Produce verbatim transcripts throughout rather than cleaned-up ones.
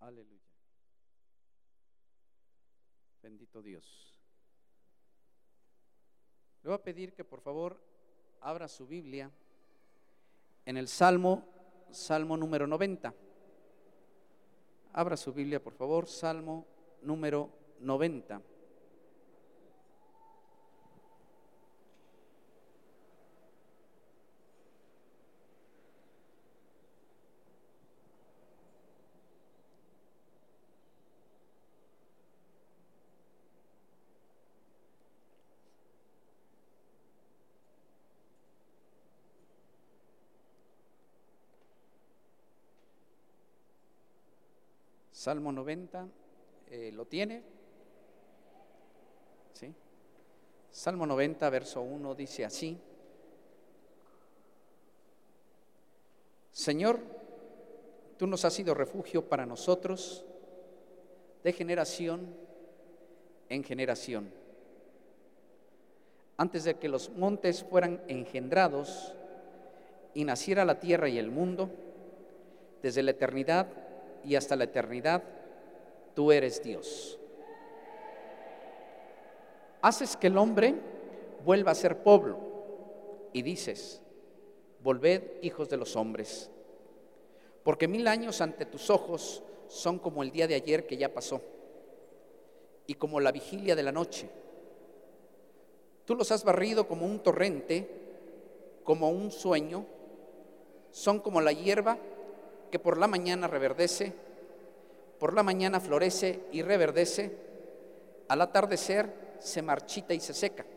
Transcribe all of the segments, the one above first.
Aleluya. Bendito Dios. Le voy a pedir que por favor abra su Biblia en el Salmo, Salmo número noventa. Abra su Biblia por favor, Salmo número noventa. Salmo noventa, eh, ¿lo tiene? ¿Sí? Salmo noventa, verso uno, dice así: Señor, tú nos has sido refugio para nosotros de generación en generación. Antes de que los montes fueran engendrados y naciera la tierra y el mundo, desde la eternidad y hasta la eternidad, tú eres Dios. Haces que el hombre vuelva a ser pueblo y dices: volved, hijos de los hombres, porque mil años ante tus ojos son como el día de ayer que ya pasó y como la vigilia de la noche. Tú los has barrido como un torrente, como un sueño, son como la hierba que por la mañana reverdece, por la mañana florece y reverdece, al atardecer se marchita y se seca.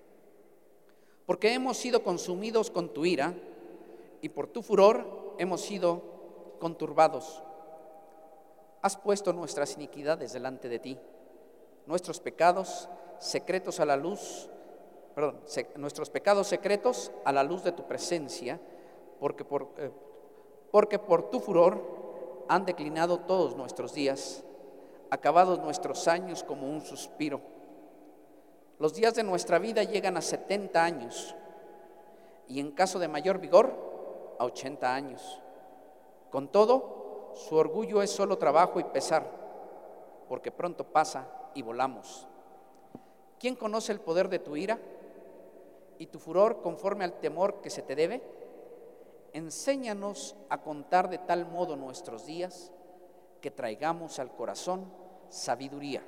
Porque hemos sido consumidos con tu ira y por tu furor hemos sido conturbados. Has puesto nuestras iniquidades delante de ti, nuestros pecados secretos a la luz, perdón, sec, nuestros pecados secretos a la luz de tu presencia, porque por eh, Porque por tu furor han declinado todos nuestros días, acabados nuestros años como un suspiro. Los días de nuestra vida llegan a setenta años y en caso de mayor vigor a ochenta años. Con todo, su orgullo es solo trabajo y pesar, porque pronto pasa y volamos. ¿Quién conoce el poder de tu ira y tu furor conforme al temor que se te debe? Enséñanos a contar de tal modo nuestros días que traigamos al corazón sabiduría.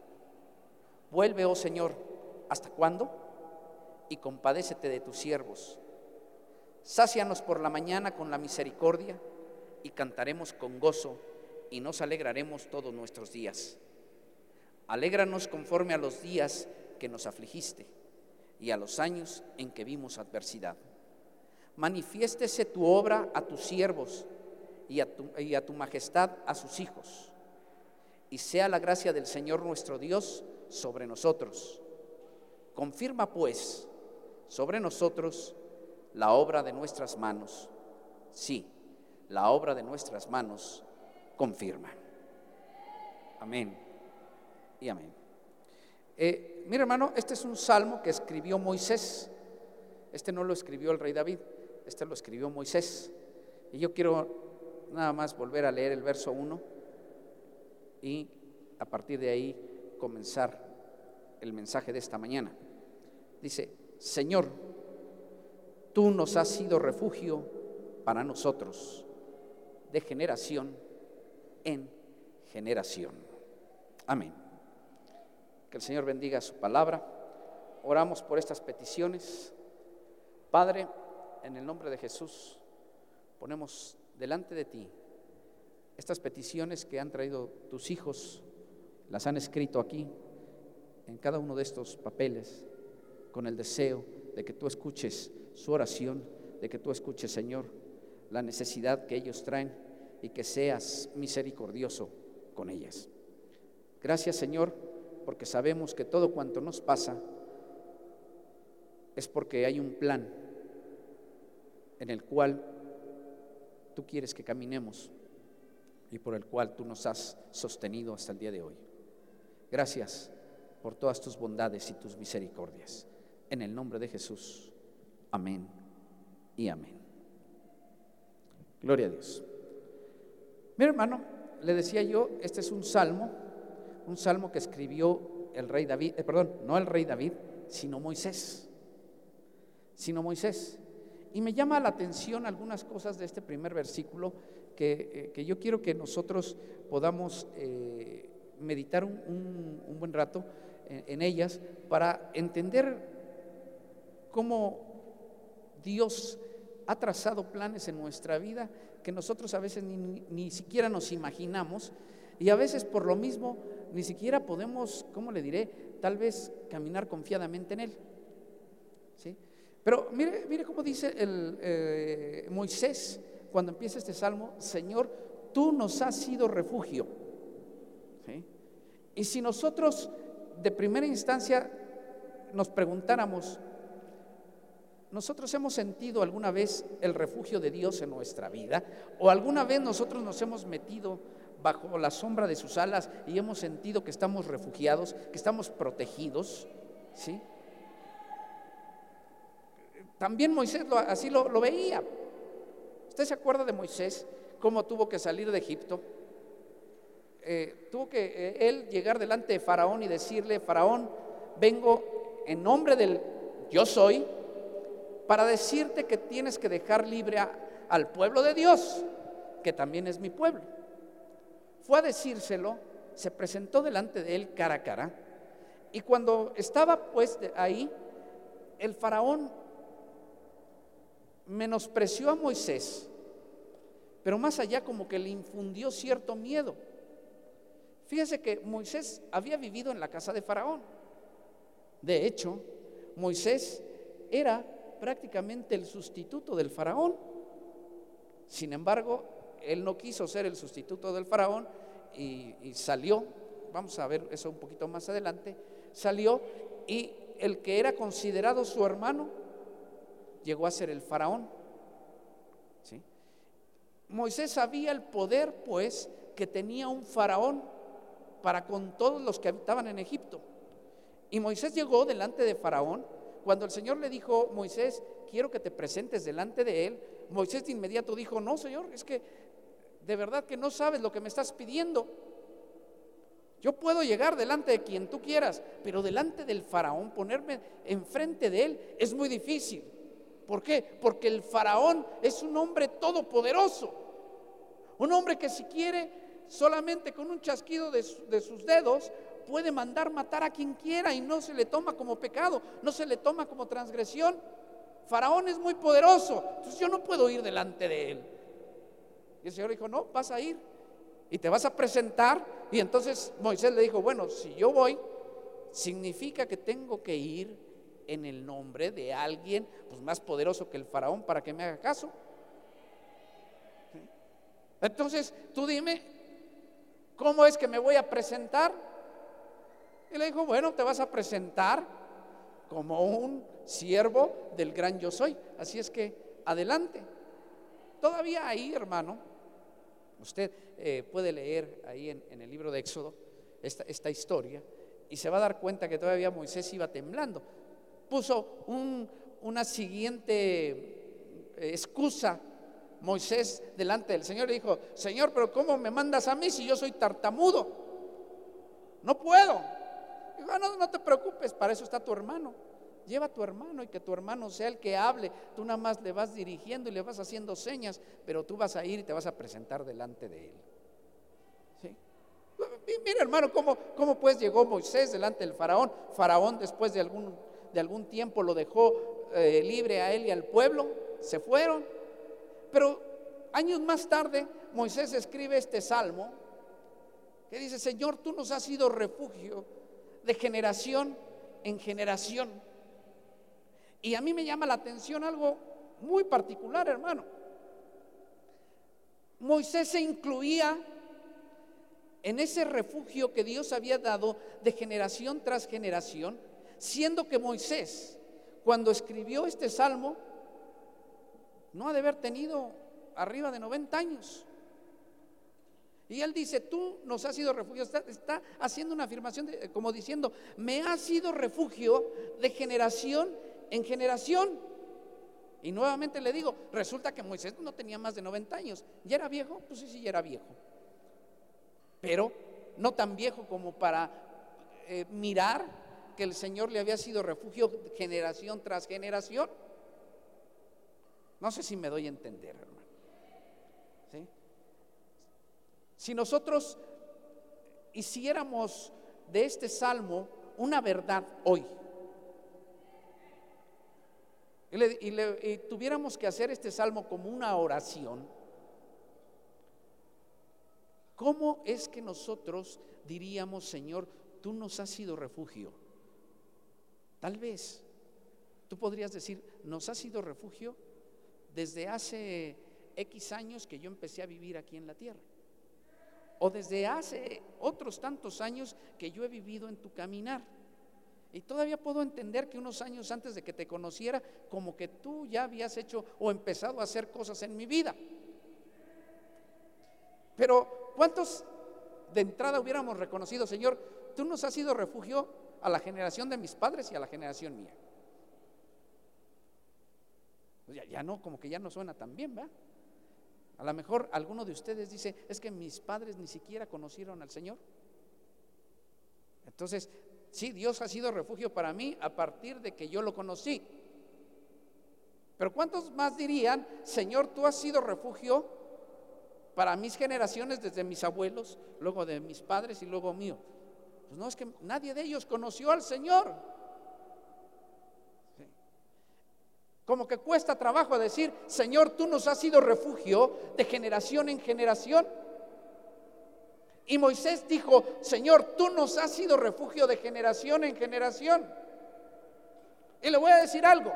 Vuelve, oh Señor, ¿hasta cuándo? Y compadécete de tus siervos. Sácianos por la mañana con la misericordia y cantaremos con gozo y nos alegraremos todos nuestros días. Alégranos conforme a los días que nos afligiste y a los años en que vimos adversidad. Manifiéstese tu obra a tus siervos y a, tu, y a tu majestad a sus hijos, y sea la gracia del Señor nuestro Dios sobre nosotros. Confirma pues sobre nosotros la obra de nuestras manos. Sí, la obra de nuestras manos confirma. Amén y amén. Eh, mira, hermano, este es un salmo que escribió Moisés. Este no lo escribió el rey David. Este lo escribió Moisés. Y yo quiero nada más volver a leer el verso uno y a partir de ahí comenzar el mensaje de esta mañana. Dice: Señor, tú nos has sido refugio para nosotros de generación en generación. Amén. Que el Señor bendiga su palabra. Oramos por estas peticiones. Padre, en el nombre de Jesús, ponemos delante de ti estas peticiones que han traído tus hijos, las han escrito aquí, en cada uno de estos papeles, con el deseo de que tú escuches su oración, de que tú escuches, Señor, la necesidad que ellos traen y que seas misericordioso con ellas. Gracias, Señor, porque sabemos que todo cuanto nos pasa es porque hay un plan en el cual tú quieres que caminemos y por el cual tú nos has sostenido hasta el día de hoy. Gracias por todas tus bondades y tus misericordias. En el nombre de Jesús, amén y amén. Gloria a Dios. Mira, hermano, le decía yo, este es un salmo, un salmo que escribió el rey David, eh, perdón, no el rey David, sino Moisés, sino Moisés. Y me llama la atención algunas cosas de este primer versículo que, eh, que yo quiero que nosotros podamos eh, meditar un, un, un buen rato en, en ellas para entender cómo Dios ha trazado planes en nuestra vida que nosotros a veces ni, ni, ni siquiera nos imaginamos, y a veces por lo mismo ni siquiera podemos, ¿cómo le diré? Tal vez caminar confiadamente en Él, ¿sí? Pero mire, mire cómo dice el, eh, Moisés cuando empieza este salmo: Señor, tú nos has sido refugio, ¿sí? Y si nosotros de primera instancia nos preguntáramos, ¿nosotros hemos sentido alguna vez el refugio de Dios en nuestra vida? ¿O alguna vez nosotros nos hemos metido bajo la sombra de sus alas y hemos sentido que estamos refugiados, que estamos protegidos? ¿Sí? También Moisés lo, así lo, lo veía. ¿Usted se acuerda de Moisés? Cómo tuvo que salir de Egipto. Eh, tuvo que eh, él llegar delante de Faraón y decirle: Faraón, vengo en nombre del yo soy para decirte que tienes que dejar libre a, al pueblo de Dios, que también es mi pueblo. Fue a decírselo, se presentó delante de él cara a cara, y cuando estaba pues ahí, el Faraón menospreció a Moisés, pero más allá como que le infundió cierto miedo. Fíjese que Moisés había vivido en la casa de Faraón. De hecho, Moisés era prácticamente el sustituto del Faraón. Sin embargo, él no quiso ser el sustituto del Faraón y, y salió. Vamos a ver eso un poquito más adelante. Salió, y el que era considerado su hermano llegó a ser el Faraón, ¿sí? Moisés sabía el poder pues que tenía un Faraón para con todos los que habitaban en Egipto. Y Moisés llegó delante de Faraón. Cuando el Señor le dijo: Moisés, quiero que te presentes delante de él, Moisés de inmediato dijo: no, Señor, es que de verdad que no sabes lo que me estás pidiendo. Yo puedo llegar delante de quien tú quieras, pero delante del Faraón, ponerme enfrente de él es muy difícil. ¿Por qué? Porque el Faraón es un hombre todopoderoso, un hombre que si quiere, solamente con un chasquido de, su, de sus dedos puede mandar matar a quien quiera, y no se le toma como pecado, no se le toma como transgresión. Faraón es muy poderoso, entonces yo no puedo ir delante de él. Y el Señor dijo: no, vas a ir y te vas a presentar. Y entonces Moisés le dijo: bueno, si yo voy, significa que tengo que ir en el nombre de alguien pues más poderoso que el Faraón para que me haga caso. ¿Sí? Entonces tú dime, ¿cómo es que me voy a presentar? Y le dijo: bueno, te vas a presentar como un siervo del gran yo soy. Así es que adelante. Todavía ahí, hermano, usted eh, puede leer ahí en, en el libro de Éxodo esta, esta historia, y se va a dar cuenta que todavía Moisés iba temblando. Puso un, una siguiente excusa Moisés delante del Señor. Le dijo: Señor, pero ¿cómo me mandas a mí si yo soy tartamudo? No puedo. Dijo: no, no te preocupes, para eso está tu hermano. Lleva a tu hermano y que tu hermano sea el que hable. Tú nada más le vas dirigiendo y le vas haciendo señas, pero tú vas a ir y te vas a presentar delante de él. ¿Sí? Mira, hermano, cómo, cómo pues llegó Moisés delante del Faraón. Faraón, después de algún, de algún tiempo, lo dejó eh, libre a él y al pueblo. Se fueron. Pero años más tarde, Moisés escribe este salmo que dice: Señor, tú nos has sido refugio de generación en generación. Y a mí me llama la atención algo muy particular, hermano. Moisés se incluía en ese refugio que Dios había dado de generación tras generación, siendo que Moisés, cuando escribió este salmo, no ha de haber tenido arriba de noventa años. Y él dice: tú nos has sido refugio. Está, está haciendo una afirmación de, como diciendo: me has sido refugio de generación en generación. Y nuevamente le digo, resulta que Moisés no tenía más de noventa años. ¿Ya era viejo? Pues sí, sí, ya era viejo. pero no tan viejo como para eh, mirar que el Señor le había sido refugio generación tras generación. No sé si me doy a entender, hermano. ¿Sí? Si nosotros hiciéramos de este salmo una verdad hoy y, le, y, le, y tuviéramos que hacer este salmo como una oración, ¿cómo es que nosotros diríamos: Señor, tú nos has sido refugio? Tal vez tú podrías decir: nos has sido refugio desde hace X años que yo empecé a vivir aquí en la tierra, o desde hace otros tantos años que yo he vivido en tu caminar. Y todavía puedo entender que unos años antes de que te conociera, como que tú ya habías hecho o empezado a hacer cosas en mi vida. Pero ¿cuántos de entrada hubiéramos reconocido: Señor, tú nos has sido refugio a la generación de mis padres y a la generación mía? Pues ya, ya no, como que ya no suena tan bien, ¿verdad? A lo mejor alguno de ustedes dice: es que mis padres ni siquiera conocieron al Señor. Entonces, sí, Dios ha sido refugio para mí a partir de que yo lo conocí. Pero ¿cuántos más dirían: Señor, tú has sido refugio para mis generaciones, desde mis abuelos, luego de mis padres y luego mío? Pues no, es que nadie de ellos conoció al Señor. Sí. Como que cuesta trabajo decir: Señor, tú nos has sido refugio de generación en generación. Y Moisés dijo: Señor, tú nos has sido refugio de generación en generación. Y le voy a decir algo.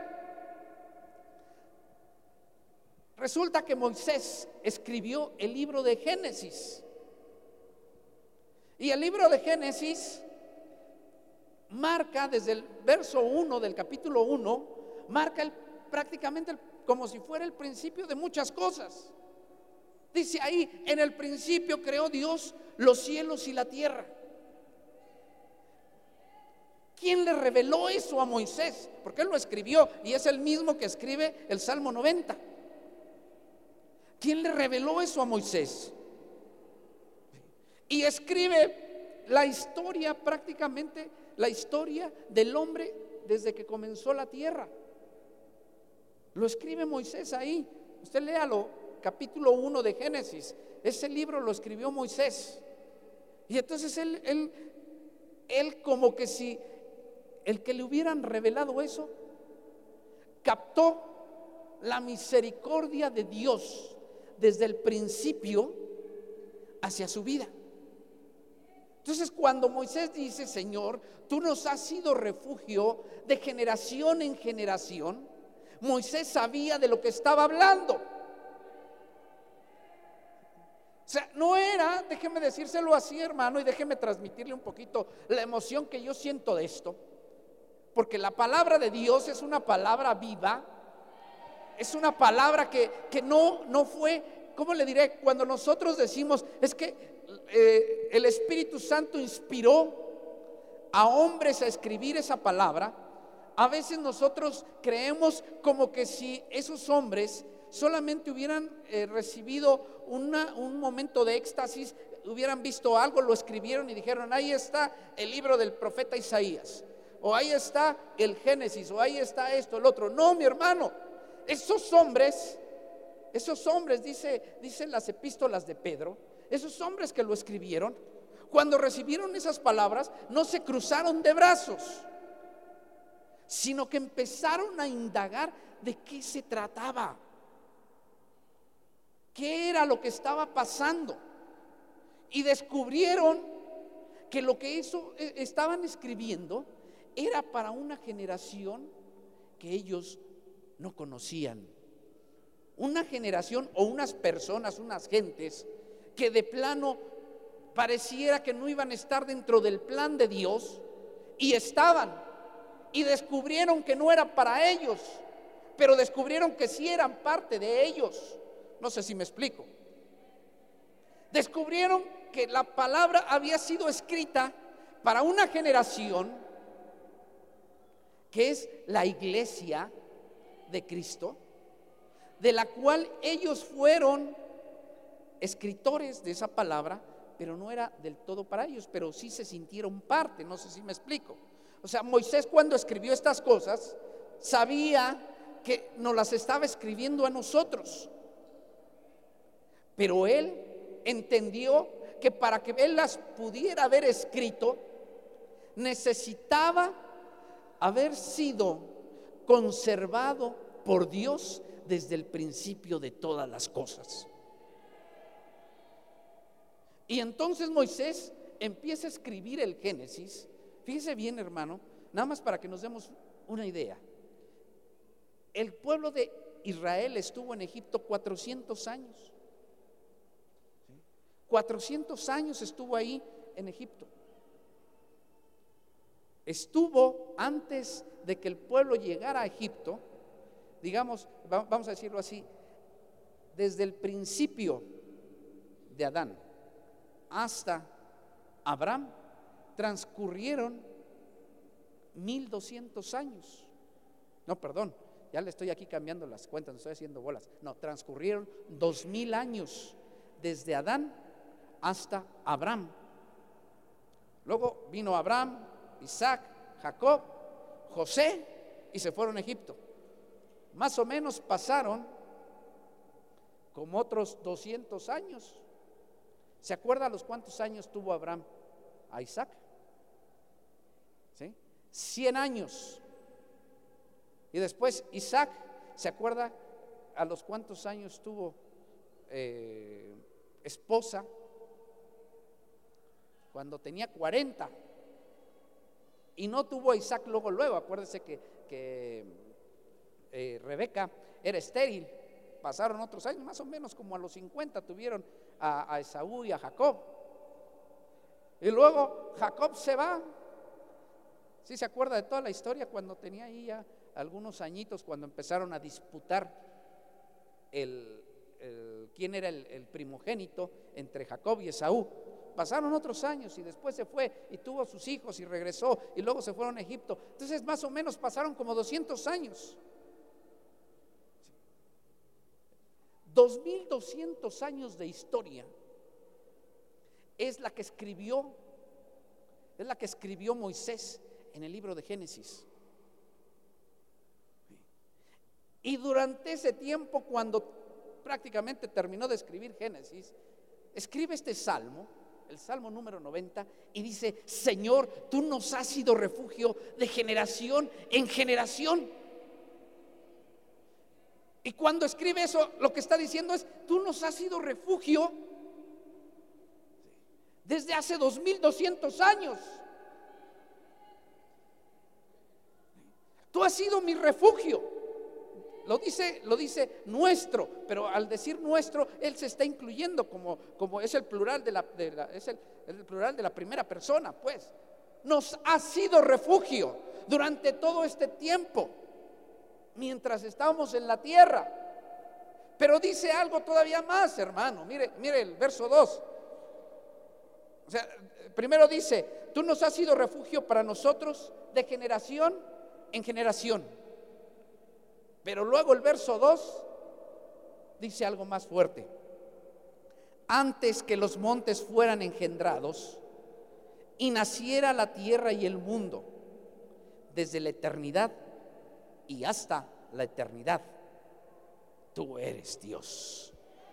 Resulta que Moisés escribió el libro de Génesis. Y el libro de Génesis marca desde el verso uno del capítulo uno, marca el, prácticamente el, como si fuera el principio de muchas cosas. Dice ahí: en el principio creó Dios los cielos y la tierra. ¿Quién le reveló eso a Moisés? Porque él lo escribió y es el mismo que escribe el Salmo noventa. ¿Quién le reveló eso a Moisés? Y escribe la historia, prácticamente la historia del hombre desde que comenzó la tierra. Lo escribe Moisés ahí. Usted léalo, capítulo uno de Génesis. Ese libro lo escribió Moisés. Y entonces él, él, él como que si el que le hubieran revelado eso, captó la misericordia de Dios desde el principio hacia su vida. Entonces, cuando Moisés dice: Señor, tú nos has sido refugio de generación en generación, Moisés sabía de lo que estaba hablando. O sea, no era, déjeme decírselo así, hermano, y déjeme transmitirle un poquito la emoción que yo siento de esto, porque la palabra de Dios es una palabra viva, es una palabra que, que no, no fue, ¿cómo le diré? Cuando nosotros decimos: es que eh, el Espíritu Santo inspiró a hombres a escribir esa palabra, a veces nosotros creemos como que si esos hombres solamente hubieran eh, recibido una, un momento de éxtasis, hubieran visto algo, lo escribieron y dijeron: ahí está el libro del profeta Isaías, o ahí está el Génesis, o ahí está esto, el otro. No, mi hermano, esos hombres, esos hombres, dice, dicen las epístolas de Pedro, esos hombres que lo escribieron, cuando recibieron esas palabras, no se cruzaron de brazos, sino que empezaron a indagar de qué se trataba, qué era lo que estaba pasando, y descubrieron que lo que eso estaban escribiendo era para una generación que ellos no conocían, una generación o unas personas, unas gentes que de plano pareciera que no iban a estar dentro del plan de Dios, y estaban, y descubrieron que no era para ellos, pero descubrieron que sí eran parte de ellos. No sé si me explico. Descubrieron que la palabra había sido escrita para una generación que es la iglesia de Cristo, de la cual ellos fueron escritores de esa palabra pero no era del todo para ellos, pero sí se sintieron parte, no sé si me explico. O sea, Moisés, cuando escribió estas cosas, sabía que nos las estaba escribiendo a nosotros, pero él entendió que para que él las pudiera haber escrito, necesitaba haber sido conservado por Dios desde el principio de todas las cosas. Y entonces Moisés empieza a escribir el Génesis. Fíjese bien, hermano, nada más para que nos demos una idea. El pueblo de Israel estuvo en Egipto cuatrocientos años. cuatrocientos años estuvo ahí en Egipto. Estuvo antes de que el pueblo llegara a Egipto, digamos, vamos a decirlo así, desde el principio de Adán hasta Abraham transcurrieron mil doscientos años. No, perdón, ya le estoy aquí cambiando las cuentas, no estoy haciendo bolas. No, transcurrieron dos mil años desde Adán hasta Abraham. Luego vino Abraham, Isaac, Jacob, José y se fueron a Egipto. Más o menos pasaron como otros doscientos años. ¿Se acuerda los cuántos años tuvo Abraham a Isaac? ¿Sí? cien años. Y después Isaac, ¿se acuerda a los cuántos años tuvo eh, esposa? Cuando tenía cuarenta. Y no tuvo a Isaac luego, luego. Acuérdese que, que eh, Rebeca era estéril. Pasaron otros años, más o menos como a los cincuenta tuvieron a, a Esaú y a Jacob. Y luego Jacob se va. ¿Sí se acuerda de toda la historia? Cuando tenía ahí ya algunos añitos, cuando empezaron a disputar el, el, quién era el, el primogénito entre Jacob y Esaú. Pasaron otros años y después se fue y tuvo sus hijos y regresó y luego se fueron a Egipto. Entonces más o menos pasaron como doscientos años. dos mil doscientos años de historia es la que escribió, es la que escribió Moisés en el libro de Génesis. Y durante ese tiempo, cuando prácticamente terminó de escribir Génesis, escribe este salmo, el salmo número noventa, y dice: Señor, tú nos has sido refugio de generación en generación. Y cuando escribe eso, lo que está diciendo es: tú nos has sido refugio desde hace dos mil doscientos años. Tú has sido mi refugio. Lo dice, lo dice nuestro, pero al decir nuestro, él se está incluyendo como, como es el plural de la, de la es el, el plural de la primera persona, pues. Nos ha sido refugio durante todo este tiempo, mientras estábamos en la tierra. Pero dice algo todavía más, hermano. Mire, mire el verso dos. O sea, primero dice: tú nos has sido refugio para nosotros de generación en generación. Pero luego el verso dos dice algo más fuerte: antes que los montes fueran engendrados y naciera la tierra y el mundo, desde la eternidad y hasta la eternidad, tú eres Dios.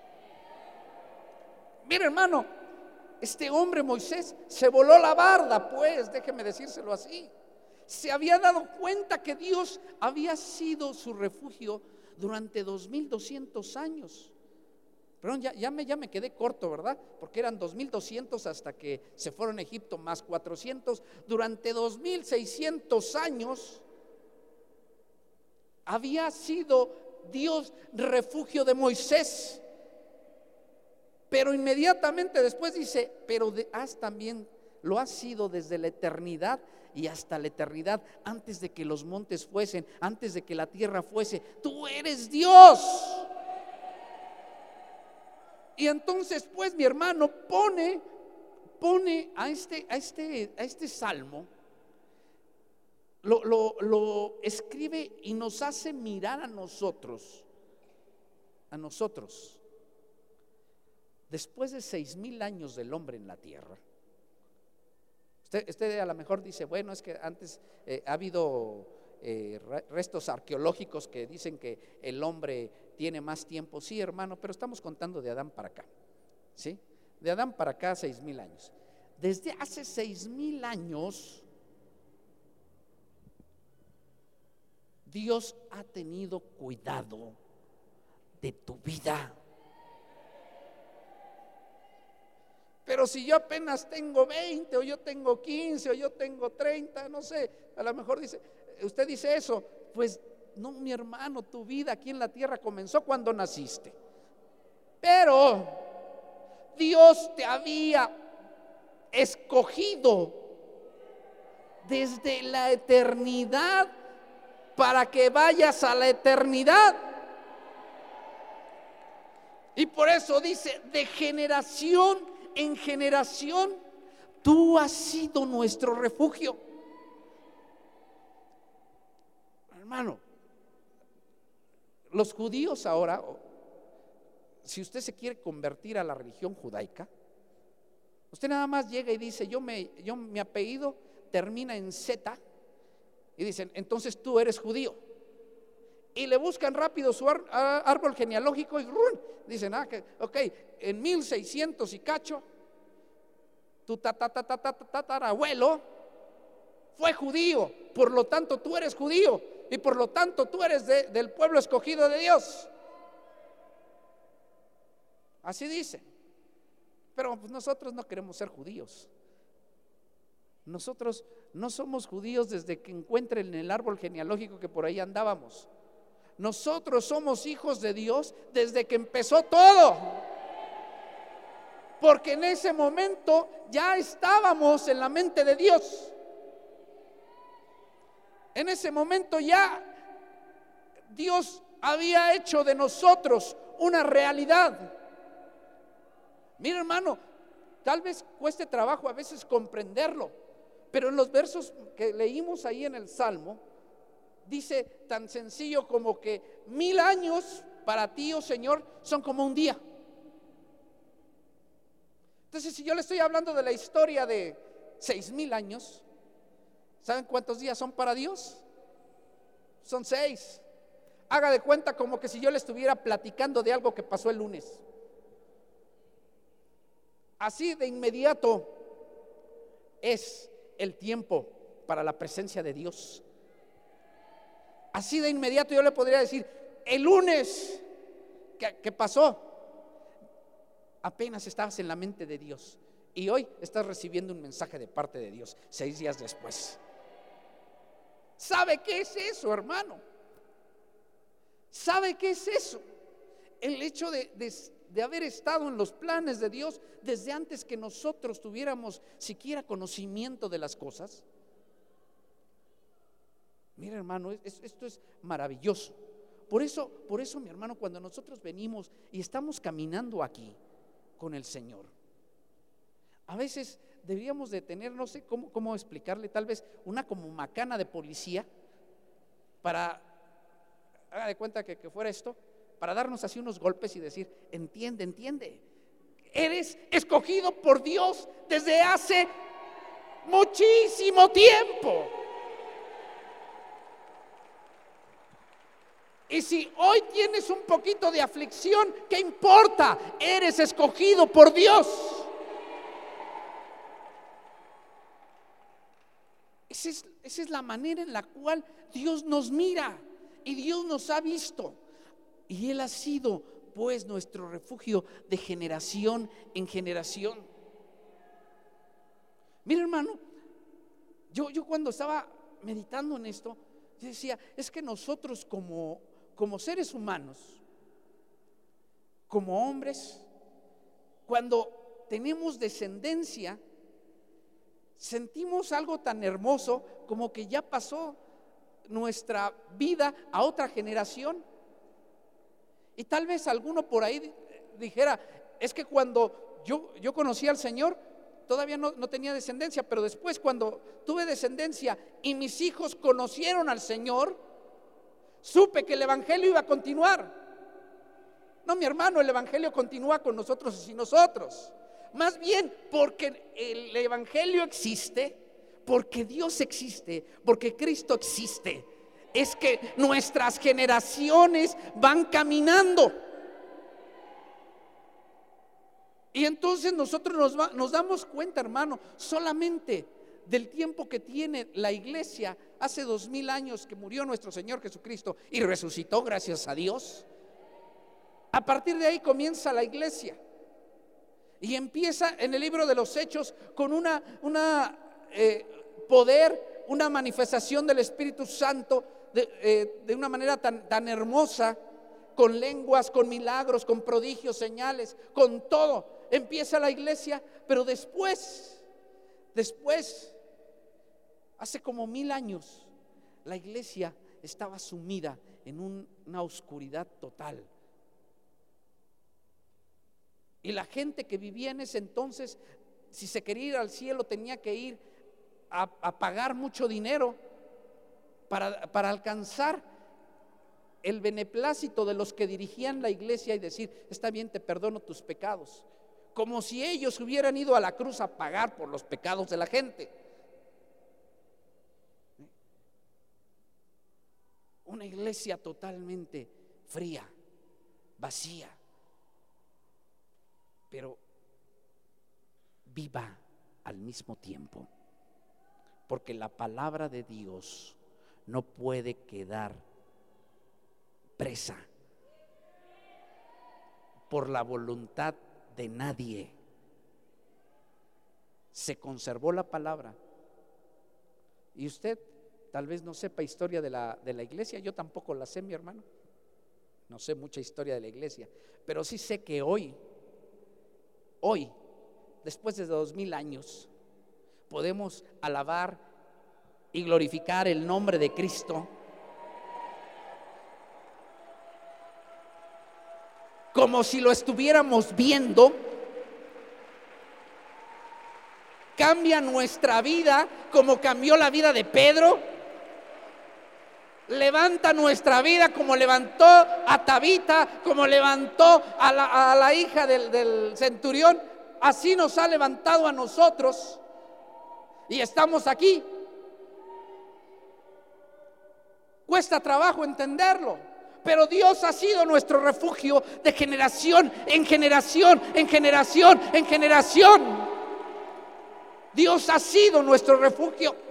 Mira, hermano, este hombre Moisés se voló la barda, pues, déjeme decírselo así. Se había dado cuenta que Dios había sido su refugio durante dos mil doscientos años. Perdón, ya, ya, me, ya me quedé corto, ¿verdad? Porque eran dos mil doscientos hasta que se fueron a Egipto, más cuatrocientos. Durante dos mil seiscientos años había sido Dios refugio de Moisés. Pero inmediatamente después dice: pero de, has también lo has sido desde la eternidad y hasta la eternidad, antes de que los montes fuesen, antes de que la tierra fuese, tú eres Dios. Y entonces, pues, mi hermano, pone pone a este a este a este salmo, lo, lo, lo escribe y nos hace mirar a nosotros, a nosotros, después de seis mil años del hombre en la tierra, usted, usted a lo mejor dice, bueno, es que antes eh, ha habido eh, restos arqueológicos que dicen que el hombre tiene más tiempo. Sí, hermano, pero estamos contando de Adán para acá, ¿sí? De Adán para acá, seis mil años. Desde hace seis mil años, Dios ha tenido cuidado de tu vida. Pero si yo apenas tengo veinte, o yo tengo quince, o yo tengo treinta, no sé, a lo mejor dice, usted dice eso, pues no, mi hermano, tu vida aquí en la tierra comenzó cuando naciste. Pero Dios te había escogido desde la eternidad para que vayas a la eternidad. Y por eso dice, de generación en generación, tú has sido nuestro refugio. Hermano, los judíos ahora, si usted se quiere convertir a la religión judaica, usted nada más llega y dice, yo me, yo, mi apellido termina en Z, y dicen, entonces tú eres judío. Y le buscan rápido su ar, árbol genealógico y ¡rum! Dicen, ah, que, ok, en mil seiscientos y cacho, tu tatarabuelo fue judío, por lo tanto tú eres judío, y por lo tanto tú eres de, del pueblo escogido de Dios. Así dice. Pero pues nosotros no queremos ser judíos. Nosotros no somos judíos desde que encuentren el árbol genealógico que por ahí andábamos. Nosotros somos hijos de Dios desde que empezó todo. Porque en ese momento ya estábamos en la mente de Dios. En ese momento ya Dios había hecho de nosotros una realidad. Mira, hermano, tal vez cueste trabajo a veces comprenderlo, pero en los versos que leímos ahí en el Salmo, dice tan sencillo como que mil años para ti, oh Señor, son como un día. Entonces, si yo le estoy hablando de la historia de seis mil años, ¿saben cuántos días son para Dios? Son seis. Haga de cuenta como que si yo le estuviera platicando de algo que pasó el lunes. Así de inmediato es el tiempo para la presencia de Dios. Así de inmediato yo le podría decir, el lunes que, que pasó, apenas estabas en la mente de Dios, y hoy estás recibiendo un mensaje de parte de Dios, seis días después. ¿Sabe qué es eso, hermano? ¿Sabe qué es eso? El hecho de, de, de haber estado en los planes de Dios desde antes que nosotros tuviéramos siquiera conocimiento de las cosas. Mira, hermano, es, esto es maravilloso. Por eso, por eso, mi hermano, cuando nosotros venimos y estamos caminando aquí con el Señor, a veces deberíamos de tener, no sé cómo, cómo explicarle, tal vez una como macana de policía para, haga de cuenta que, que fuera esto, para darnos así unos golpes y decir, entiende, entiende, eres escogido por Dios desde hace muchísimo tiempo. Y si hoy tienes un poquito de aflicción, ¿qué importa? Eres escogido por Dios. Esa es, esa es la manera en la cual Dios nos mira y Dios nos ha visto. Y Él ha sido pues nuestro refugio de generación en generación. Mira, hermano, yo, yo cuando estaba meditando en esto, yo decía, es que nosotros como, como seres humanos, como hombres, cuando tenemos descendencia, sentimos algo tan hermoso como que ya pasó nuestra vida a otra generación. Y tal vez alguno por ahí dijera, es que cuando yo, yo conocí al Señor, todavía no, no tenía descendencia, pero después cuando tuve descendencia y mis hijos conocieron al Señor, supe que el evangelio iba a continuar. No, mi hermano, el evangelio continúa con nosotros y sin nosotros. Más bien porque el evangelio existe, porque Dios existe, porque Cristo existe. Es que nuestras generaciones van caminando. Y entonces nosotros nos, va, nos damos cuenta, hermano, solamente del tiempo que tiene la iglesia. Hace dos mil años que murió nuestro Señor Jesucristo y resucitó, gracias a Dios. A partir de ahí comienza la iglesia y empieza en el libro de los Hechos con una, una eh, poder, una manifestación del Espíritu Santo de, eh, de una manera tan, tan hermosa, con lenguas, con milagros, con prodigios, señales, con todo. Empieza la iglesia, pero después, después, hace como mil años, la iglesia estaba sumida en un, una oscuridad total. Y la gente que vivía en ese entonces, si se quería ir al cielo, tenía que ir a, a pagar mucho dinero para, para alcanzar el beneplácito de los que dirigían la iglesia y decir: está bien, te perdono tus pecados. Como si ellos hubieran ido a la cruz a pagar por los pecados de la gente. Una iglesia totalmente fría, vacía, pero viva al mismo tiempo, porque la palabra de Dios no puede quedar presa por la voluntad de nadie. Se conservó la palabra. Y usted tal vez no sepa historia de la, de la iglesia. Yo tampoco la sé, mi hermano. No sé mucha historia de la iglesia, pero sí sé que hoy Hoy, después de dos mil años, podemos alabar y glorificar el nombre de Cristo como si lo estuviéramos viendo. Cambia nuestra vida como cambió la vida de Pedro. Levanta nuestra vida como levantó a Tabita, como levantó a la, a la hija del, del centurión. Así nos ha levantado a nosotros y estamos aquí. Cuesta trabajo entenderlo, pero Dios ha sido nuestro refugio de generación en generación, en generación, en generación. Dios ha sido nuestro refugio.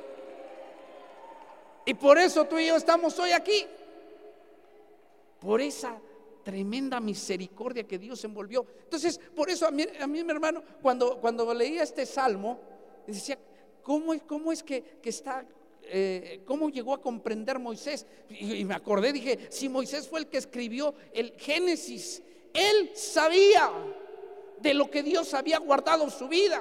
Y por eso tú y yo estamos hoy aquí, por esa tremenda misericordia que Dios envolvió. Entonces, por eso a mí, a mí mi hermano, cuando, cuando leía este salmo, decía: ¿cómo, cómo es que, que está, eh, cómo llegó a comprender Moisés? Y, y me acordé, dije: si Moisés fue el que escribió el Génesis, él sabía de lo que Dios había guardado en su vida.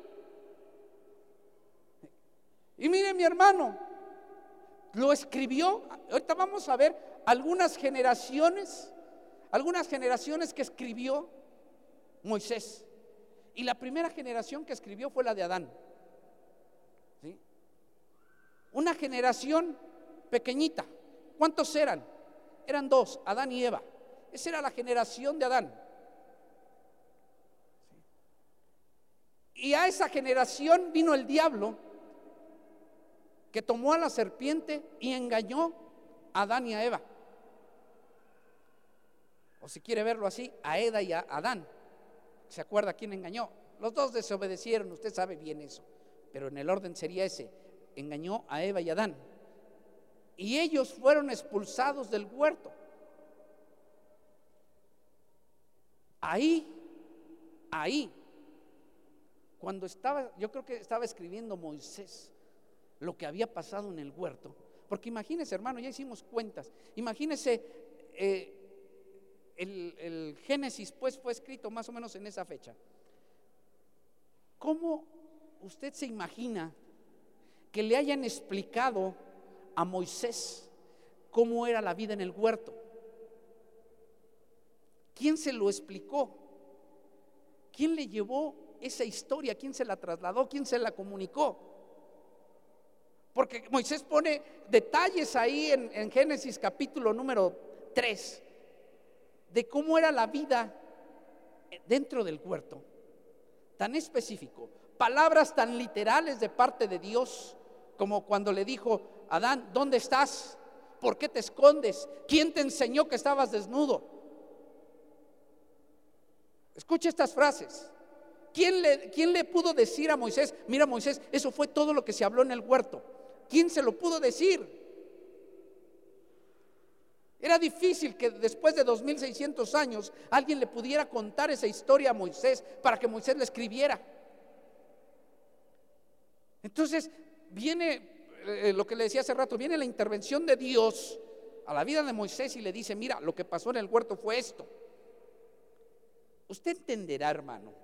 Y mire, mi hermano, lo escribió. Ahorita vamos a ver algunas generaciones, algunas generaciones que escribió Moisés. Y la primera generación que escribió fue la de Adán, ¿sí? Una generación pequeñita. ¿Cuántos eran? Eran dos, Adán y Eva. Esa era la generación de Adán. Y a esa generación vino el diablo, que tomó a la serpiente y engañó a Adán y a Eva. O si quiere verlo así, a Eda y a Adán. ¿Se acuerda quién engañó? Los dos desobedecieron, usted sabe bien eso, pero en el orden sería ese: engañó a Eva y a Adán. Y ellos fueron expulsados del huerto. Ahí, ahí, cuando estaba, yo creo que estaba escribiendo Moisés lo que había pasado en el huerto. Porque imagínese, hermano, ya hicimos cuentas. Imagínese, eh, el, el Génesis pues fue escrito más o menos en esa fecha. ¿Cómo usted se imagina que le hayan explicado a Moisés cómo era la vida en el huerto? ¿Quién se lo explicó? ¿Quién le llevó esa historia? ¿Quién se la trasladó? ¿Quién se la comunicó? Porque Moisés pone detalles ahí en, en Génesis capítulo número tres, de cómo era la vida dentro del huerto, tan específico, palabras tan literales de parte de Dios, como cuando le dijo: Adán, ¿dónde estás? ¿Por qué te escondes? ¿Quién te enseñó que estabas desnudo? Escucha estas frases. ¿Quién le, quién le pudo decir a Moisés? Mira, Moisés, eso fue todo lo que se habló en el huerto. ¿Quién se lo pudo decir? Era difícil que después de dos mil seiscientos años alguien le pudiera contar esa historia a Moisés para que Moisés la escribiera. Entonces viene eh, lo que le decía hace rato, viene la intervención de Dios a la vida de Moisés y le dice: mira, lo que pasó en el huerto fue esto. Usted entenderá, hermano,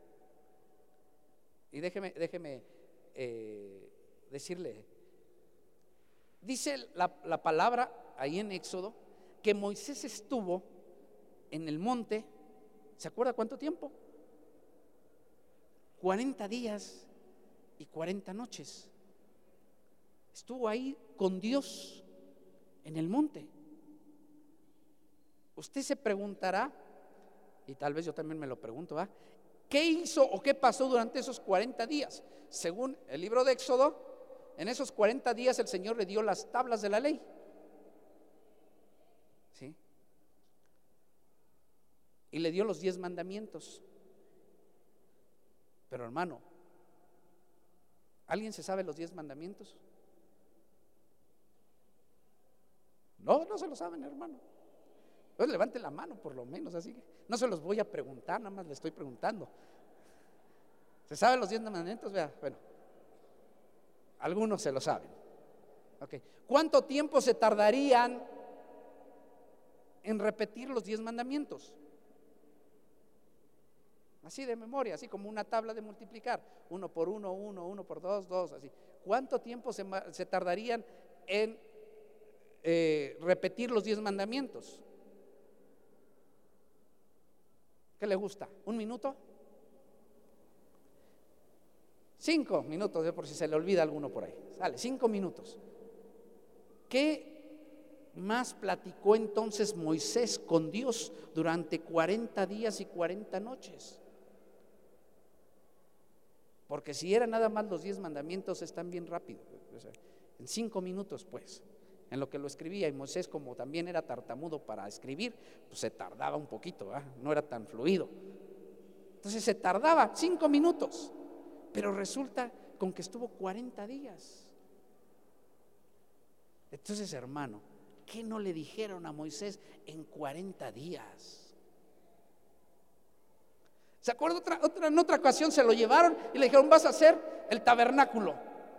y déjeme, déjeme eh, decirle, dice la, la palabra ahí en Éxodo que Moisés estuvo en el monte, ¿se acuerda cuánto tiempo? cuarenta días y cuarenta noches. Estuvo ahí con Dios en el monte. Usted se preguntará, y tal vez yo también me lo pregunto, ¿eh? ¿Qué hizo o qué pasó durante esos cuarenta días? Según el libro de Éxodo, en esos cuarenta días el Señor le dio las tablas de la ley. ¿Sí? Y le dio los diez mandamientos. Pero hermano, ¿alguien se sabe los diez mandamientos? No, no se lo saben, hermano. Pues levante la mano por lo menos, así que no se los voy a preguntar, nada más le estoy preguntando. ¿Se saben los diez mandamientos? Vea, bueno, algunos se lo saben. Okay. ¿Cuánto tiempo se tardarían en repetir los diez mandamientos? Así de memoria, así como una tabla de multiplicar, uno por uno, uno, uno por dos, dos, así. ¿Cuánto tiempo se, se tardarían en eh, repetir los diez mandamientos? ¿Qué le gusta? ¿Un minuto? Cinco minutos, de por si se le olvida alguno por ahí. Sale, cinco minutos. ¿Qué más platicó entonces Moisés con Dios durante cuarenta días y cuarenta noches? Porque si eran nada más los diez mandamientos, están bien rápido. O sea, en cinco minutos, pues, en lo que lo escribía. Y Moisés, como también era tartamudo para escribir, pues se tardaba un poquito, ¿eh? No era tan fluido. Entonces se tardaba cinco minutos. Pero resulta con que estuvo cuarenta días. Entonces, hermano, ¿qué no le dijeron a Moisés en cuarenta días? ¿Se acuerda? Otra, otra, en otra ocasión se lo llevaron y le dijeron: vas a hacer el tabernáculo.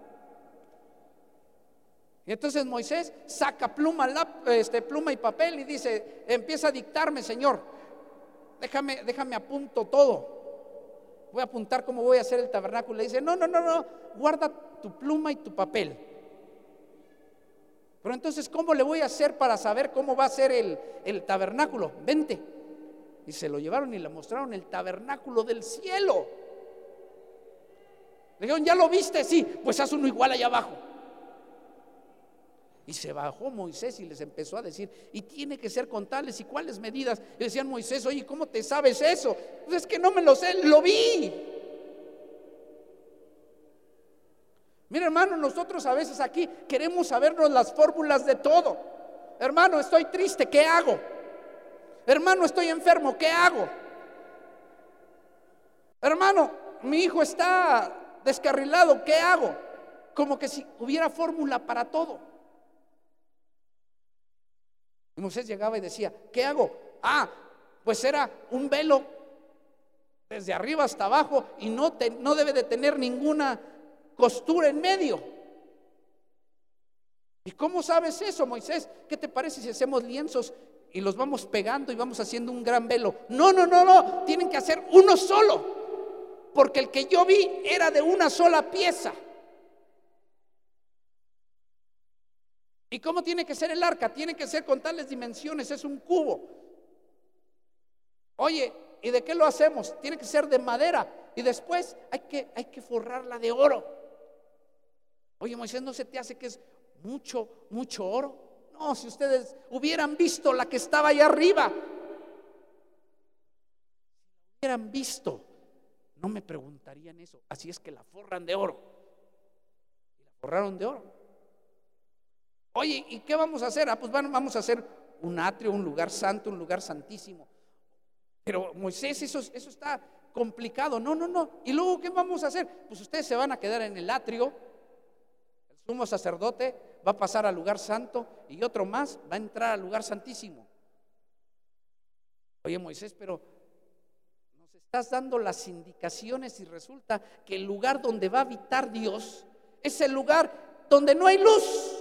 Y entonces Moisés saca pluma, lap, este, pluma y papel y dice: empieza a dictarme, Señor, déjame, déjame apunto todo. Voy a apuntar cómo voy a hacer el tabernáculo. Le dice: no, no, no, no, guarda tu pluma y tu papel. Pero entonces, ¿cómo le voy a hacer para saber cómo va a ser el, el tabernáculo? Vente. Y se lo llevaron y le mostraron el tabernáculo del cielo. Le dijeron: ¿ya lo viste? Sí, pues haz uno igual allá abajo. Y se bajó Moisés y les empezó a decir: y tiene que ser con tales y cuáles medidas. Y decían: Moisés, oye, ¿cómo te sabes eso? Pues es que no me lo sé, lo vi. Mira, hermano, nosotros a veces aquí queremos sabernos las fórmulas de todo. Hermano, estoy triste, ¿qué hago? Hermano, estoy enfermo, ¿qué hago? Hermano, mi hijo está descarrilado, ¿qué hago? Como que si hubiera fórmula para todo. Y Moisés llegaba y decía: ¿qué hago? Ah, pues era un velo desde arriba hasta abajo y no, te, no debe de tener ninguna costura en medio. ¿Y cómo sabes eso, Moisés? ¿Qué te parece si hacemos lienzos y los vamos pegando y vamos haciendo un gran velo? No, no, no, no, tienen que hacer uno solo, porque el que yo vi era de una sola pieza. ¿Y cómo tiene que ser el arca? Tiene que ser con tales dimensiones, es un cubo. Oye, ¿y de qué lo hacemos? Tiene que ser de madera y después hay que, hay que forrarla de oro. Oye, Moisés, ¿no se te hace que es mucho, mucho oro? No, si ustedes hubieran visto la que estaba allá arriba, hubieran visto, no me preguntarían eso. Así es que la forran de oro. Y la forraron de oro. Oye, ¿y qué vamos a hacer? Ah, pues bueno, vamos a hacer un atrio, un lugar santo, un lugar santísimo. Pero Moisés, eso, eso está complicado. No, no, no. ¿Y luego qué vamos a hacer? Pues ustedes se van a quedar en el atrio. El sumo sacerdote va a pasar al lugar santo y otro más va a entrar al lugar santísimo. Oye, Moisés, pero nos estás dando las indicaciones y resulta que el lugar donde va a habitar Dios es el lugar donde no hay luz.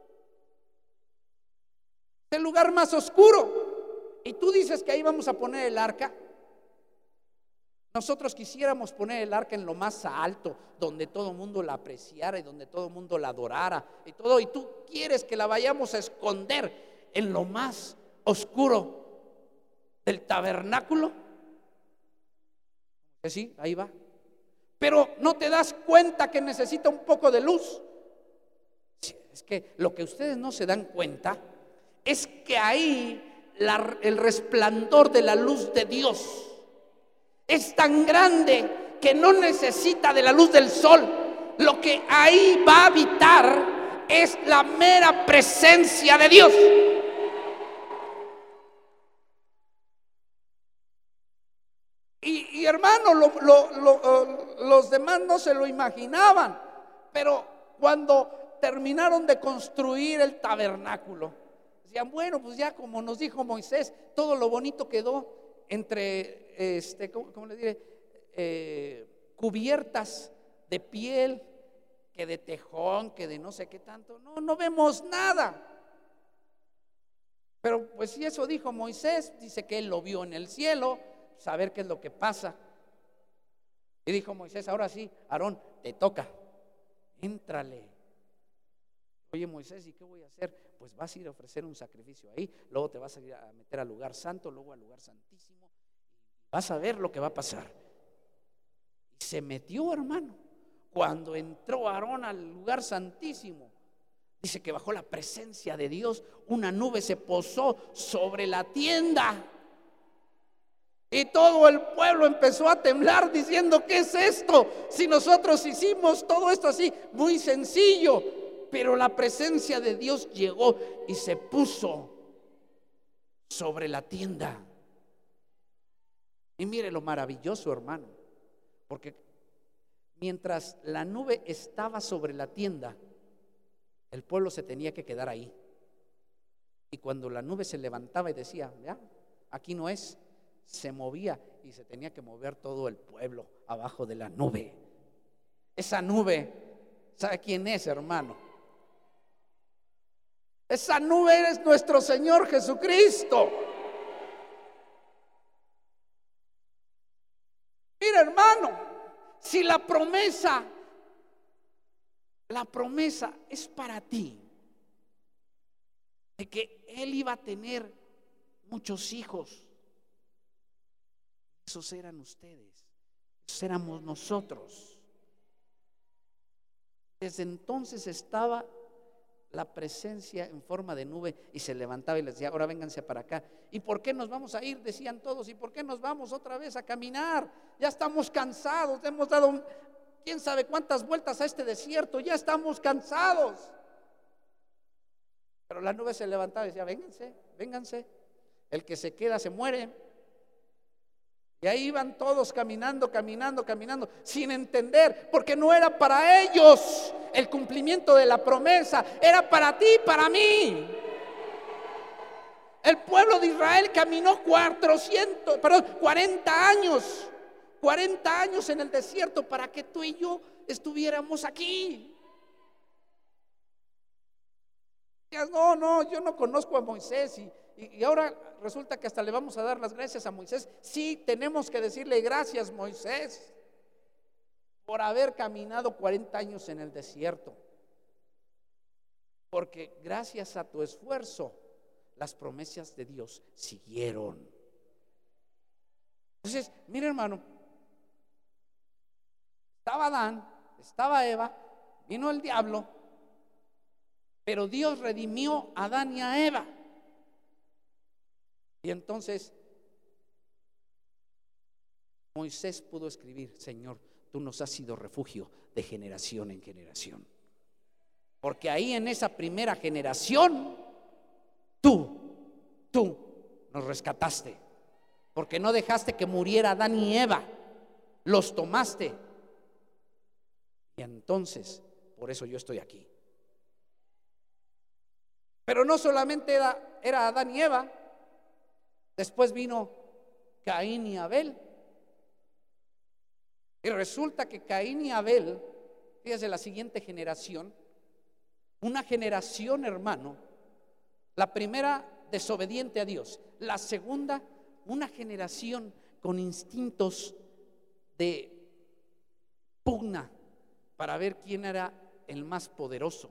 Es el lugar más oscuro. Y tú dices que ahí vamos a poner el arca. Nosotros quisiéramos poner el arca en lo más alto, donde todo el mundo la apreciara y donde todo el mundo la adorara y todo. Y tú quieres que la vayamos a esconder en lo más oscuro del tabernáculo. Que sí, ahí va. Pero no te das cuenta que necesita un poco de luz. Es que lo que ustedes no se dan cuenta es que ahí la, el resplandor de la luz de Dios es tan grande que no necesita de la luz del sol. Lo que ahí va a habitar es la mera presencia de Dios. Y, y hermano, lo, lo, lo, los demás no se lo imaginaban, pero cuando terminaron de construir el tabernáculo, decían, bueno, pues ya como nos dijo Moisés, todo lo bonito quedó entre, este, ¿cómo, cómo le diré? Eh, cubiertas de piel, que de tejón, que de no sé qué tanto. No, no vemos nada. Pero pues si eso dijo Moisés, dice que él lo vio en el cielo, saber qué es lo que pasa. Y dijo Moisés, ahora sí, Aarón, te toca, éntrale. Oye, Moisés, ¿y qué voy a hacer? Pues vas a ir a ofrecer un sacrificio ahí, luego te vas a ir a meter al lugar santo, luego al lugar santísimo, vas a ver lo que va a pasar. Y se metió, hermano. Cuando entró Aarón al lugar santísimo, dice que bajó la presencia de Dios, una nube se posó sobre la tienda. Y todo el pueblo empezó a temblar diciendo, ¿qué es esto? Si nosotros hicimos todo esto así, muy sencillo. Pero la presencia de Dios llegó y se puso sobre la tienda. Y mire lo maravilloso, hermano, porque mientras la nube estaba sobre la tienda, el pueblo se tenía que quedar ahí. Y cuando la nube se levantaba y decía, ya, aquí no es, se movía y se tenía que mover todo el pueblo abajo de la nube. Esa nube, ¿sabe quién es, hermano? Esa nube es nuestro Señor Jesucristo. Mira, hermano, si la promesa, la promesa es para ti, de que Él iba a tener muchos hijos, esos eran ustedes, esos éramos nosotros. Desde entonces estaba la presencia en forma de nube y se levantaba y les decía, ahora vénganse para acá. ¿Y por qué nos vamos a ir? Decían todos. ¿Y por qué nos vamos otra vez a caminar? Ya estamos cansados, hemos dado quién sabe cuántas vueltas a este desierto, ya estamos cansados. Pero la nube se levantaba y decía, vénganse, vénganse, el que se queda se muere. Y ahí iban todos caminando, caminando, caminando, sin entender, porque no era para ellos el cumplimiento de la promesa, era para ti, para mí. El pueblo de Israel caminó cuatrocientos, perdón, cuarenta años, cuarenta años en el desierto para que tú y yo estuviéramos aquí. No, no, yo no conozco a Moisés y, y, y ahora resulta que hasta le vamos a dar las gracias a Moisés. Sí, tenemos que decirle gracias, Moisés, por haber caminado cuarenta años en el desierto, porque gracias a tu esfuerzo las promesas de Dios siguieron. Entonces, mire, hermano, estaba Adán, estaba Eva, vino el diablo, pero Dios redimió a Adán y a Eva. Y entonces Moisés pudo escribir: Señor, tú nos has sido refugio de generación en generación. Porque ahí en esa primera generación, tú, tú nos rescataste. Porque no dejaste que muriera Adán y Eva, los tomaste. Y entonces, por eso yo estoy aquí. Pero no solamente era, era Adán y Eva, después vino Caín y Abel. Y resulta que Caín y Abel, fíjese, la siguiente generación, una generación, hermano, la primera desobediente a Dios, la segunda una generación con instintos de pugna para ver quién era el más poderoso.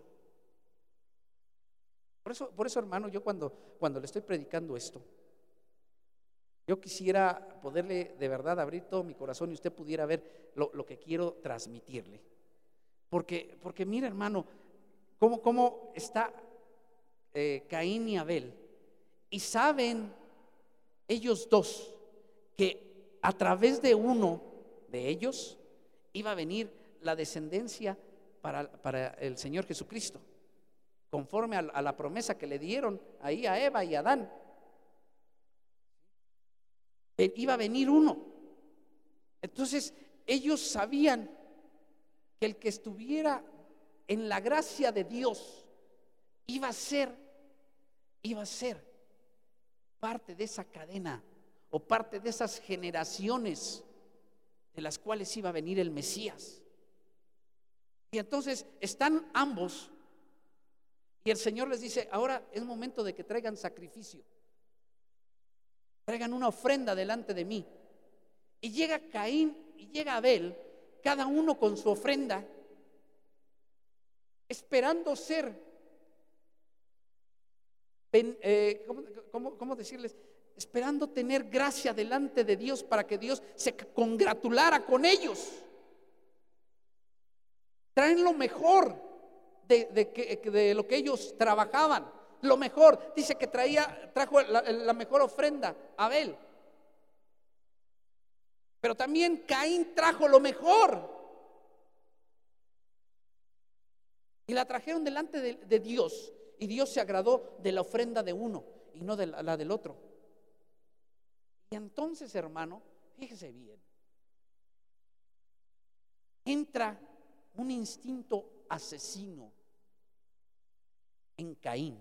Por eso, por eso, hermano, yo cuando, cuando le estoy predicando esto, yo quisiera poderle de verdad abrir todo mi corazón y usted pudiera ver lo, lo que quiero transmitirle. Porque, porque mira, hermano, cómo, cómo está eh, Caín y Abel. Y saben ellos dos que a través de uno de ellos iba a venir la descendencia para, para el Señor Jesucristo, conforme a, a la promesa que le dieron ahí a Eva y a Adán. Iba a venir uno. Entonces ellos sabían que el que estuviera en la gracia de Dios iba a ser, iba a ser parte de esa cadena o parte de esas generaciones de las cuales iba a venir el Mesías. Y entonces están ambos y el Señor les dice: ahora es momento de que traigan sacrificio, traigan una ofrenda delante de mí. Y llega Caín y llega Abel, cada uno con su ofrenda, esperando ser Eh, ¿cómo, cómo, ¿Cómo decirles? Esperando tener gracia delante de Dios para que Dios se congratulara con ellos. Traen lo mejor de, de, de lo que ellos trabajaban. Lo mejor, dice que traía, trajo la, la mejor ofrenda, Abel. Pero también Caín trajo lo mejor. Y la trajeron delante de, de Dios. Y Dios se agradó de la ofrenda de uno y no de la, la del otro. Y entonces, hermano, fíjese bien, entra un instinto asesino en Caín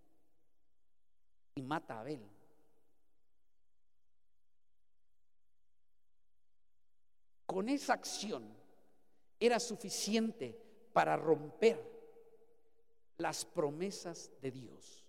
y mata a Abel. Con esa acción era suficiente para romper las promesas de Dios.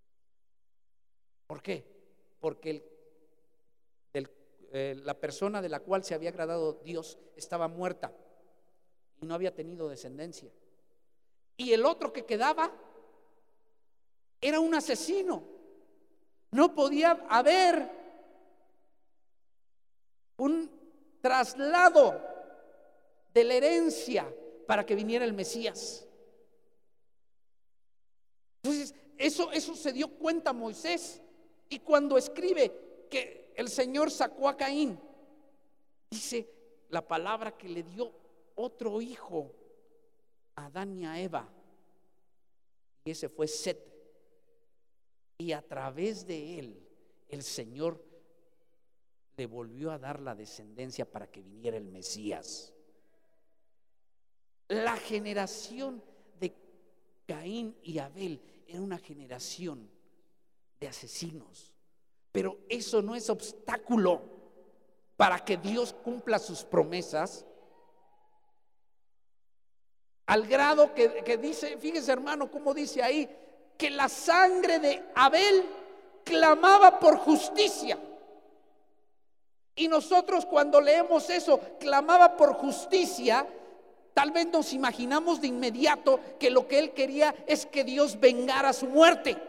¿Por qué? Porque el, el, eh, la persona de la cual se había agradado Dios estaba muerta y no había tenido descendencia. Y el otro que quedaba era un asesino. No podía haber un traslado de la herencia para que viniera el Mesías. Entonces, eso, eso se dio cuenta Moisés. Y cuando escribe que el Señor sacó a Caín, dice la palabra que le dio otro hijo a Adán y a Eva. Y ese fue Set. Y a través de él, el Señor le volvió a dar la descendencia para que viniera el Mesías. La generación de Caín y Abel era una generación de asesinos, pero eso no es obstáculo para que Dios cumpla sus promesas, al grado que, que dice, fíjese hermano, cómo dice ahí, que la sangre de Abel clamaba por justicia. Y nosotros cuando leemos eso, clamaba por justicia, tal vez nos imaginamos de inmediato que lo que él quería es que Dios vengara su muerte.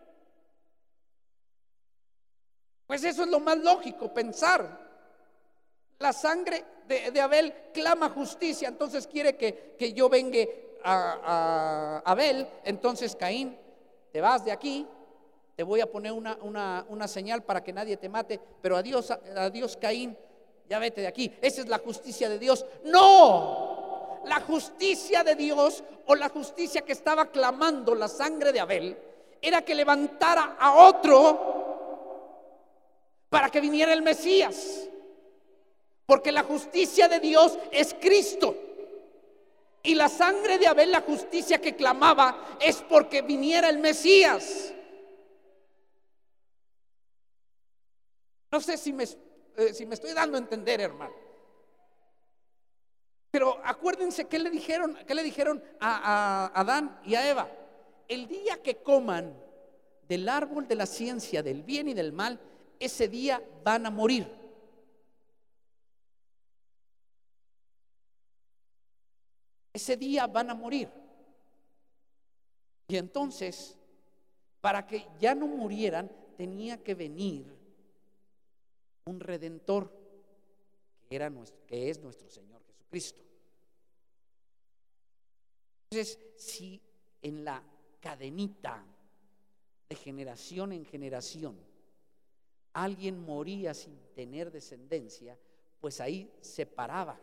Pues eso es lo más lógico, pensar. La sangre de, de Abel clama justicia, entonces quiere que, que yo vengue a, a Abel. Entonces Caín, te vas de aquí, te voy a poner una, una, una señal para que nadie te mate. Pero adiós, adiós Caín, ya vete de aquí, esa es la justicia de Dios. No, la justicia de Dios, o la justicia que estaba clamando la sangre de Abel, era que levantara a otro para que viniera el Mesías. Porque la justicia de Dios es Cristo. Y la sangre de Abel, la justicia que clamaba, es porque viniera el Mesías. No sé si me, eh, si me estoy dando a entender, hermano. Pero acuérdense qué le dijeron, qué le dijeron a, a Adán y a Eva. El día que coman del árbol de la ciencia del bien y del mal, ese día van a morir. Ese día van a morir. Y entonces, para que ya no murieran, tenía que venir un redentor, que, era nuestro, que es nuestro Señor Jesucristo. Entonces, si en la cadenita de generación en generación alguien moría sin tener descendencia, pues ahí se paraba.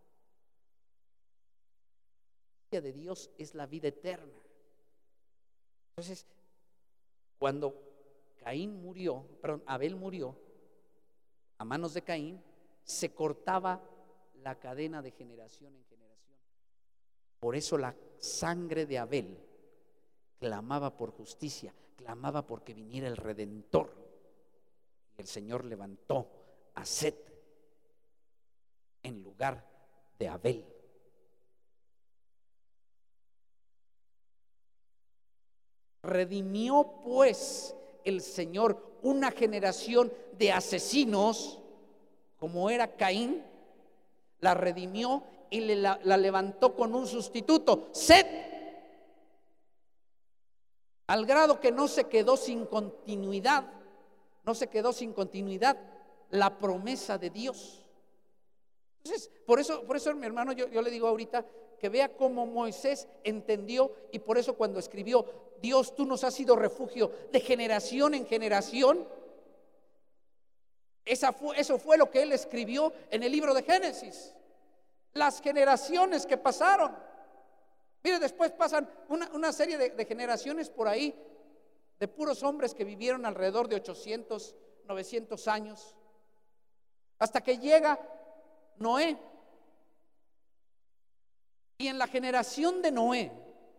La de Dios es la vida eterna. Entonces, cuando Caín murió, perdón, Abel murió a manos de Caín, se cortaba la cadena de generación en generación. Por eso la sangre de Abel clamaba por justicia, clamaba porque viniera el Redentor. Y el Señor levantó a Set en lugar de Abel. Redimió pues el Señor una generación de asesinos, como era Caín, la redimió y le, la, la levantó con un sustituto, Set, al grado que no se quedó sin continuidad, no se quedó sin continuidad la promesa de Dios. Entonces, por eso, por eso mi hermano, yo, yo le digo ahorita que vea cómo Moisés entendió, y por eso cuando escribió, Dios, tú nos has sido refugio de generación en generación, esa fue, eso fue lo que él escribió en el libro de Génesis. Las generaciones que pasaron. Mire, después pasan una, una serie de, de generaciones por ahí, de puros hombres que vivieron alrededor de ochocientos, novecientos años, hasta que llega Noé. Y en la generación de Noé,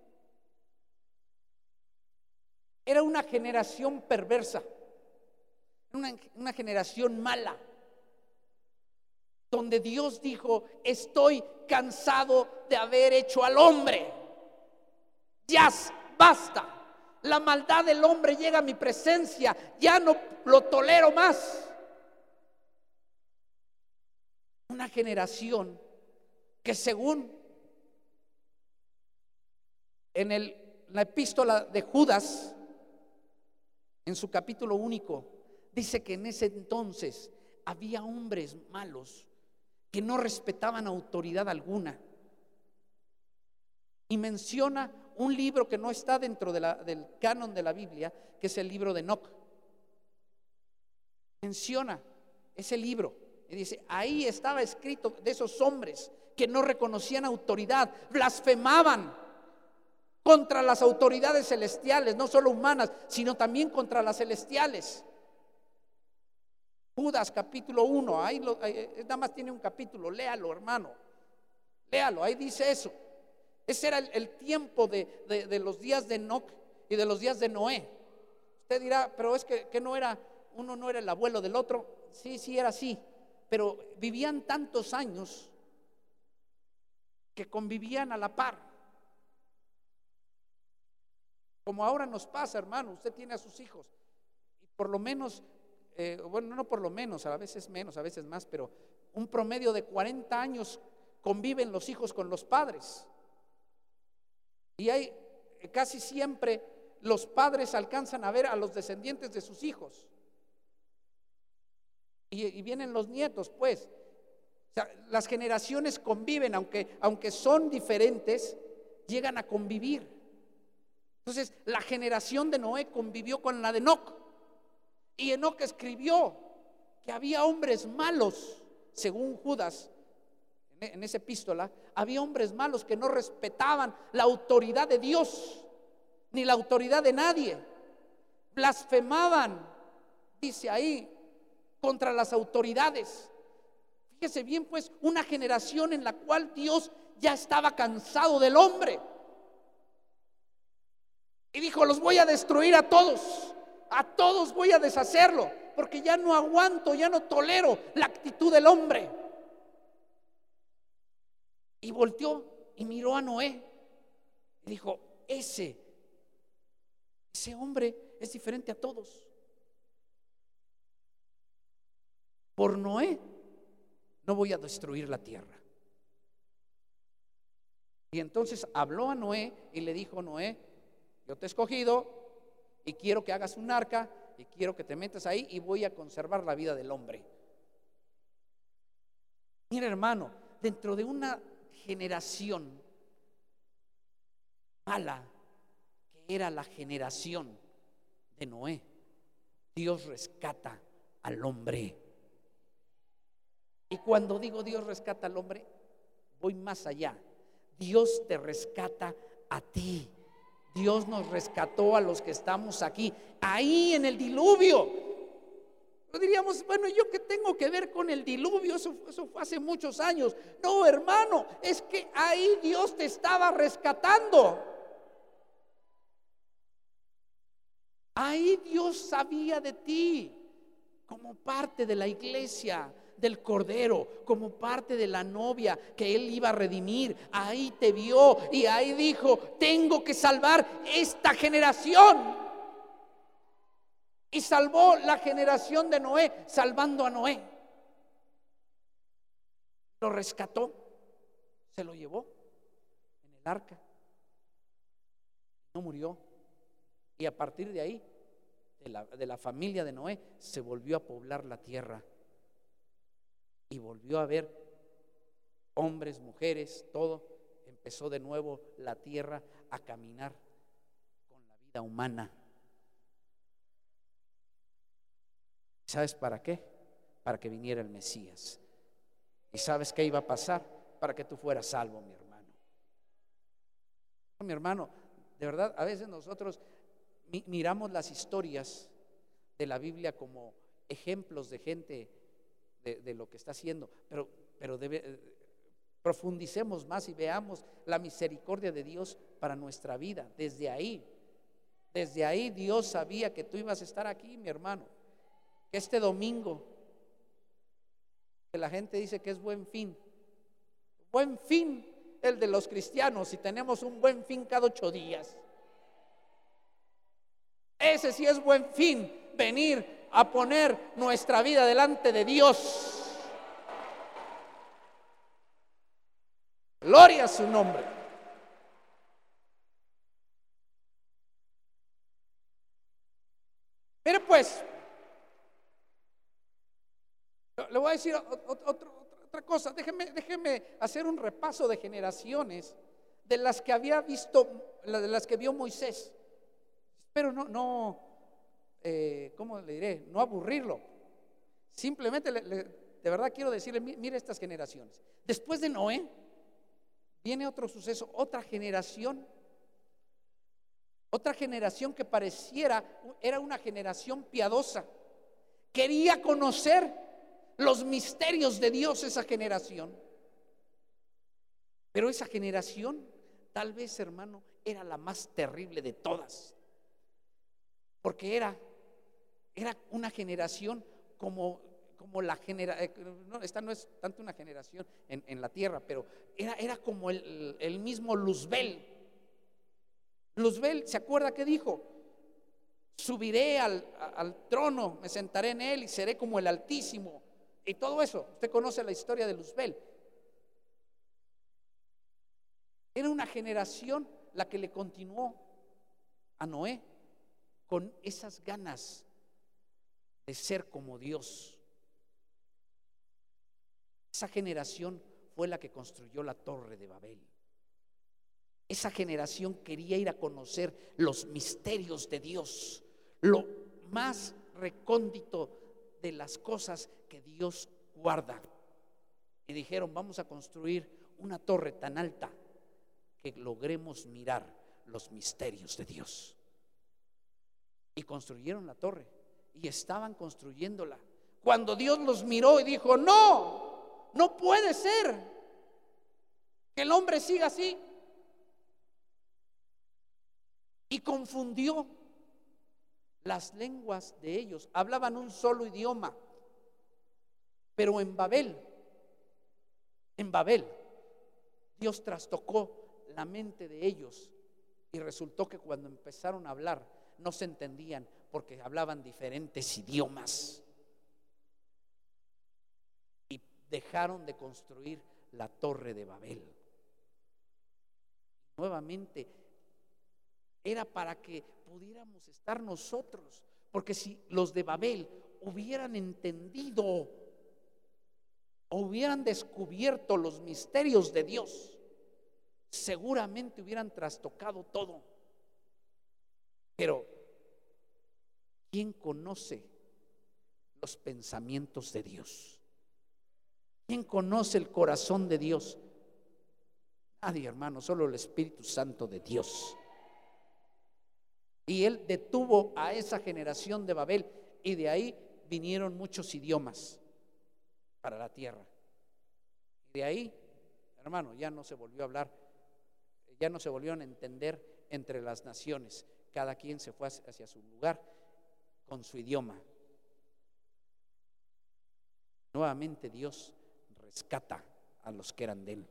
era una generación perversa, una, una generación mala, donde Dios dijo: estoy cansado de haber hecho al hombre, ya basta, la maldad del hombre llega a mi presencia, ya no lo tolero más. Una generación que, según en el, la epístola de Judas, en su capítulo único, dice que en ese entonces había hombres malos que no respetaban autoridad alguna. Y menciona un libro que no está dentro de la, del canon de la Biblia, que es el libro de Enoc. Menciona ese libro y dice: ahí estaba escrito de esos hombres que no reconocían autoridad, blasfemaban contra las autoridades celestiales, no solo humanas, sino también contra las celestiales. Judas capítulo uno, ahí, lo, ahí nada más tiene un capítulo, léalo, hermano, léalo, ahí dice eso. Ese era el, el tiempo de, de, de los días de Enoc y de los días de Noé. Usted dirá, pero es que, que no era, uno no era el abuelo del otro. Sí, sí era así, pero vivían tantos años que convivían a la par. Como ahora nos pasa, hermano, usted tiene a sus hijos y por lo menos, eh, bueno, no por lo menos, a veces menos, a veces más, pero un promedio de cuarenta años conviven los hijos con los padres. Y hay casi siempre los padres alcanzan a ver a los descendientes de sus hijos. Y, y vienen los nietos, pues. O sea, las generaciones conviven, aunque, aunque son diferentes, llegan a convivir. Entonces, la generación de Noé convivió con la de Enoc. Y Enoc escribió que había hombres malos según Judas, en esa epístola, había hombres malos que no respetaban la autoridad de Dios, ni la autoridad de nadie. Blasfemaban, dice ahí, contra las autoridades. Fíjese bien, pues, una generación en la cual Dios ya estaba cansado del hombre. Y dijo: los voy a destruir a todos, a todos voy a deshacerlo, porque ya no aguanto, ya no tolero la actitud del hombre. Y volteó y miró a Noé y dijo: ese, ese hombre es diferente a todos. Por Noé no voy a destruir la tierra. Y entonces habló a Noé y le dijo: Noé, yo te he escogido y quiero que hagas un arca y quiero que te metas ahí y voy a conservar la vida del hombre. Mira, hermano, dentro de una generación mala que era la generación de Noé, Dios rescata al hombre. Y cuando digo Dios rescata al hombre, voy más allá. Dios te rescata a ti. Dios nos rescató a los que estamos aquí, ahí en el diluvio. Diríamos: bueno, ¿yo qué tengo que ver con el diluvio? Eso, eso fue hace muchos años. No, hermano, es que ahí Dios te estaba rescatando. Ahí Dios sabía de ti como parte de la iglesia del Cordero, como parte de la novia que Él iba a redimir. Ahí te vio y ahí dijo: tengo que salvar esta generación. Y salvó la generación de Noé, salvando a Noé. Lo rescató, se lo llevó en el arca, no murió. Y a partir de ahí, de la, de la familia de Noé, se volvió a poblar la tierra. Y volvió a haber hombres, mujeres, todo. Empezó de nuevo la tierra a caminar con la vida humana. ¿Sabes para qué? Para que viniera el Mesías. ¿Y sabes qué iba a pasar? Para que tú fueras salvo, mi hermano. Mi hermano, de verdad, a veces nosotros mi, miramos las historias de la Biblia como ejemplos de gente de, de lo que está haciendo, pero, pero debe, eh, profundicemos más y veamos la misericordia de Dios para nuestra vida. Desde ahí, desde ahí Dios sabía que tú ibas a estar aquí, mi hermano. Que este domingo, que la gente dice que es buen fin, buen fin el de los cristianos, y tenemos un buen fin cada ocho días. Ese sí es buen fin, venir a poner nuestra vida delante de Dios. Gloria a su nombre. Mire pues, le voy a decir otra, otra cosa. Déjeme, déjeme hacer un repaso de generaciones de las que había visto, de las que vio Moisés. Espero no, no eh, ¿cómo le diré? No aburrirlo. Simplemente, le, le, de verdad quiero decirle: mire estas generaciones. Después de Noé, viene otro suceso, otra generación. Otra generación que pareciera, era una generación piadosa. Quería conocer los misterios de Dios esa generación. Pero esa generación, tal vez, hermano, era la más terrible de todas. Porque era, era una generación como, como la generación, no, esta no es tanto una generación en, en la tierra, pero era, era como el, el mismo Luzbel. Luzbel, ¿se acuerda qué dijo? Subiré al, al trono, me sentaré en él y seré como el Altísimo. Y todo eso, usted conoce la historia de Luzbel. Era una generación la que le continuó a Noé con esas ganas de ser como Dios. Esa generación fue la que construyó la Torre de Babel. Esa generación quería ir a conocer los misterios de Dios, lo más recóndito de las cosas que Dios guarda. y dijeron: vamos a construir una torre tan alta que logremos mirar los misterios de Dios. Y construyeron la torre y estaban construyéndola cuando Dios los miró y dijo: no, no puede ser que el hombre siga así. Y confundió las lenguas de ellos. Hablaban un solo idioma, pero en Babel, en Babel, Dios trastocó la mente de ellos y resultó que cuando empezaron a hablar no se entendían porque hablaban diferentes idiomas y dejaron de construir la torre de Babel. Nuevamente era para que pudiéramos estar nosotros, porque si los de Babel hubieran entendido o hubieran descubierto los misterios de Dios, seguramente hubieran trastocado todo. Pero ¿quién conoce los pensamientos de Dios? ¿Quién conoce el corazón de Dios? Nadie, hermano, solo el Espíritu Santo de Dios. Y Él detuvo a esa generación de Babel, y de ahí vinieron muchos idiomas para la tierra. Y de ahí, hermano, ya no se volvió a hablar, ya no se volvieron a entender entre las naciones. Cada quien se fue hacia su lugar con su idioma. Nuevamente Dios rescata a los que eran de Él.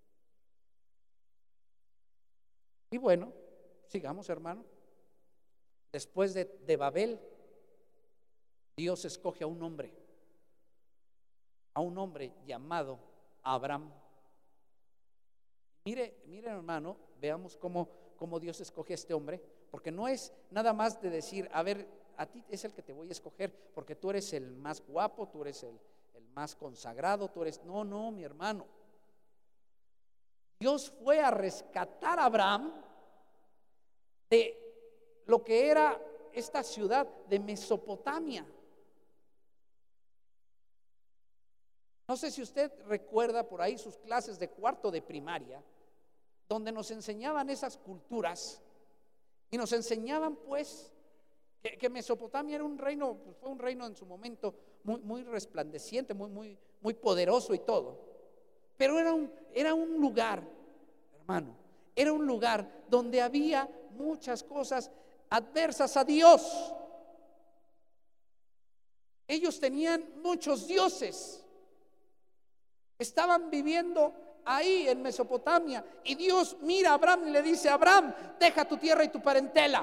Y bueno, sigamos, hermano. Después de, de Babel, Dios escoge a un hombre, a un hombre llamado Abraham. Mire, mire, hermano, veamos cómo, cómo Dios escoge a este hombre, porque no es nada más de decir: a ver, a ti es el que te voy a escoger porque tú eres el más guapo, tú eres el, el más consagrado, tú eres... No, no, mi hermano. Dios fue a rescatar a Abraham de lo que era esta ciudad de Mesopotamia. No sé si usted recuerda por ahí sus clases de cuarto de primaria, donde nos enseñaban esas culturas y nos enseñaban pues que, que Mesopotamia era un reino, pues fue un reino en su momento muy, muy resplandeciente, muy, muy, muy poderoso y todo. Pero era un, era un lugar, hermano, era un lugar donde había muchas cosas adversas a Dios. Ellos tenían muchos dioses. Estaban viviendo ahí en Mesopotamia, y Dios mira a Abraham y le dice: Abraham, deja tu tierra y tu parentela.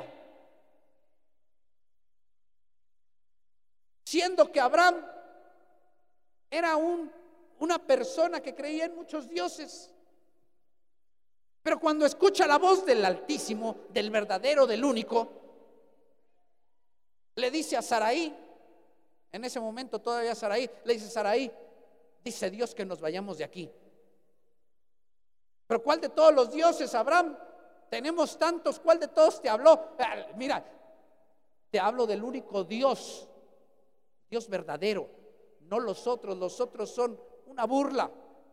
Siendo que Abraham era un, una persona que creía en muchos dioses. Pero cuando escucha la voz del Altísimo, del verdadero, del único, le dice a Sarai, en ese momento todavía Sarai, le dice: Sarai, dice Dios que nos vayamos de aquí. Pero ¿cuál de todos los dioses, Abraham? Tenemos tantos, ¿cuál de todos te habló? Mira, te hablo del único Dios, Dios verdadero, no los otros. Los otros son una burla.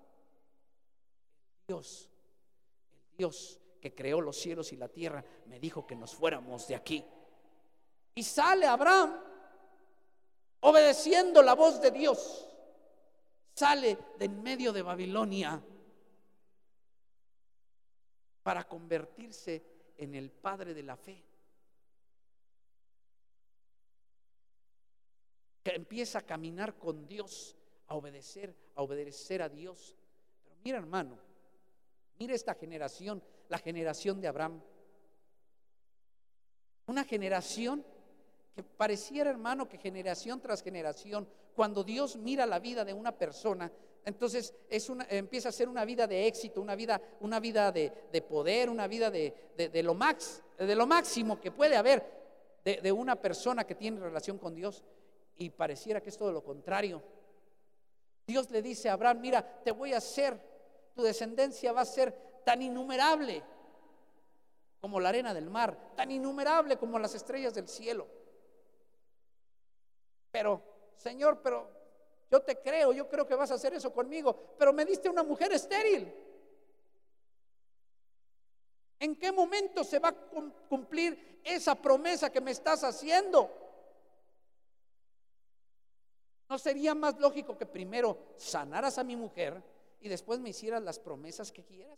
Dios, el Dios que creó los cielos y la tierra, me dijo que nos fuéramos de aquí. Y sale Abraham obedeciendo la voz de Dios. Sale de en medio de Babilonia para convertirse en el padre de la fe, que empieza a caminar con Dios, a obedecer, a obedecer a Dios. Pero mira, hermano, mira esta generación, la generación de Abraham, una generación que pareciera, hermano, que generación tras generación, cuando Dios mira la vida de una persona, entonces es una, empieza a ser una vida de éxito, una vida, una vida de, de poder, una vida de, de, de, lo max, de lo máximo que puede haber de, de una persona que tiene relación con Dios. Y pareciera que es todo lo contrario. Dios le dice a Abraham: mira, te voy a hacer, tu descendencia va a ser tan innumerable como la arena del mar, tan innumerable como las estrellas del cielo. Pero, Señor, pero yo te creo, yo creo que vas a hacer eso conmigo, pero me diste una mujer estéril. ¿En qué momento se va a cumplir esa promesa que me estás haciendo? ¿No sería más lógico que primero sanaras a mi mujer y después me hicieras las promesas que quieras?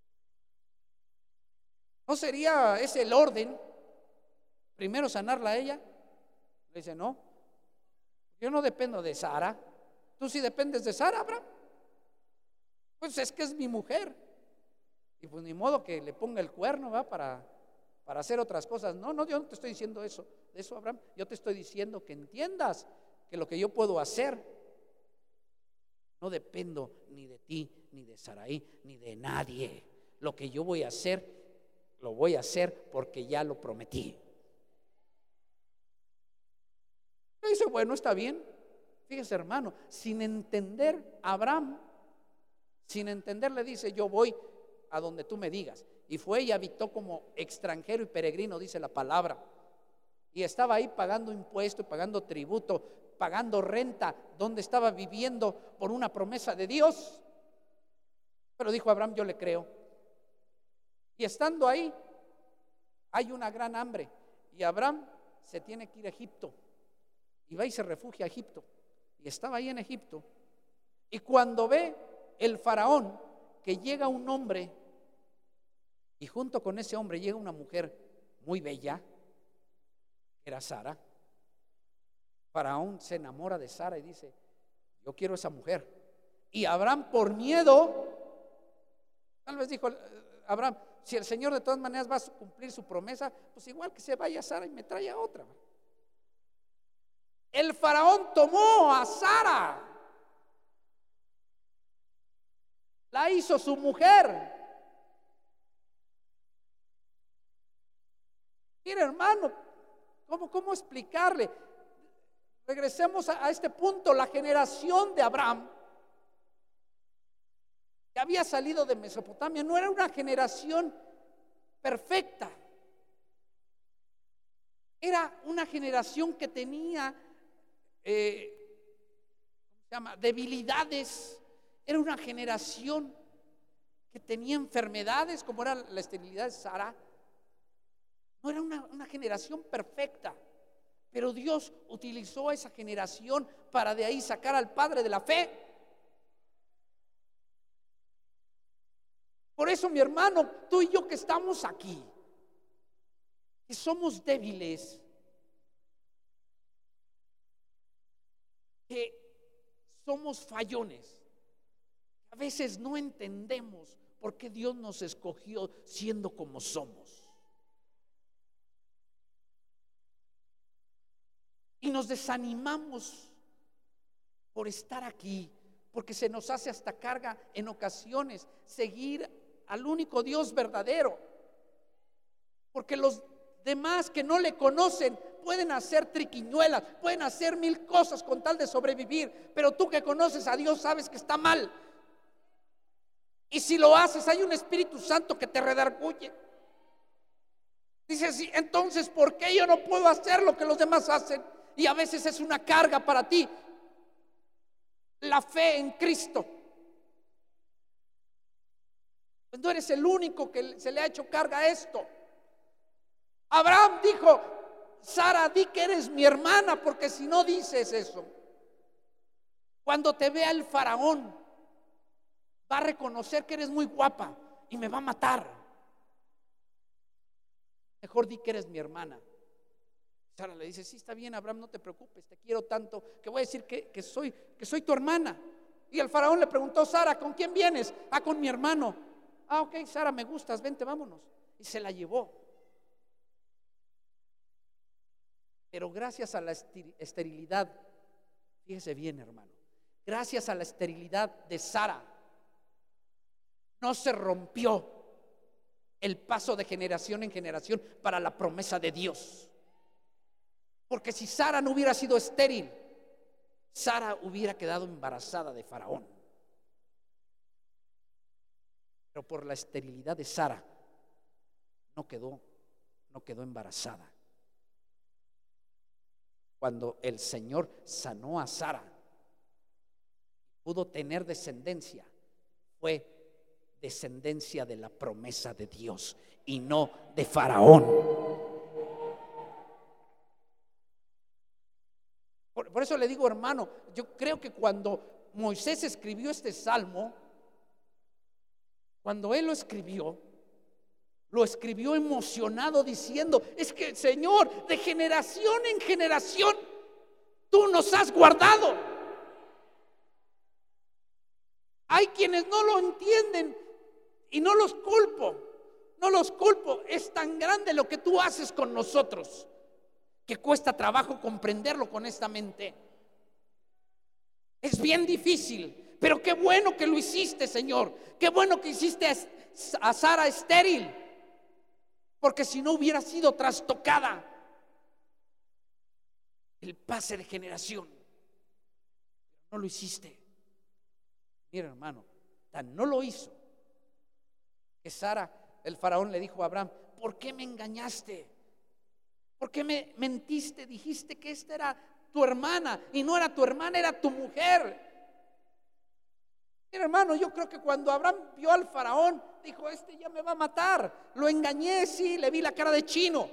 ¿No sería ese el orden? Primero sanarla a ella. Le dice, no, yo no dependo de Sara. ¿Tú sí dependes de Sara, Abraham? Pues es que es mi mujer. Y pues ni modo que le ponga el cuerno, ¿va? Para, para hacer otras cosas. No, no, yo no te estoy diciendo eso, de eso, Abraham. Yo te estoy diciendo que entiendas que lo que yo puedo hacer, no dependo ni de ti, ni de Sarai, ni de nadie. Lo que yo voy a hacer, lo voy a hacer porque ya lo prometí. Y dice, bueno, está bien. Fíjese, hermano, sin entender, Abraham, sin entender, le dice, yo voy a donde tú me digas. Y fue y habitó como extranjero y peregrino, dice la palabra. Y estaba ahí pagando impuestos, pagando tributo, pagando renta, donde estaba viviendo por una promesa de Dios. Pero dijo Abraham, yo le creo. Y estando ahí, hay una gran hambre. Y Abraham se tiene que ir a Egipto. Y va y se refugia a Egipto. Y estaba ahí en Egipto. Y cuando ve el faraón que llega un hombre, y junto con ese hombre llega una mujer muy bella, era Sara. Faraón se enamora de Sara y dice, yo quiero esa mujer. Y Abraham, por miedo, tal vez dijo Abraham, si el Señor de todas maneras va a cumplir su promesa, pues igual que se vaya Sara y me traiga otra. El faraón tomó a Sara, la hizo su mujer. Mira, hermano, ¿cómo, cómo explicarle? Regresemos a, a este punto. La generación de Abraham, que había salido de Mesopotamia, no era una generación perfecta. Era una generación que tenía eh, ¿cómo se llama? debilidades. Era una generación que tenía enfermedades, como era la esterilidad de Sara. No era una, una generación perfecta, pero Dios utilizó a esa generación para de ahí sacar al padre de la fe. Por eso, mi hermano, tú y yo que estamos aquí, que somos débiles, que somos fallones, a veces no entendemos por qué Dios nos escogió siendo como somos. Y nos desanimamos por estar aquí, porque se nos hace hasta carga en ocasiones seguir al único Dios verdadero, porque los demás que no le conocen pueden hacer triquiñuelas, pueden hacer mil cosas con tal de sobrevivir, pero tú que conoces a Dios sabes que está mal. Y si lo haces, hay un Espíritu Santo que te redarguye. Dices, sí, entonces, ¿por qué yo no puedo hacer lo que los demás hacen? Y a veces es una carga para ti. La fe en Cristo. Pues no eres el único que se le ha hecho carga a esto. Abraham dijo, Sara, di que eres mi hermana, porque si no dices eso, cuando te vea el faraón, va a reconocer que eres muy guapa y me va a matar. Mejor di que eres mi hermana. Sara le dice, sí, está bien, Abraham, no te preocupes, te quiero tanto que voy a decir que, que, soy, que soy tu hermana. Y el faraón le preguntó, Sara, ¿con quién vienes? Ah, con mi hermano. Ah, ok, Sara, me gustas, vente, vámonos. Y se la llevó. Pero gracias a la esterilidad, fíjese bien, hermano, gracias a la esterilidad de Sara, no se rompió el paso de generación en generación para la promesa de Dios. Porque si Sara no hubiera sido estéril, Sara hubiera quedado embarazada de Faraón. Pero por la esterilidad de Sara no quedó, no quedó embarazada. Cuando el Señor sanó a Sara, pudo tener descendencia fue descendencia de la promesa de Dios y no de Faraón. Por, por eso le digo, hermano, yo creo que cuando Moisés escribió este salmo, cuando él lo escribió, lo escribió emocionado diciendo: es que, Señor, de generación en generación tú nos has guardado. Hay quienes no lo entienden y no los culpo, no los culpo. Es tan grande lo que tú haces con nosotros que cuesta trabajo comprenderlo con esta mente. Es bien difícil, pero qué bueno que lo hiciste, Señor. Qué bueno que hiciste a Sara estéril, porque si no hubiera sido trastocada el pase de generación. No lo hiciste. Mira, hermano, tan no lo hizo que Sara, el faraón, le dijo a Abraham: ¿por qué me engañaste? ¿Por qué me mentiste? Dijiste que esta era tu hermana y no era tu hermana, era tu mujer. Mira, hermano, yo creo que cuando Abraham vio al faraón, dijo: este ya me va a matar. Lo engañé, sí, le vi la cara de chino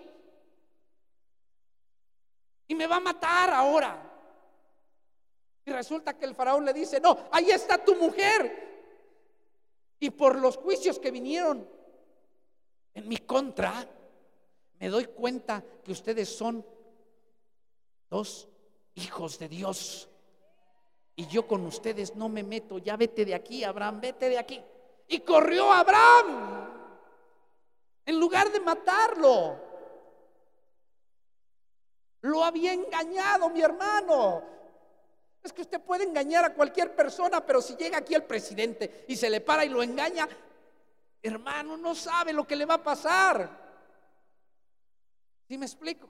y me va a matar ahora. Y resulta que el faraón le dice: no, ahí está tu mujer. Y por los juicios que vinieron en mi contra, me doy cuenta que ustedes son dos hijos de Dios. Y yo con ustedes no me meto. Ya vete de aquí, Abraham, vete de aquí. Y corrió Abraham en lugar de matarlo. Lo había engañado, mi hermano. Es que usted puede engañar a cualquier persona, pero si llega aquí el presidente y se le para y lo engaña, hermano, no sabe lo que le va a pasar. ¿Sí me explico?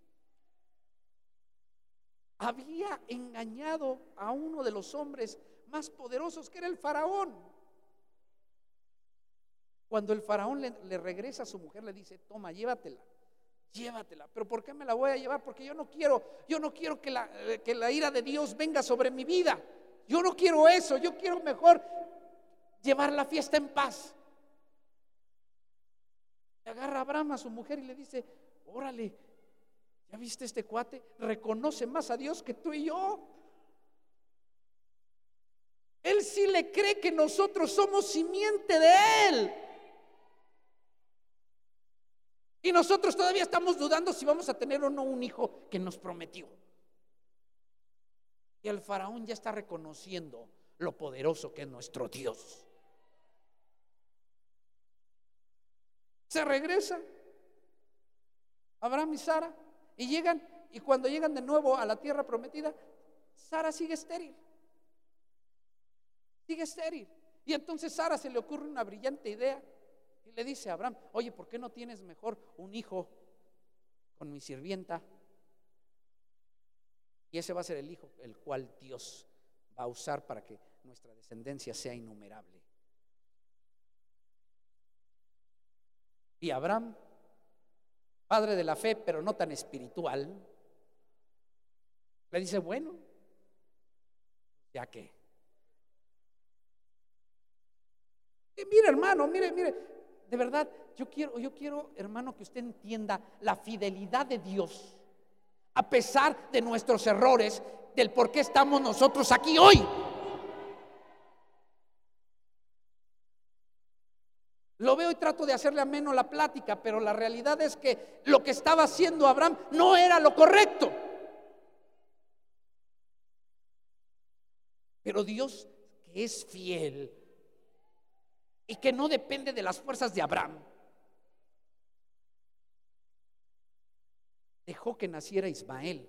Había engañado a uno de los hombres más poderosos, que era el faraón. Cuando el faraón le, le regresa a su mujer, le dice: toma, llévatela, llévatela. ¿Pero por qué me la voy a llevar? Porque yo no quiero, yo no quiero que la, que la ira de Dios venga sobre mi vida. Yo no quiero eso. Yo quiero mejor llevar la fiesta en paz. Le agarra a Abraham a su mujer y le dice: órale, ¿ya viste este cuate? Reconoce más a Dios que tú y yo. Él sí le cree que nosotros somos simiente de él. Y nosotros todavía estamos dudando si vamos a tener o no un hijo que nos prometió. Y el faraón ya está reconociendo lo poderoso que es nuestro Dios. Se regresa Abraham y Sara y llegan, y cuando llegan de nuevo a la tierra prometida, Sara sigue estéril. Sigue estéril. Y entonces Sara se le ocurre una brillante idea y le dice a Abraham: oye, ¿por qué no tienes mejor un hijo con mi sirvienta? Y ese va a ser el hijo el cual Dios va a usar para que nuestra descendencia sea innumerable. Y Abraham, padre de la fe, pero no tan espiritual, le dice: bueno, ya que. Y mire, hermano, mire, mire, de verdad, yo quiero, yo quiero, hermano, que usted entienda la fidelidad de Dios, a pesar de nuestros errores, del por qué estamos nosotros aquí hoy. Lo veo y trato de hacerle ameno la plática, pero la realidad es que lo que estaba haciendo Abraham no era lo correcto. Pero Dios, que es fiel y que no depende de las fuerzas de Abraham, dejó que naciera Ismael.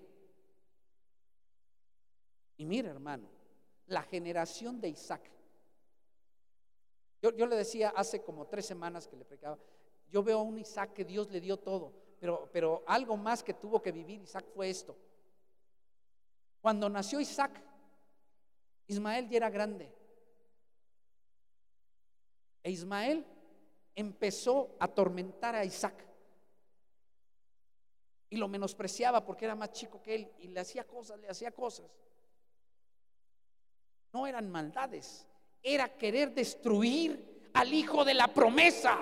Y mira, hermano, la generación de Isaac. Yo, yo le decía hace como tres semanas que le predicaba, yo veo a un Isaac que Dios le dio todo, pero, pero algo más que tuvo que vivir Isaac fue esto. Cuando nació Isaac, Ismael ya era grande. E Ismael empezó a atormentar a Isaac y lo menospreciaba porque era más chico que él y le hacía cosas, le hacía cosas. no eran maldades, era querer destruir al hijo de la promesa.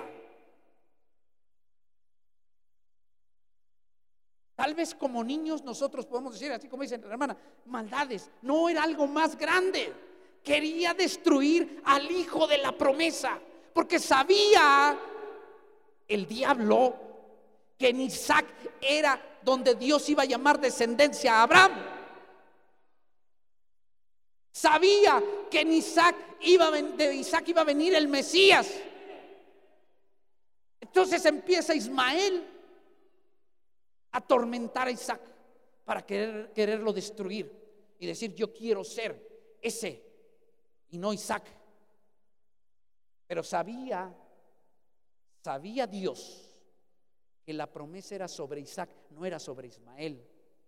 Tal vez como niños nosotros podemos decir, así como dice la hermana, maldades. No, era algo más grande. Quería destruir al hijo de la promesa, porque sabía el diablo que en Isaac era donde Dios iba a llamar descendencia a Abraham. Sabía que en Isaac iba, de Isaac iba a venir el Mesías. Entonces empieza Ismael a atormentar a Isaac para querer, quererlo destruir y decir: yo quiero ser ese y no Isaac. Pero sabía, sabía Dios que la promesa era sobre Isaac, no era sobre Ismael.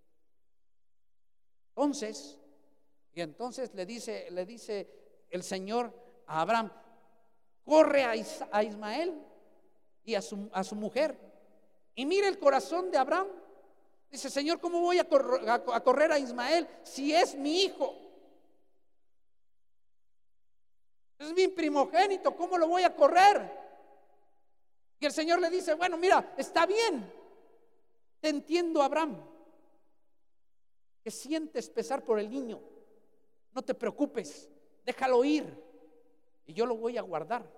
Entonces, y entonces le dice, le dice el Señor a Abraham: corre a, Is- a Ismael y a su, a su mujer. Y mire el corazón de Abraham. Dice: Señor, ¿cómo voy a, cor- a, a correr a Ismael si es mi hijo? Es mi primogénito, ¿cómo lo voy a correr? Y el Señor le dice: bueno, mira, está bien, te entiendo, Abraham, que sientes pesar por el niño. No te preocupes, déjalo ir y yo lo voy a guardar.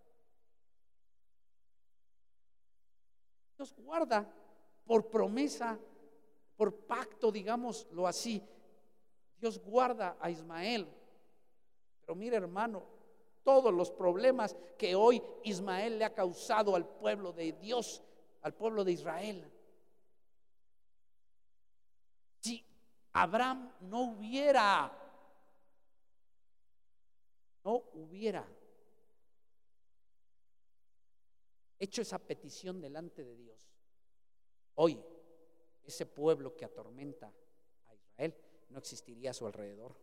Dios guarda por promesa, por pacto, digámoslo así. Dios guarda a Ismael. Pero mire, hermano, todos los problemas que hoy Ismael le ha causado al pueblo de Dios, al pueblo de Israel, si Abraham no hubiera no hubiera hecho esa petición delante de Dios, hoy ese pueblo que atormenta a Israel no existiría a su alrededor.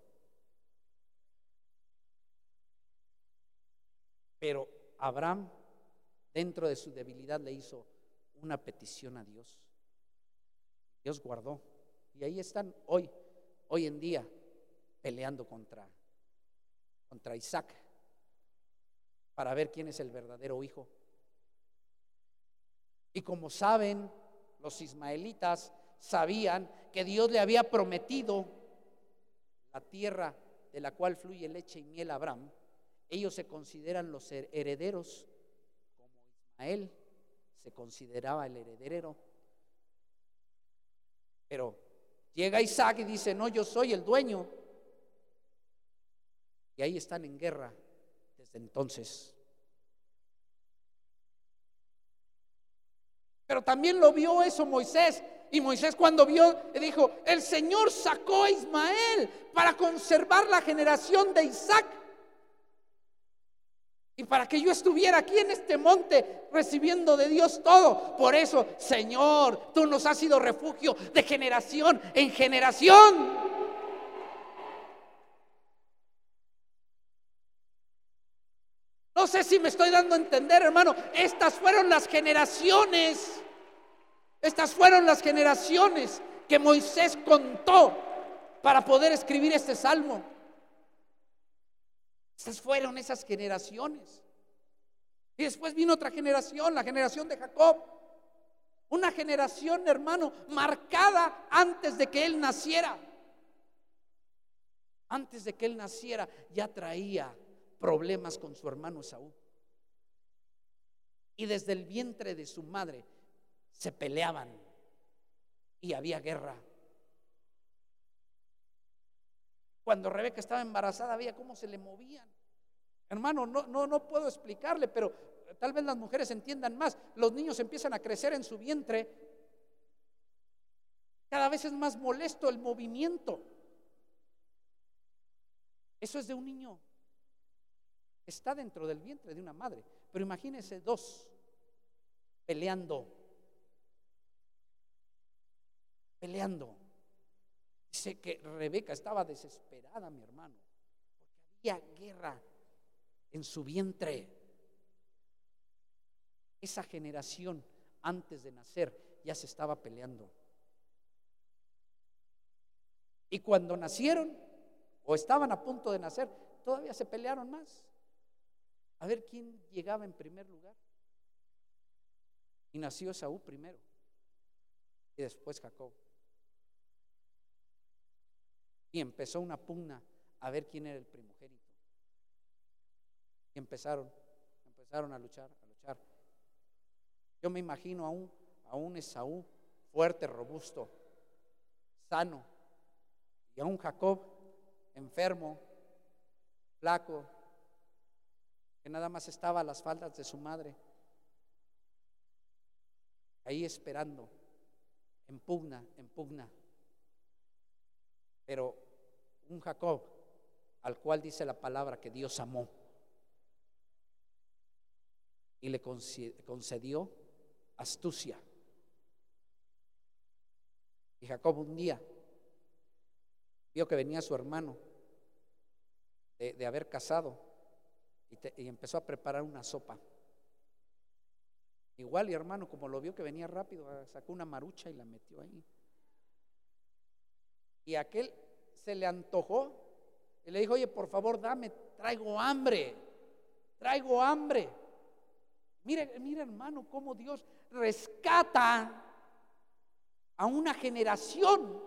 Pero Abraham, dentro de su debilidad, le hizo una petición a Dios. Dios guardó. Y ahí están hoy, hoy en día, peleando contra, contra Isaac, para ver quién es el verdadero hijo. Y como saben, los ismaelitas sabían que Dios le había prometido la tierra de la cual fluye leche y miel a Abraham. Ellos se consideran los herederos, como Ismael se consideraba el heredero. Pero llega Isaac y dice: no, yo soy el dueño. Y ahí están en guerra desde entonces. Pero también lo vio eso Moisés. Y Moisés, cuando vio, dijo: el Señor sacó a Ismael para conservar la generación de Isaac, y para que yo estuviera aquí en este monte recibiendo de Dios todo. Por eso, Señor, tú nos has sido refugio de generación en generación. No sé si me estoy dando a entender, hermano. Estas fueron las generaciones. Estas fueron las generaciones que Moisés contó para poder escribir este salmo. Estas fueron esas generaciones. Y después vino otra generación, la generación de Jacob. Una generación, hermano, marcada antes de que él naciera. Antes de que él naciera ya traía problemas con su hermano Esaú. Y desde el vientre de su madre se peleaban y había guerra. Cuando Rebeca estaba embarazada, veía cómo se le movían. Hermano, no, no, no puedo explicarle, pero tal vez las mujeres entiendan más. Los niños empiezan a crecer en su vientre. Cada vez es más molesto el movimiento. Eso es de un niño. Está dentro del vientre de una madre. Pero imagínense dos peleando. Peleando. Dice que Rebeca estaba desesperada, mi hermano, porque había guerra en su vientre. Esa generación antes de nacer ya se estaba peleando. Y cuando nacieron, o estaban a punto de nacer, todavía se pelearon más. A ver quién llegaba en primer lugar. Y nació Esaú primero y después Jacob. Y empezó una pugna a ver quién era el primogénito. Y empezaron, empezaron a luchar, a luchar. Yo me imagino a un, a un Esaú fuerte, robusto, sano, y a un Jacob enfermo, flaco, que nada más estaba a las faldas de su madre, ahí esperando, en pugna, en pugna. Pero un Jacob al cual dice la palabra que Dios amó y le concedió astucia. Y Jacob un día vio que venía su hermano de, de haber casado y, te, y empezó a preparar una sopa. Igual, y hermano, como lo vio que venía rápido, sacó una marucha y la metió ahí. Y aquel se le antojó y le dijo: oye, por favor, dame, traigo hambre, traigo hambre. Mire, mire, hermano, cómo Dios rescata a una generación.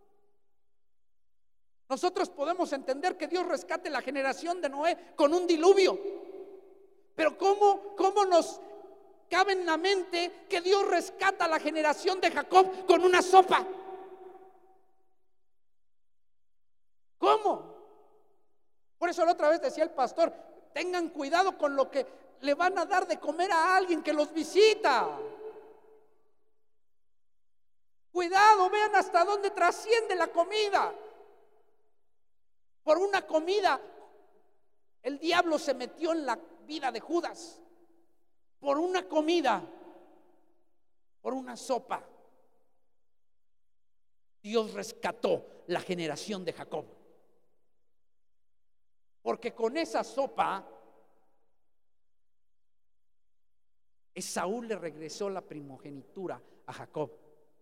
Nosotros podemos entender que Dios rescate la generación de Noé con un diluvio, pero ¿cómo, cómo nos cabe en la mente que Dios rescata a la generación de Jacob con una sopa? ¿Cómo? Por eso la otra vez decía el pastor: tengan cuidado con lo que le van a dar de comer a alguien que los visita. Cuidado, vean hasta dónde trasciende la comida. Por una comida, el diablo se metió en la vida de Judas. Por una comida, por una sopa, Dios rescató la generación de Jacob. Porque con esa sopa, Esaú le regresó la primogenitura a Jacob.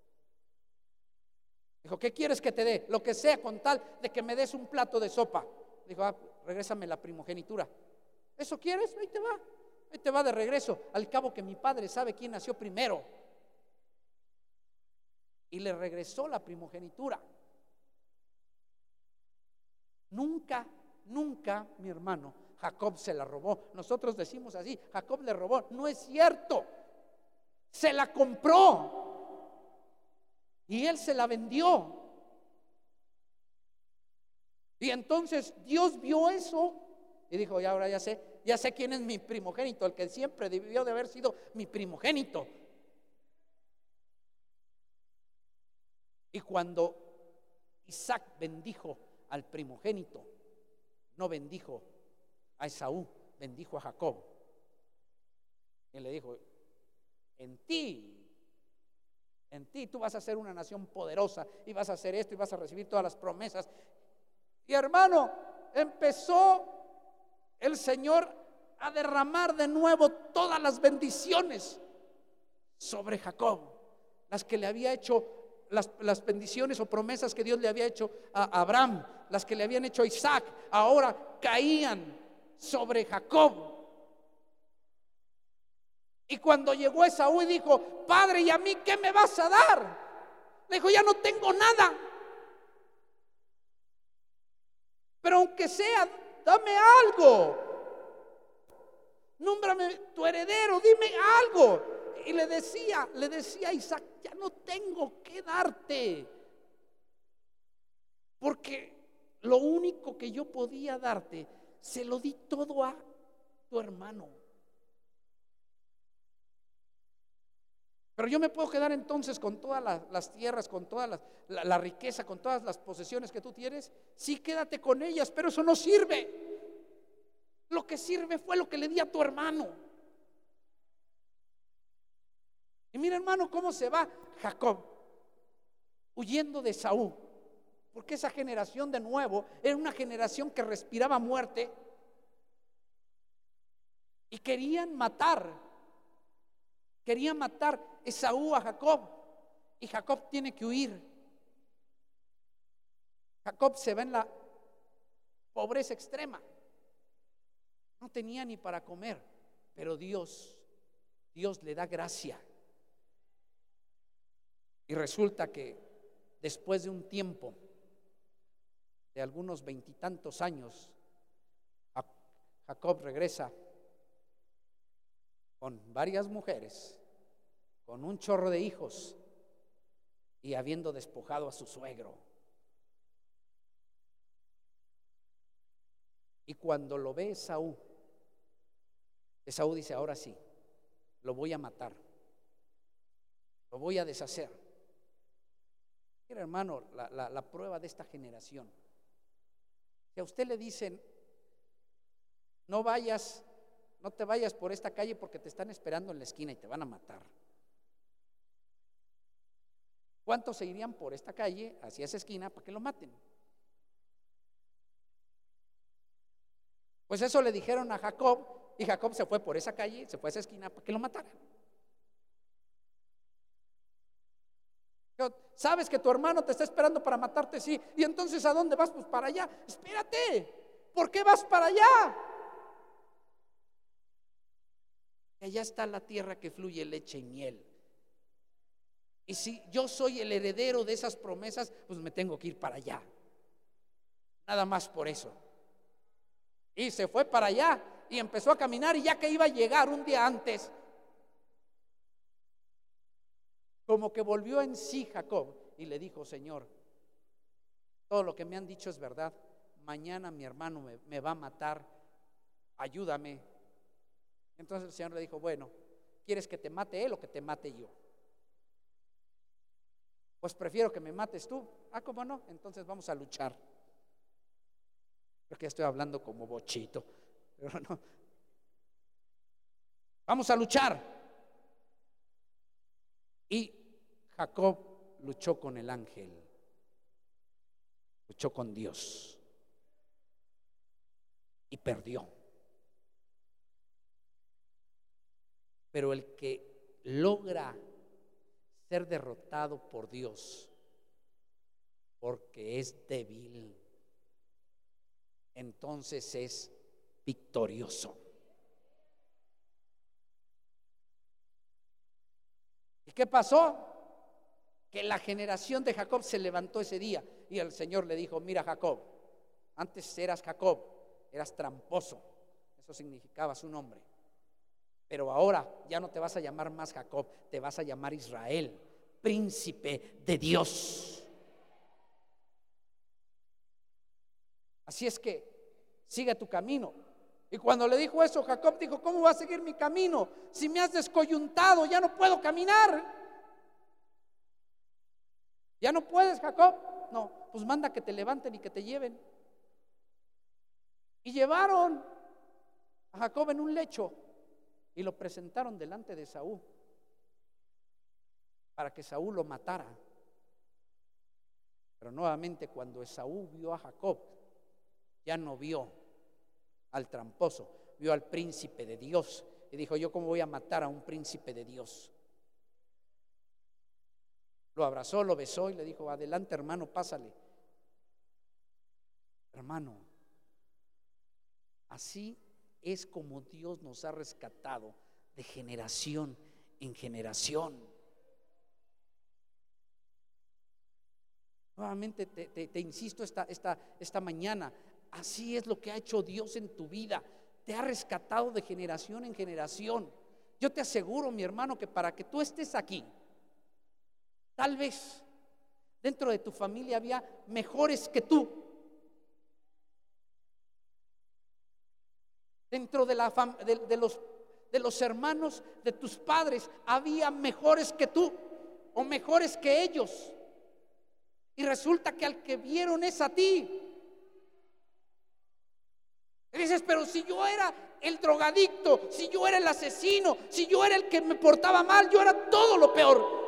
Dijo: ¿qué quieres que te dé? Lo que sea, con tal de que me des un plato de sopa. Dijo: ah, regrésame la primogenitura. ¿Eso quieres? Ahí te va, ahí te va de regreso. Al cabo que mi padre sabe quién nació primero. Y le regresó la primogenitura. Nunca, nunca, mi hermano, Jacob se la robó. Nosotros decimos así: Jacob le robó. No es cierto. Se la compró. Y él se la vendió. Y entonces Dios vio eso y dijo: y ahora ya sé, ya sé quién es mi primogénito, el que siempre debió de haber sido mi primogénito. Y cuando Isaac bendijo al primogénito, no bendijo a Esaú, bendijo a Jacob. Y le dijo: en ti En ti tú vas a ser una nación poderosa y vas a hacer esto y vas a recibir todas las promesas. Y hermano, empezó el Señor a derramar de nuevo todas las bendiciones sobre Jacob, las que le había hecho, las, las bendiciones o promesas que Dios le había hecho a Abraham, las que le habían hecho a Isaac, ahora caían sobre Jacob. Y cuando llegó Esaú y dijo: padre, ¿y a mí qué me vas a dar? Le dijo: ya no tengo nada, pero aunque sea, dame algo. Nómbrame tu heredero, dime algo. Y le decía, le decía a Isaac: ya no tengo que darte, porque lo único que yo podía darte, se lo di todo a tu hermano. Pero yo me puedo quedar entonces con todas las, las tierras, con toda la, la, la riqueza, con todas las posesiones que tú tienes. Sí, quédate con ellas, pero eso no sirve. Lo que sirve fue lo que le di a tu hermano. Y mira, hermano, cómo se va Jacob huyendo de Esaú, porque esa generación de nuevo era una generación que respiraba muerte y querían matar. Quería matar Esaú a Jacob, y Jacob tiene que huir. Jacob se va en la, pobreza extrema. No tenía ni para comer, pero Dios, Dios le da gracia. Y resulta que después de un tiempo, de algunos veintitantos años, Jacob regresa con varias mujeres, con un chorro de hijos y habiendo despojado a su suegro. Y cuando lo ve Esaú, Esaú dice: ahora sí, lo voy a matar, lo voy a deshacer. Mira, hermano, la, la, la prueba de esta generación. Si a usted le dicen: no vayas, no te vayas por esta calle porque te están esperando en la esquina y te van a matar, ¿cuántos se irían por esta calle hacia esa esquina para que lo maten? Pues eso le dijeron a Jacob, y Jacob se fue por esa calle, se fue a esa esquina para que lo mataran. Sabes que tu hermano te está esperando para matarte, sí, y entonces ¿a dónde vas? Pues para allá. Espérate, ¿por qué vas para allá? Que allá está la tierra que fluye leche y miel. Y si yo soy el heredero de esas promesas, pues me tengo que ir para allá. Nada más por eso. Y se fue para allá y empezó a caminar, y ya que iba a llegar un día antes, como que volvió en sí Jacob y le dijo: Señor, todo lo que me han dicho es verdad, mañana mi hermano me, me va a matar, ayúdame. Entonces el Señor le dijo: bueno, ¿quieres que te mate él o que te mate yo? Pues prefiero que me mates tú. Ah, ¿cómo no? Entonces vamos a luchar. Creo que ya estoy hablando como bochito, pero no. Vamos a luchar. Y Jacob luchó con el ángel, luchó con Dios y perdió. Pero el que logra ser derrotado por Dios porque es débil, entonces es victorioso. ¿Y qué pasó? Que la generación de Jacob se levantó ese día y el Señor le dijo: mira, Jacob, antes eras Jacob, eras tramposo, eso significaba su nombre, pero ahora ya no te vas a llamar más Jacob, te vas a llamar Israel, príncipe de Dios. Así es que sigue tu camino. Y cuando le dijo eso, Jacob dijo: ¿cómo voy a seguir mi camino? Si me has descoyuntado, ya no puedo caminar. ¿Ya no puedes, Jacob? No, pues manda que te levanten y que te lleven. Y llevaron a Jacob en un lecho y lo presentaron delante de Esaú para que Esaú lo matara. Pero nuevamente, cuando Esaú vio a Jacob, ya no vio al tramposo, vio al príncipe de Dios y dijo: yo cómo voy a matar a un príncipe de Dios. Lo abrazó, lo besó y le dijo: adelante, hermano, pásale. Hermano, así es como Dios nos ha rescatado de generación en generación. Nuevamente te, te, te insisto esta, esta, esta mañana, así es lo que ha hecho Dios en tu vida. Te ha rescatado de generación en generación. Yo te aseguro, mi hermano, que para que tú estés aquí, tal vez dentro de tu familia había mejores que tú. Dentro de, la fam- de, de, los, de los hermanos de tus padres había mejores que tú o mejores que ellos. Y resulta que al que vieron es a ti. Y dices: pero si yo era el drogadicto, si yo era el asesino, si yo era el que me portaba mal, yo era todo lo peor.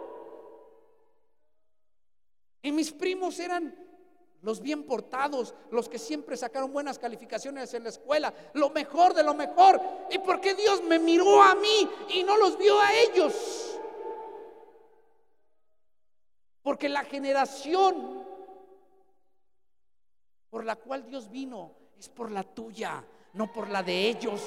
Y mis primos eran los bien portados, los que siempre sacaron buenas calificaciones en la escuela, lo mejor de lo mejor. ¿Y por qué Dios me miró a mí y no los vio a ellos? Porque la generación por la cual Dios vino es por la tuya, no por la de ellos.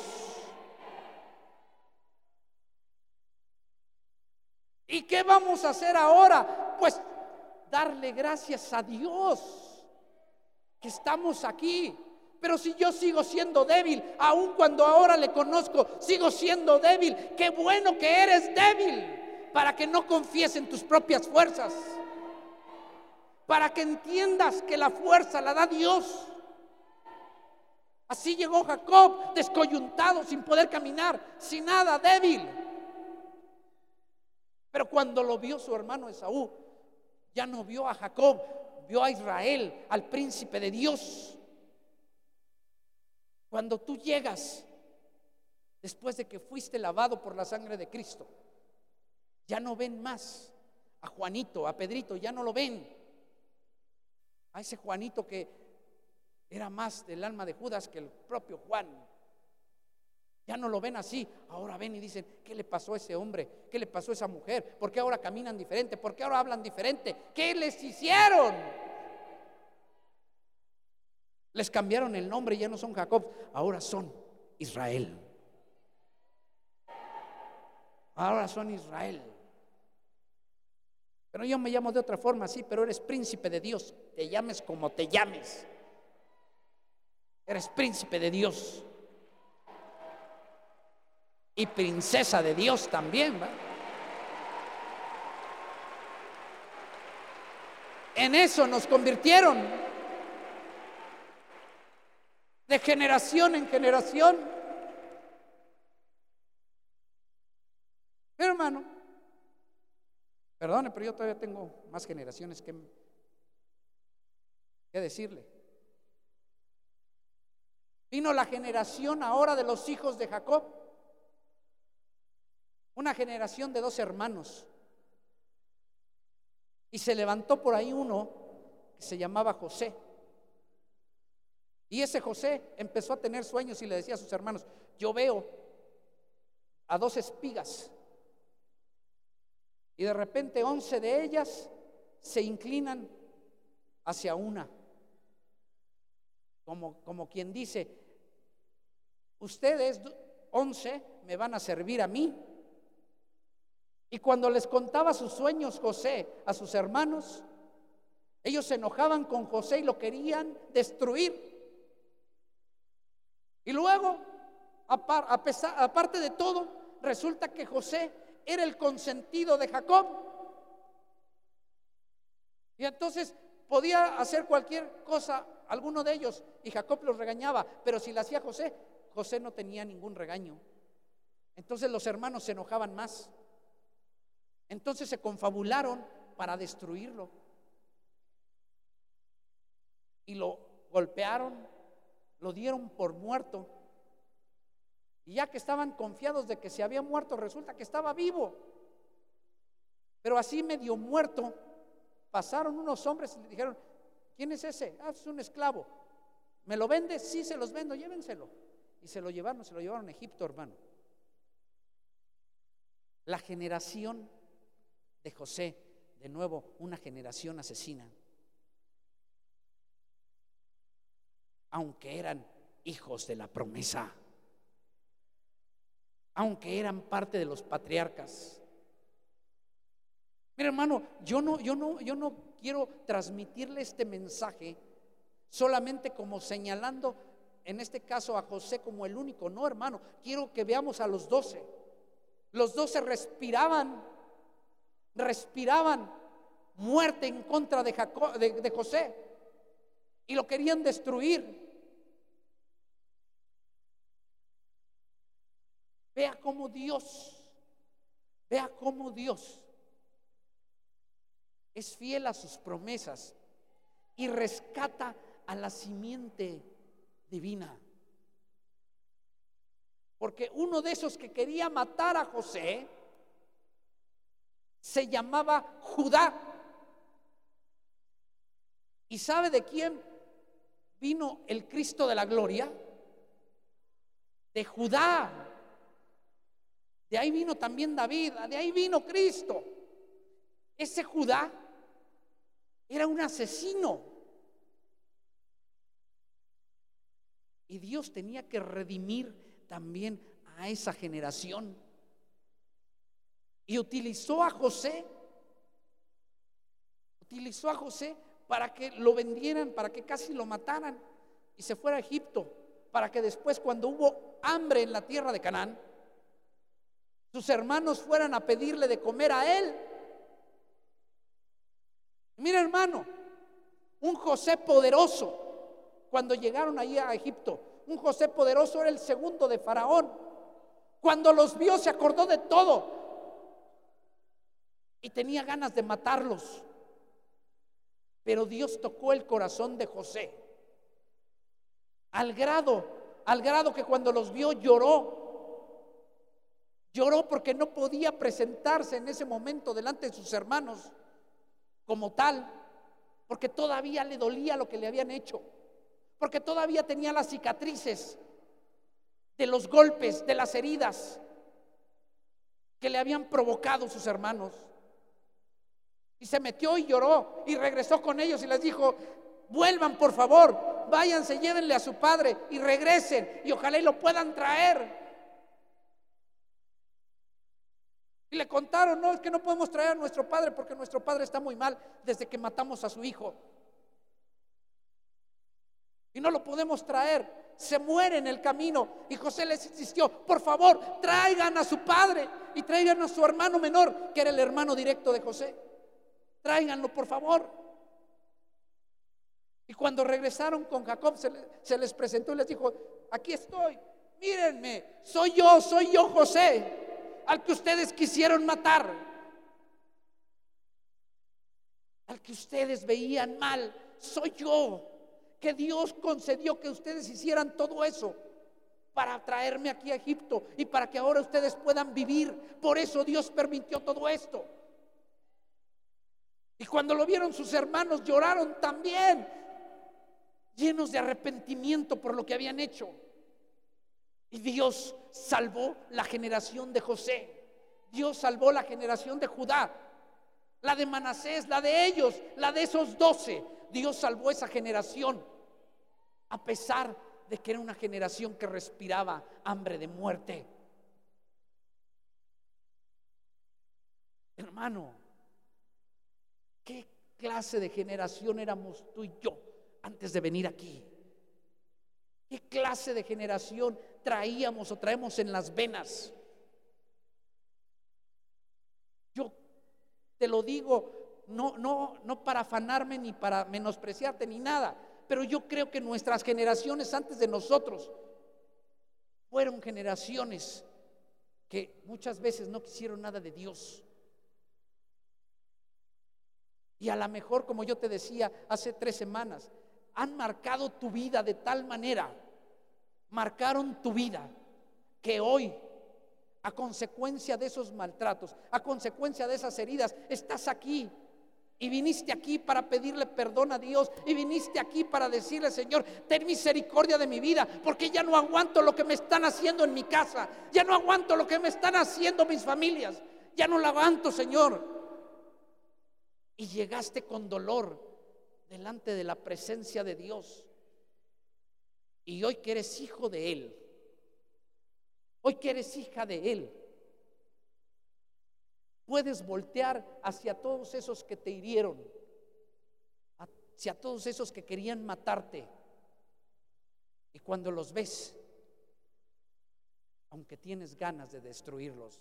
¿Y qué vamos a hacer ahora? Pues darle gracias a Dios que estamos aquí. Pero si yo sigo siendo débil, aun cuando ahora le conozco, sigo siendo débil. Qué bueno que eres débil, para que no confíes en tus propias fuerzas, para que entiendas que la fuerza la da Dios. Así llegó Jacob, descoyuntado, sin poder caminar, sin nada, débil. Pero cuando lo vio su hermano Esaú, ya no vio a Jacob, vio a Israel, al príncipe de Dios. Cuando tú llegas, después de que fuiste lavado por la sangre de Cristo, ya no ven más a Juanito, a Pedrito, ya no lo ven. A ese Juanito que era más del alma de Judas que el propio Juan. Ya no lo ven así. Ahora ven y dicen: ¿qué le pasó a ese hombre? ¿Qué le pasó a esa mujer? ¿Por qué ahora caminan diferente? ¿Por qué ahora hablan diferente? ¿Qué les hicieron? Les cambiaron el nombre, ya no son Jacob, ahora son Israel. Ahora son Israel. Pero yo me llamo de otra forma, sí, pero eres príncipe de Dios. Te llames como te llames, eres príncipe de Dios y princesa de Dios también, ¿va? En eso nos convirtieron, de generación en generación. Pero hermano, perdone, pero yo todavía tengo más generaciones que, que decirle. Vino la generación ahora de los hijos de Jacob, una generación de dos hermanos, y se levantó por ahí uno que se llamaba José. Y ese José empezó a tener sueños y le decía a sus hermanos: yo veo a dos espigas, y de repente once de ellas se inclinan hacia una, como, como quien dice: ustedes once me van a servir a mí. Y cuando les contaba sus sueños José a sus hermanos, ellos se enojaban con José y lo querían destruir. Y luego, a pesar, aparte de todo, resulta que José era el consentido de Jacob. Y entonces podía hacer cualquier cosa alguno de ellos y Jacob los regañaba, pero si la hacía José, José no tenía ningún regaño. Entonces los hermanos se enojaban más. Entonces se confabularon para destruirlo y lo golpearon, lo dieron por muerto. Y ya que estaban confiados de que se había muerto, resulta que estaba vivo. Pero así medio muerto, pasaron unos hombres y le dijeron: ¿quién es ese? Ah, es un esclavo. ¿Me lo vende? Sí, se los vendo, llévenselo. Y se lo llevaron, se lo llevaron a Egipto, hermano. La generación de José, de nuevo, una generación asesina. Aunque eran hijos de la promesa, aunque eran parte de los patriarcas. Mira, hermano, yo no, yo no, yo no quiero transmitirle este mensaje solamente como señalando, en este caso, a José como el único. No, hermano, quiero que veamos a los doce. Los doce respiraban, respiraban muerte en contra de, Jacob, de, de José, y lo querían destruir. Vea cómo Dios, vea cómo Dios es fiel a sus promesas y rescata a la simiente divina. Porque uno de esos que quería matar a José se llamaba Judá. ¿Y sabe de quién vino el Cristo de la gloria? De Judá. De ahí vino también David, de ahí vino Cristo. Ese Judá era un asesino. Y Dios tenía que redimir también a esa generación. Y utilizó a José, utilizó a José para que lo vendieran, para que casi lo mataran y se fuera a Egipto, para que después, cuando hubo hambre en la tierra de Canaán, sus hermanos fueran a pedirle de comer a él. Mira, hermano, un José poderoso, cuando llegaron ahí a Egipto, un José poderoso era el segundo de Faraón. Cuando los vio se acordó de todo y tenía ganas de matarlos. Pero Dios tocó el corazón de José al grado, al grado que cuando los vio lloró. Lloró porque no podía presentarse en ese momento delante de sus hermanos como tal, porque todavía le dolía lo que le habían hecho, porque todavía tenía las cicatrices de los golpes, de las heridas que le habían provocado sus hermanos. Y se metió y lloró y regresó con ellos y les dijo: vuelvan, por favor, váyanse, llévenle a su padre y regresen y ojalá y lo puedan traer. Y le contaron: no, es que no podemos traer a nuestro padre porque nuestro padre está muy mal desde que matamos a su hijo y no lo podemos traer, se muere en el camino. Y José les insistió: por favor, traigan a su padre y traigan a su hermano menor, que era el hermano directo de José. Tráiganlo, por favor. Y cuando regresaron con Jacob, se, le, se les presentó y les dijo: aquí estoy, mírenme, soy yo, soy yo José, al que ustedes quisieron matar, al que ustedes veían mal, soy yo, que Dios concedió que ustedes hicieran todo eso para traerme aquí a Egipto y para que ahora ustedes puedan vivir. Por eso Dios permitió todo esto. Y cuando lo vieron sus hermanos, lloraron también, llenos de arrepentimiento por lo que habían hecho. Y Dios salvó la generación de José, Dios salvó la generación de Judá, la de Manasés, la de ellos, la de esos doce. Dios salvó esa generación, a pesar de que era una generación que respiraba hambre de muerte. Hermano, ¿qué clase de generación éramos tú y yo antes de venir aquí? ¿Qué clase de generación traíamos o traemos en las venas? Yo te lo digo, no, no, no para afanarme ni para menospreciarte ni nada, pero yo creo que nuestras generaciones antes de nosotros fueron generaciones que muchas veces no quisieron nada de Dios. Y a lo mejor, como yo te decía hace tres semanas, han marcado tu vida de tal manera, marcaron tu vida, que hoy, a consecuencia de esos maltratos, a consecuencia de esas heridas, estás aquí. Y viniste aquí para pedirle perdón a Dios. Y viniste aquí para decirle: Señor, ten misericordia de mi vida, porque ya no aguanto lo que me están haciendo en mi casa. Ya no aguanto lo que me están haciendo mis familias. Ya no lo aguanto, Señor. Y llegaste con dolor delante de la presencia de Dios. Y hoy que eres hijo de Él, hoy que eres hija de Él, puedes voltear hacia todos esos que te hirieron, hacia todos esos que querían matarte. Y cuando los ves, aunque tienes ganas de destruirlos,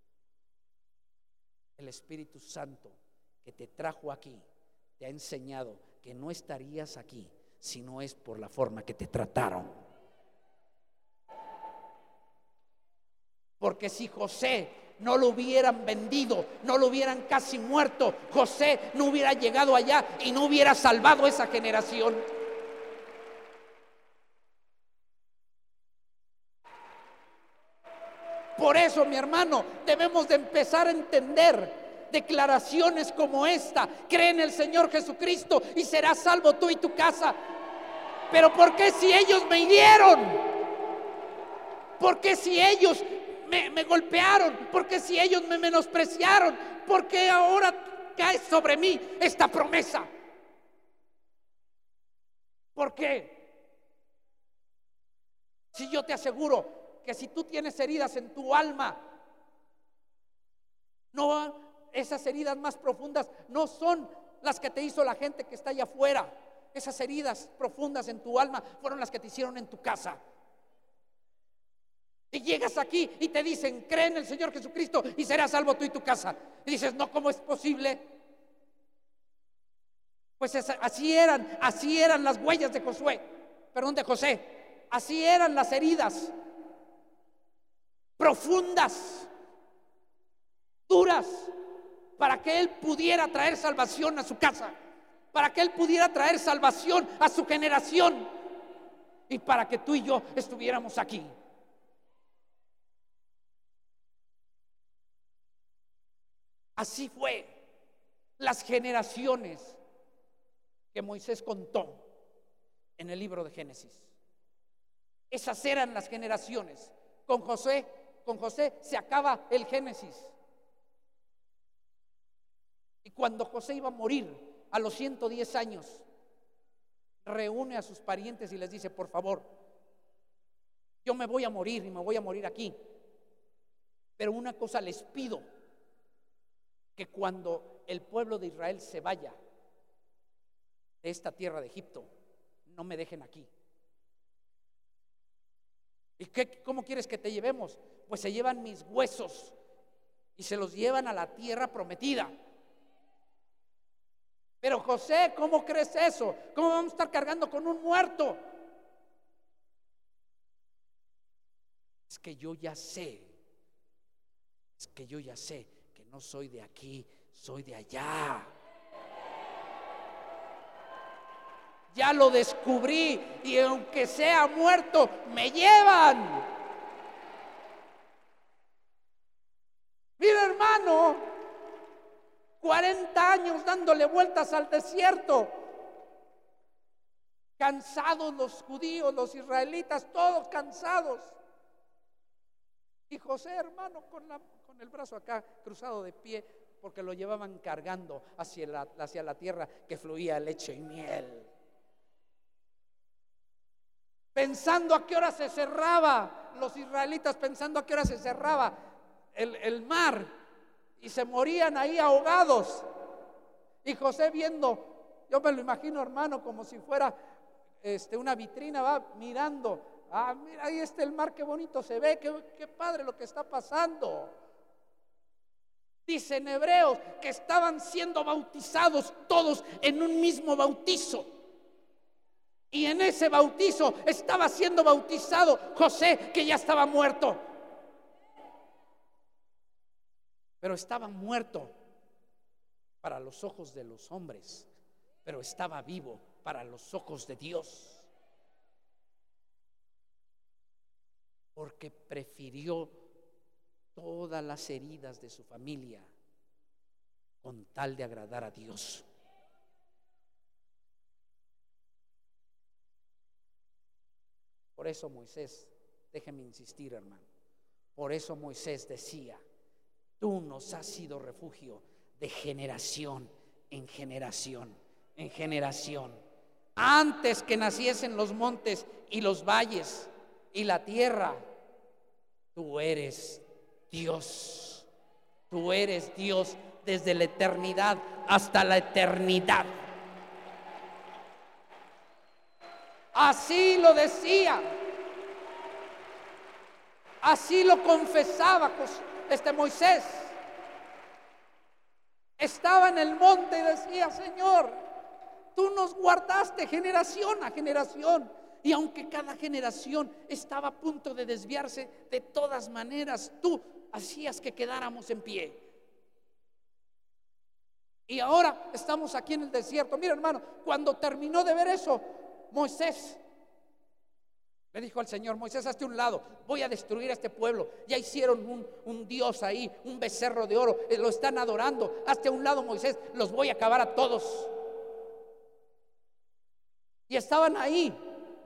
el Espíritu Santo que te trajo aquí te ha enseñado que no estarías aquí si no es por la forma que te trataron. Porque si José no lo hubieran vendido, no lo hubieran casi muerto, José no hubiera llegado allá y no hubiera salvado esa generación. Por eso, mi hermano, debemos de empezar a entender declaraciones como esta: cree en el Señor Jesucristo y serás salvo tú y tu casa. Pero ¿por qué si ellos me hirieron? ¿Por qué si ellos me, me golpearon? ¿Por qué si ellos me menospreciaron? ¿Por qué ahora cae sobre mí esta promesa? ¿Por qué? Si yo te aseguro que si tú tienes heridas en tu alma, no, esas heridas más profundas no son las que te hizo la gente que está allá afuera. Esas heridas profundas en tu alma fueron las que te hicieron en tu casa. Y llegas aquí y te dicen: cree en el Señor Jesucristo y serás salvo tú y tu casa. Y dices: no, ¿cómo es posible? Pues esa, así eran, así eran las huellas de Josué, perdón, de José. Así eran las heridas profundas, duras, para que él pudiera traer salvación a su casa, para que él pudiera traer salvación a su generación y para que tú y yo estuviéramos aquí. Así fue las generaciones que Moisés contó en el libro de Génesis. Esas eran las generaciones. Con José, con José se acaba el Génesis. Y cuando José iba a morir a los ciento diez años, reúne a sus parientes y les dice: por favor, yo me voy a morir y me voy a morir aquí, pero una cosa les pido, que cuando el pueblo de Israel se vaya de esta tierra de Egipto, no me dejen aquí. ¿Y qué, cómo quieres que te llevemos? Pues se llevan mis huesos y se los llevan a la tierra prometida. Pero José, ¿cómo crees eso? ¿Cómo vamos a estar cargando con un muerto? Es que yo ya sé, es que yo ya sé que no soy de aquí, soy de allá. Ya lo descubrí y aunque sea muerto, me llevan. Mira, hermano, cuarenta años dándole vueltas al desierto, cansados los judíos, los israelitas, todos cansados. Y José, hermano, con, la, con el brazo acá cruzado de pie, porque lo llevaban cargando hacia la, hacia la tierra que fluía leche y miel. Pensando a qué hora se cerraba, los israelitas pensando a qué hora se cerraba el, el mar, y se morían ahí ahogados. Y José viendo, yo me lo imagino, hermano, como si fuera este, una vitrina, va mirando: ah, mira, ahí está el mar, qué bonito se ve, qué, qué padre lo que está pasando. Dice en Hebreos que estaban siendo bautizados todos en un mismo bautizo. Y en ese bautizo estaba siendo bautizado José, que ya estaba muerto. Pero estaba muerto para los ojos de los hombres, pero estaba vivo para los ojos de Dios. Porque prefirió todas las heridas de su familia con tal de agradar a Dios. Por eso Moisés, déjeme insistir, hermano, por eso Moisés decía: tú nos has sido refugio de generación en generación, en generación. Antes que naciesen los montes y los valles y la tierra, tú eres Dios. Tú eres Dios desde la eternidad hasta la eternidad. Así lo decía, así lo confesaba este Moisés. Estaba en el monte y decía: Señor, tú nos guardaste generación a generación. Y aunque cada generación estaba a punto de desviarse, de todas maneras tú hacías que quedáramos en pie. Y ahora estamos aquí en el desierto. Mira, hermano, cuando terminó de ver eso, Moisés le dijo al Señor: Moisés, hazte un lado, voy a destruir a este pueblo. Ya hicieron un, un dios ahí, un becerro de oro, lo están adorando. Hazte a un lado, Moisés, los voy a acabar a todos. Y estaban ahí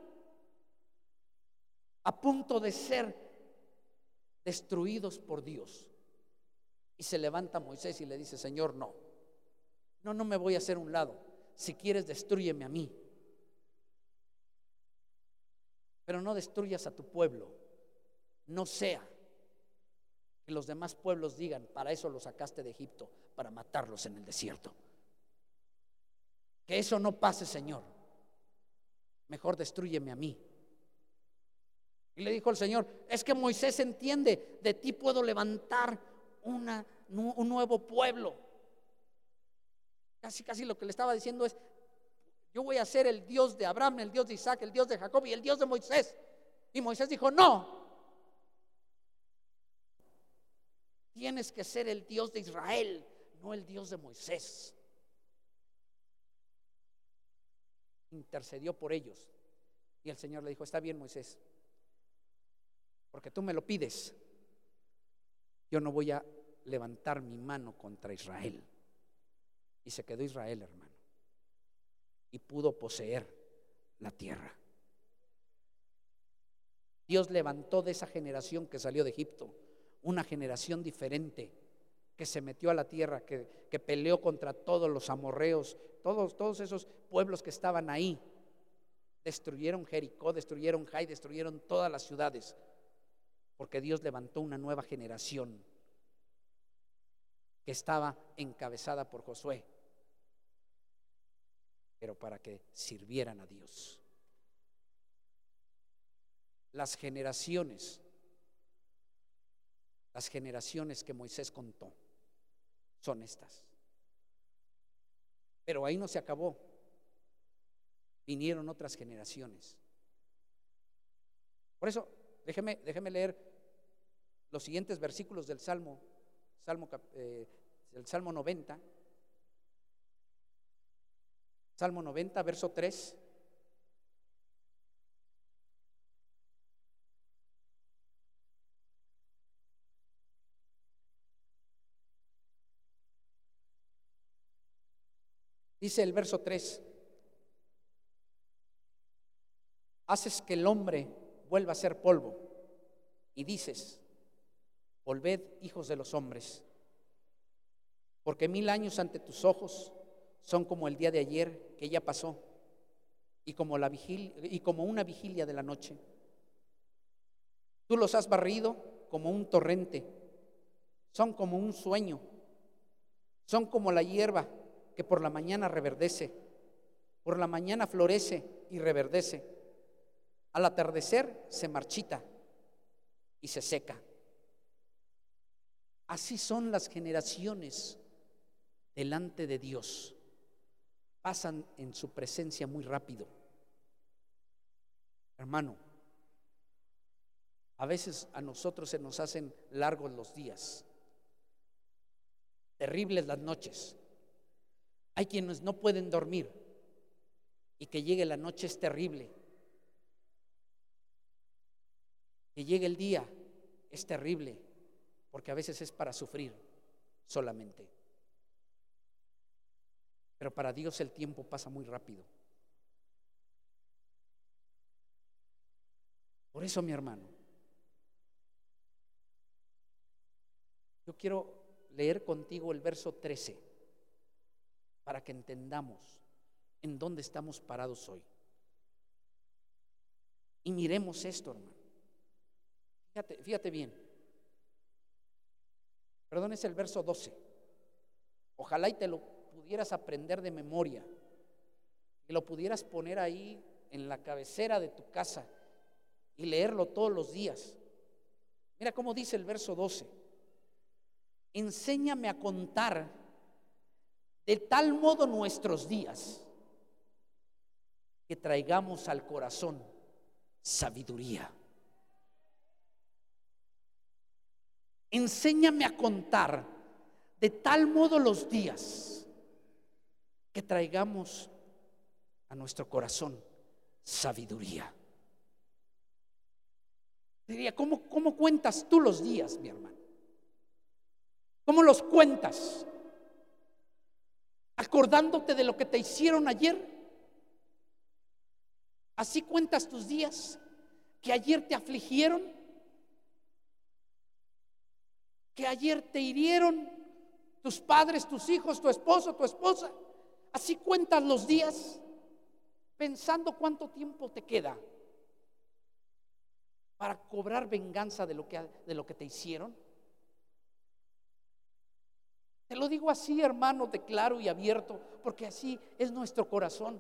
a punto de ser destruidos por Dios. Y se levanta Moisés y le dice: Señor, no, no, no me voy a hacer un lado. Si quieres, destrúyeme a mí. pero no destruyas a tu pueblo. No sea que los demás pueblos digan: para eso los sacaste de Egipto, para matarlos en el desierto. Que eso no pase, Señor. Mejor destrúyeme a mí. Y le dijo el Señor: es que Moisés entiende, de ti puedo levantar una, un nuevo pueblo. Casi, casi lo que le estaba diciendo es: yo voy a ser el Dios de Abraham, el Dios de Isaac, el Dios de Jacob y el Dios de Moisés. Y Moisés dijo: no, tienes que ser el Dios de Israel, no el Dios de Moisés. Intercedió por ellos. Y el Señor le dijo: está bien, Moisés, porque tú me lo pides. Yo no voy a levantar mi mano contra Israel. Y se quedó Israel, hermano, y pudo poseer la tierra. Dios levantó de esa generación que salió de Egipto una generación diferente, que se metió a la tierra, que, que peleó contra todos los amorreos, todos, todos esos pueblos que estaban ahí. Destruyeron Jericó, destruyeron Jai, destruyeron todas las ciudades, porque Dios levantó una nueva generación que estaba encabezada por Josué, pero para que sirvieran a Dios. Las generaciones, las generaciones que Moisés contó son estas. Pero ahí no se acabó. Vinieron otras generaciones. Por eso, déjeme, déjeme leer los siguientes versículos del Salmo, Salmo eh, el Salmo noventa. Salmo noventa, verso tres. Dice el verso tres: haces que el hombre vuelva a ser polvo, y dices: volved, hijos de los hombres, porque mil años ante tus ojos son como el día de ayer que ya pasó, y como la vigilia, y como una vigilia de la noche. Tú los has barrido como un torrente, son como un sueño, son como la hierba que por la mañana reverdece, por la mañana florece y reverdece, al atardecer se marchita y se seca. Así son las generaciones delante de Dios. Pasan en su presencia muy rápido. Hermano, a veces a nosotros se nos hacen largos los días, terribles las noches. Hay quienes no pueden dormir y que llegue la noche es terrible. Que llegue el día es terrible, porque a veces es para sufrir solamente. Pero para Dios el tiempo pasa muy rápido. Por eso, mi hermano, yo quiero leer contigo el verso trece para que entendamos en dónde estamos parados hoy. Y miremos esto, hermano. Fíjate, fíjate bien. Perdón, es el verso doce. Ojalá y te lo pudieras aprender de memoria y lo pudieras poner ahí en la cabecera de tu casa y leerlo todos los días. Mira cómo dice el verso doce: enséñame a contar de tal modo nuestros días que traigamos al corazón sabiduría. Enséñame a contar de tal modo los días que traigamos a nuestro corazón sabiduría. Diría, ¿cómo, cómo cuentas tú los días, mi hermano? ¿Cómo los cuentas? ¿Acordándote de lo que te hicieron ayer? ¿Así cuentas tus días? ¿Que ayer te afligieron? ¿Que ayer te hirieron tus padres, tus hijos, tu esposo, tu esposa? ¿Así cuentas los días pensando cuánto tiempo te queda? para cobrar venganza de lo que, de lo que te hicieron? Te lo digo así, hermano, de claro y abierto, porque así es nuestro corazón.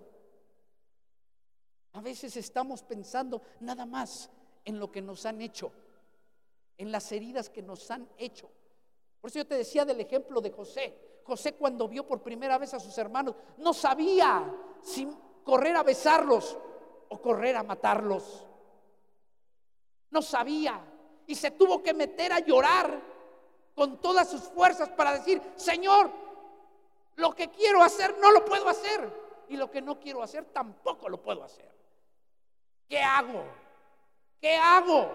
A veces estamos pensando nada más en lo que nos han hecho, en las heridas que nos han hecho. Por eso yo te decía del ejemplo de José. José, cuando vio por primera vez a sus hermanos, no sabía si correr a besarlos o correr a matarlos. No sabía, y se tuvo que meter a llorar con todas sus fuerzas para decir: Señor, lo que quiero hacer no lo puedo hacer, y lo que no quiero hacer tampoco lo puedo hacer. ¿Qué hago? ¿Qué hago?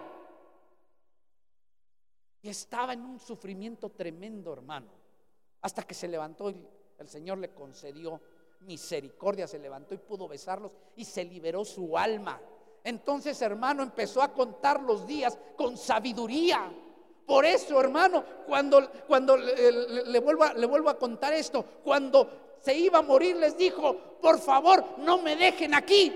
Y estaba en un sufrimiento tremendo, hermano, hasta que se levantó y el Señor le concedió misericordia, se levantó y pudo besarlos y se liberó su alma. Entonces, hermano, empezó a contar los días con sabiduría. Por eso, hermano, cuando, cuando le, le, le, vuelvo a, le vuelvo a contar esto, cuando se iba a morir les dijo: por favor, no me dejen aquí,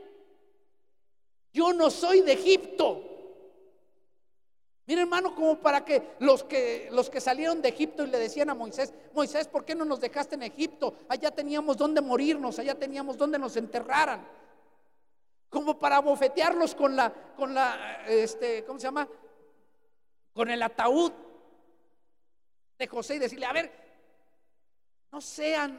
yo no soy de Egipto. Mira, hermano, como para que los que los que salieron de Egipto y le decían a Moisés: Moisés, ¿por qué no nos dejaste en Egipto? Allá teníamos donde morirnos, allá teníamos donde nos enterraran. Como para bofetearlos con la, con la, este, ¿cómo se llama? Con el ataúd de José y decirle: a ver, no sean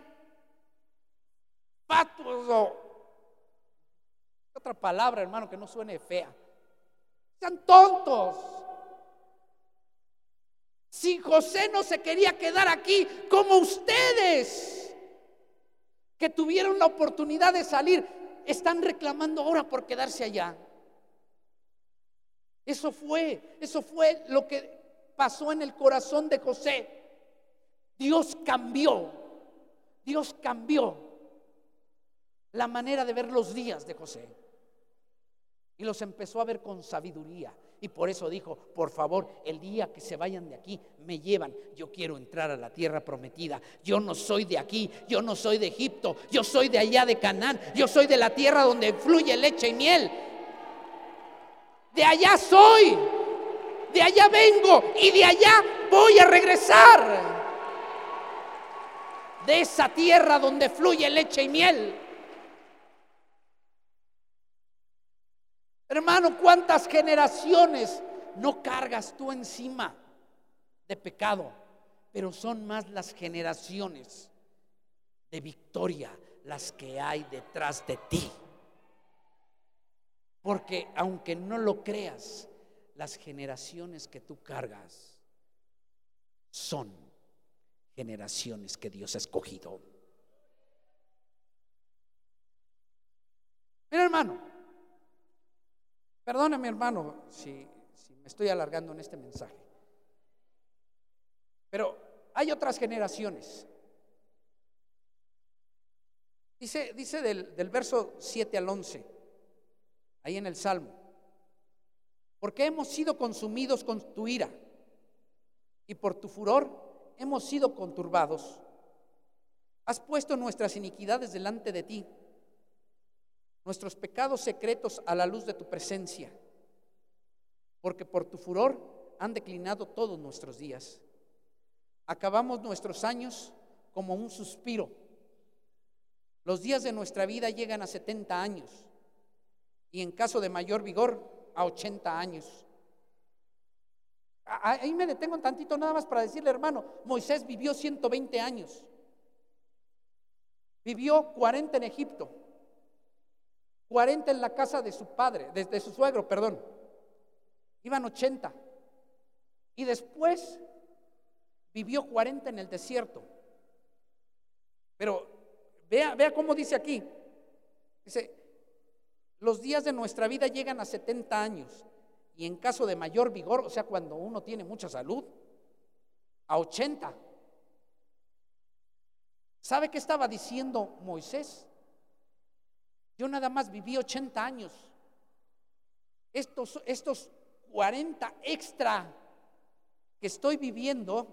fatuos, o otra palabra, hermano, que no suene fea, sean tontos. Si José no se quería quedar aquí, como ustedes que tuvieron la oportunidad de salir, están reclamando ahora por quedarse allá. Eso fue, eso fue lo que pasó en el corazón de José. Dios cambió, Dios cambió la manera de ver los días de José y los empezó a ver con sabiduría. Y por eso dijo: por favor, el día que se vayan de aquí, me llevan. Yo quiero entrar a la tierra prometida. Yo no soy de aquí, yo no soy de Egipto, yo soy de allá de Canaán. Yo soy de la tierra donde fluye leche y miel. De allá soy, de allá vengo y de allá voy a regresar. De esa tierra donde fluye leche y miel. Hermano, ¿cuántas generaciones no cargas tú encima de pecado? Pero son más las generaciones de victoria las que hay detrás de ti. Porque aunque no lo creas, las generaciones que tú cargas son generaciones que Dios ha escogido. Mira, hermano, perdóname, hermano, si, si me estoy alargando en este mensaje, pero hay otras generaciones. Dice, dice del, del verso siete al once, ahí en el Salmo: porque hemos sido consumidos con tu ira, y por tu furor hemos sido conturbados. Has puesto nuestras iniquidades delante de ti, nuestros pecados secretos a la luz de tu presencia, porque por tu furor han declinado todos nuestros días. Acabamos nuestros años como un suspiro. Los días de nuestra vida llegan a setenta años, y en caso de mayor vigor, a ochenta años. Ahí me detengo un tantito nada más para decirle, hermano, Moisés vivió ciento veinte años. Vivió cuarenta en Egipto, cuarenta en la casa de su padre, de, de su suegro, perdón. Iban ochenta. Y después vivió cuarenta en el desierto. Pero vea, vea cómo dice aquí. Dice: los días de nuestra vida llegan a setenta años, y en caso de mayor vigor, o sea, cuando uno tiene mucha salud, a ochenta. ¿Sabe qué estaba diciendo Moisés? Yo nada más viví ochenta años. Estos, estos cuarenta extra que estoy viviendo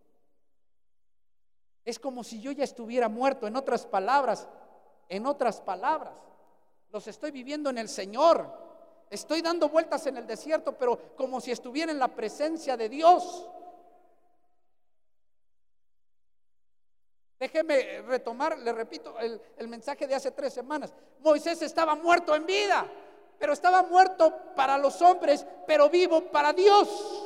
es como si yo ya estuviera muerto. En otras palabras, en otras palabras, los estoy viviendo en el Señor. Estoy dando vueltas en el desierto, pero como si estuviera en la presencia de Dios. Déjeme retomar, le repito el, el mensaje de hace tres semanas. Moisés estaba muerto en vida, pero estaba muerto para los hombres, pero vivo para Dios.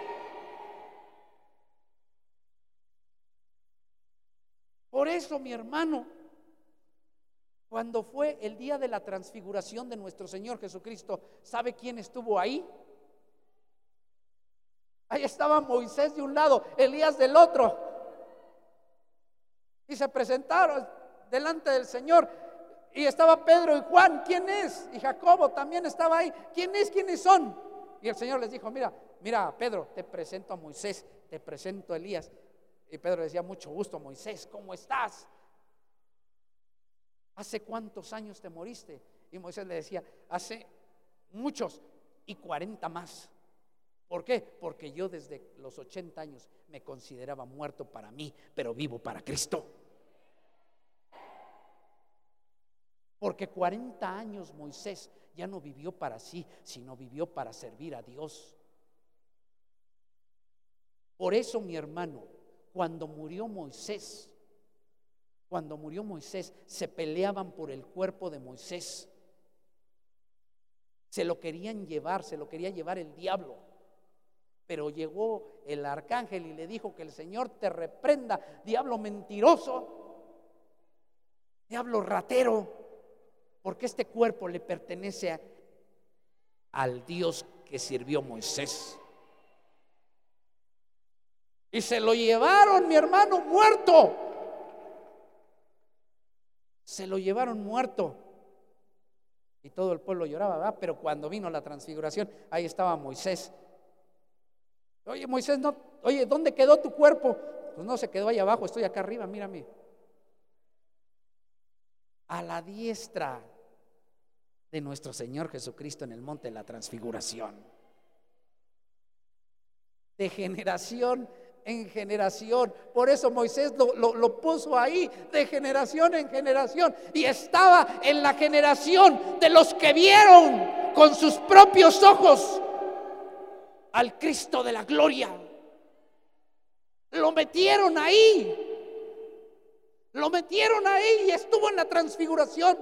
Por eso, mi hermano, cuando fue el día de la transfiguración de nuestro Señor Jesucristo, ¿sabe quién estuvo ahí? Ahí estaba Moisés de un lado, Elías del otro. Y se presentaron delante del Señor. Y estaba Pedro y Juan. ¿Quién es? Y Jacobo también estaba ahí. ¿Quién es? ¿Quiénes son? Y el Señor les dijo: Mira, mira Pedro, te presento a Moisés, te presento a Elías. Y Pedro decía: mucho gusto, Moisés, ¿cómo estás? ¿Hace cuántos años te moriste? Y Moisés le decía: hace muchos y cuarenta más. ¿Por qué? Porque yo desde los ochenta años me consideraba muerto para mí, pero vivo para Cristo. Porque cuarenta años Moisés ya no vivió para sí, sino vivió para servir a Dios. Por eso, mi hermano, cuando murió Moisés, cuando murió Moisés, se peleaban por el cuerpo de Moisés. Se lo querían llevar, se lo quería llevar el diablo. Pero llegó el arcángel y le dijo: que el Señor te reprenda, diablo mentiroso, diablo ratero, porque este cuerpo le pertenece a, al Dios que sirvió Moisés. Y se lo llevaron, mi hermano, muerto. Se lo llevaron muerto. Y todo el pueblo lloraba, ¿verdad? Pero cuando vino la transfiguración, ahí estaba Moisés. Oye, Moisés, no, oye, ¿dónde quedó tu cuerpo? Pues no, se quedó ahí abajo, estoy acá arriba, mírame. A la diestra de nuestro Señor Jesucristo en el monte de la transfiguración. De generación en generación. Por eso Moisés lo, lo, lo puso ahí, de generación en generación. Y estaba en la generación de los que vieron con sus propios ojos al Cristo de la gloria. Lo metieron ahí. Lo metieron ahí y estuvo en la transfiguración.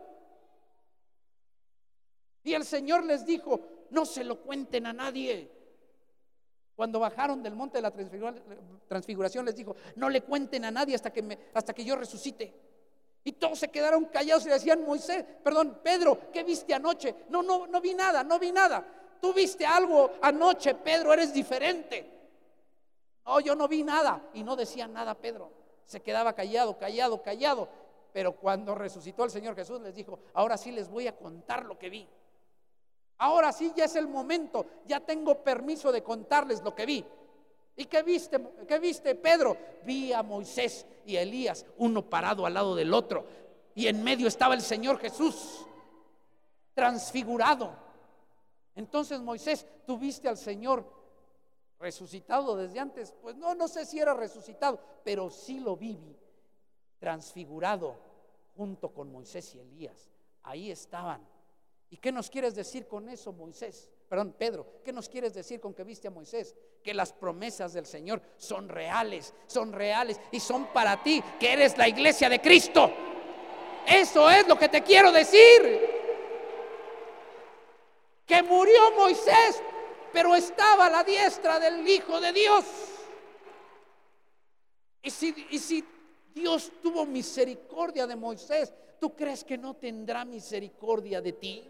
Y el Señor les dijo: no se lo cuenten a nadie. Cuando bajaron del monte de la transfiguración les dijo: no le cuenten a nadie hasta que, me, hasta que yo resucite. Y todos se quedaron callados y decían: Moisés, perdón, Pedro, ¿qué viste anoche? No, no, no vi nada, no vi nada. Tú viste algo anoche, Pedro, eres diferente. No, yo no vi nada. Y no decía nada Pedro. Se quedaba callado, callado, callado. Pero cuando resucitó el Señor Jesús les dijo: ahora sí les voy a contar lo que vi. Ahora sí ya es el momento. Ya tengo permiso de contarles lo que vi. ¿Y qué viste? ¿Qué viste, Pedro? Vi a Moisés y a Elías, uno parado al lado del otro. Y en medio estaba el Señor Jesús, transfigurado. Entonces, Moisés, ¿tú viste al Señor resucitado desde antes? Pues no, no sé si era resucitado, pero sí lo vi transfigurado junto con Moisés y Elías. Ahí estaban. ¿Y qué nos quieres decir con eso, Moisés? Perdón, Pedro, ¿qué nos quieres decir con que viste a Moisés? Que las promesas del Señor son reales, son reales y son para ti, que eres la iglesia de Cristo. Eso es lo que te quiero decir. Que murió Moisés, pero estaba a la diestra del Hijo de Dios. Y si, y si Dios tuvo misericordia de Moisés, ¿tú crees que no tendrá misericordia de ti?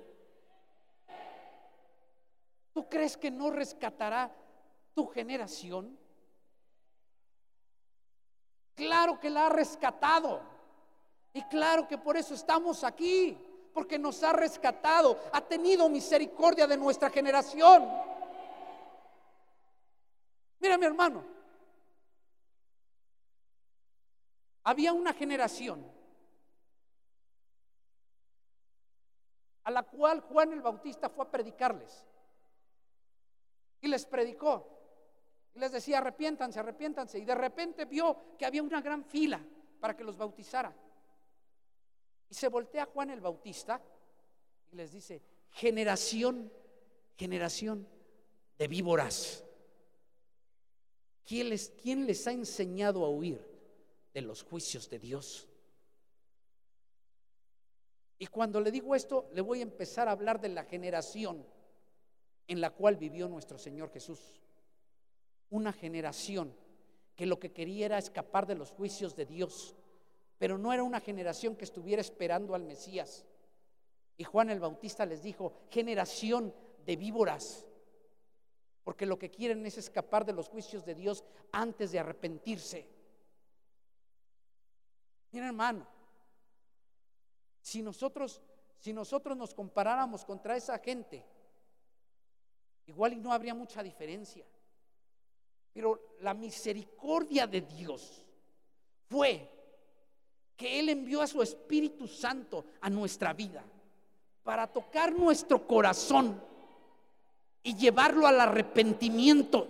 ¿Tú crees que no rescatará tu generación? Claro que la ha rescatado. Y claro que por eso estamos aquí, porque nos ha rescatado, ha tenido misericordia de nuestra generación. Mira, mi hermano, había una generación a la cual Juan el Bautista fue a predicarles. Y les predicó y les decía: arrepiéntanse, arrepiéntanse. Y de repente vio que había una gran fila para que los bautizara. Y se voltea Juan el Bautista y les dice: generación, generación de víboras. ¿Quién les, quién les ha enseñado a huir de los juicios de Dios? Y cuando le digo esto, le voy a empezar a hablar de la generación en la cual vivió nuestro Señor Jesús. Una generación que lo que quería era escapar de los juicios de Dios, pero no era una generación que estuviera esperando al Mesías. Y Juan el Bautista les dijo: generación de víboras, porque lo que quieren es escapar de los juicios de Dios antes de arrepentirse. Mira, hermano, si nosotros, si nosotros nos comparáramos contra esa gente, igual y no habría mucha diferencia. Pero la misericordia de Dios fue que Él envió a su Espíritu Santo a nuestra vida para tocar nuestro corazón y llevarlo al arrepentimiento.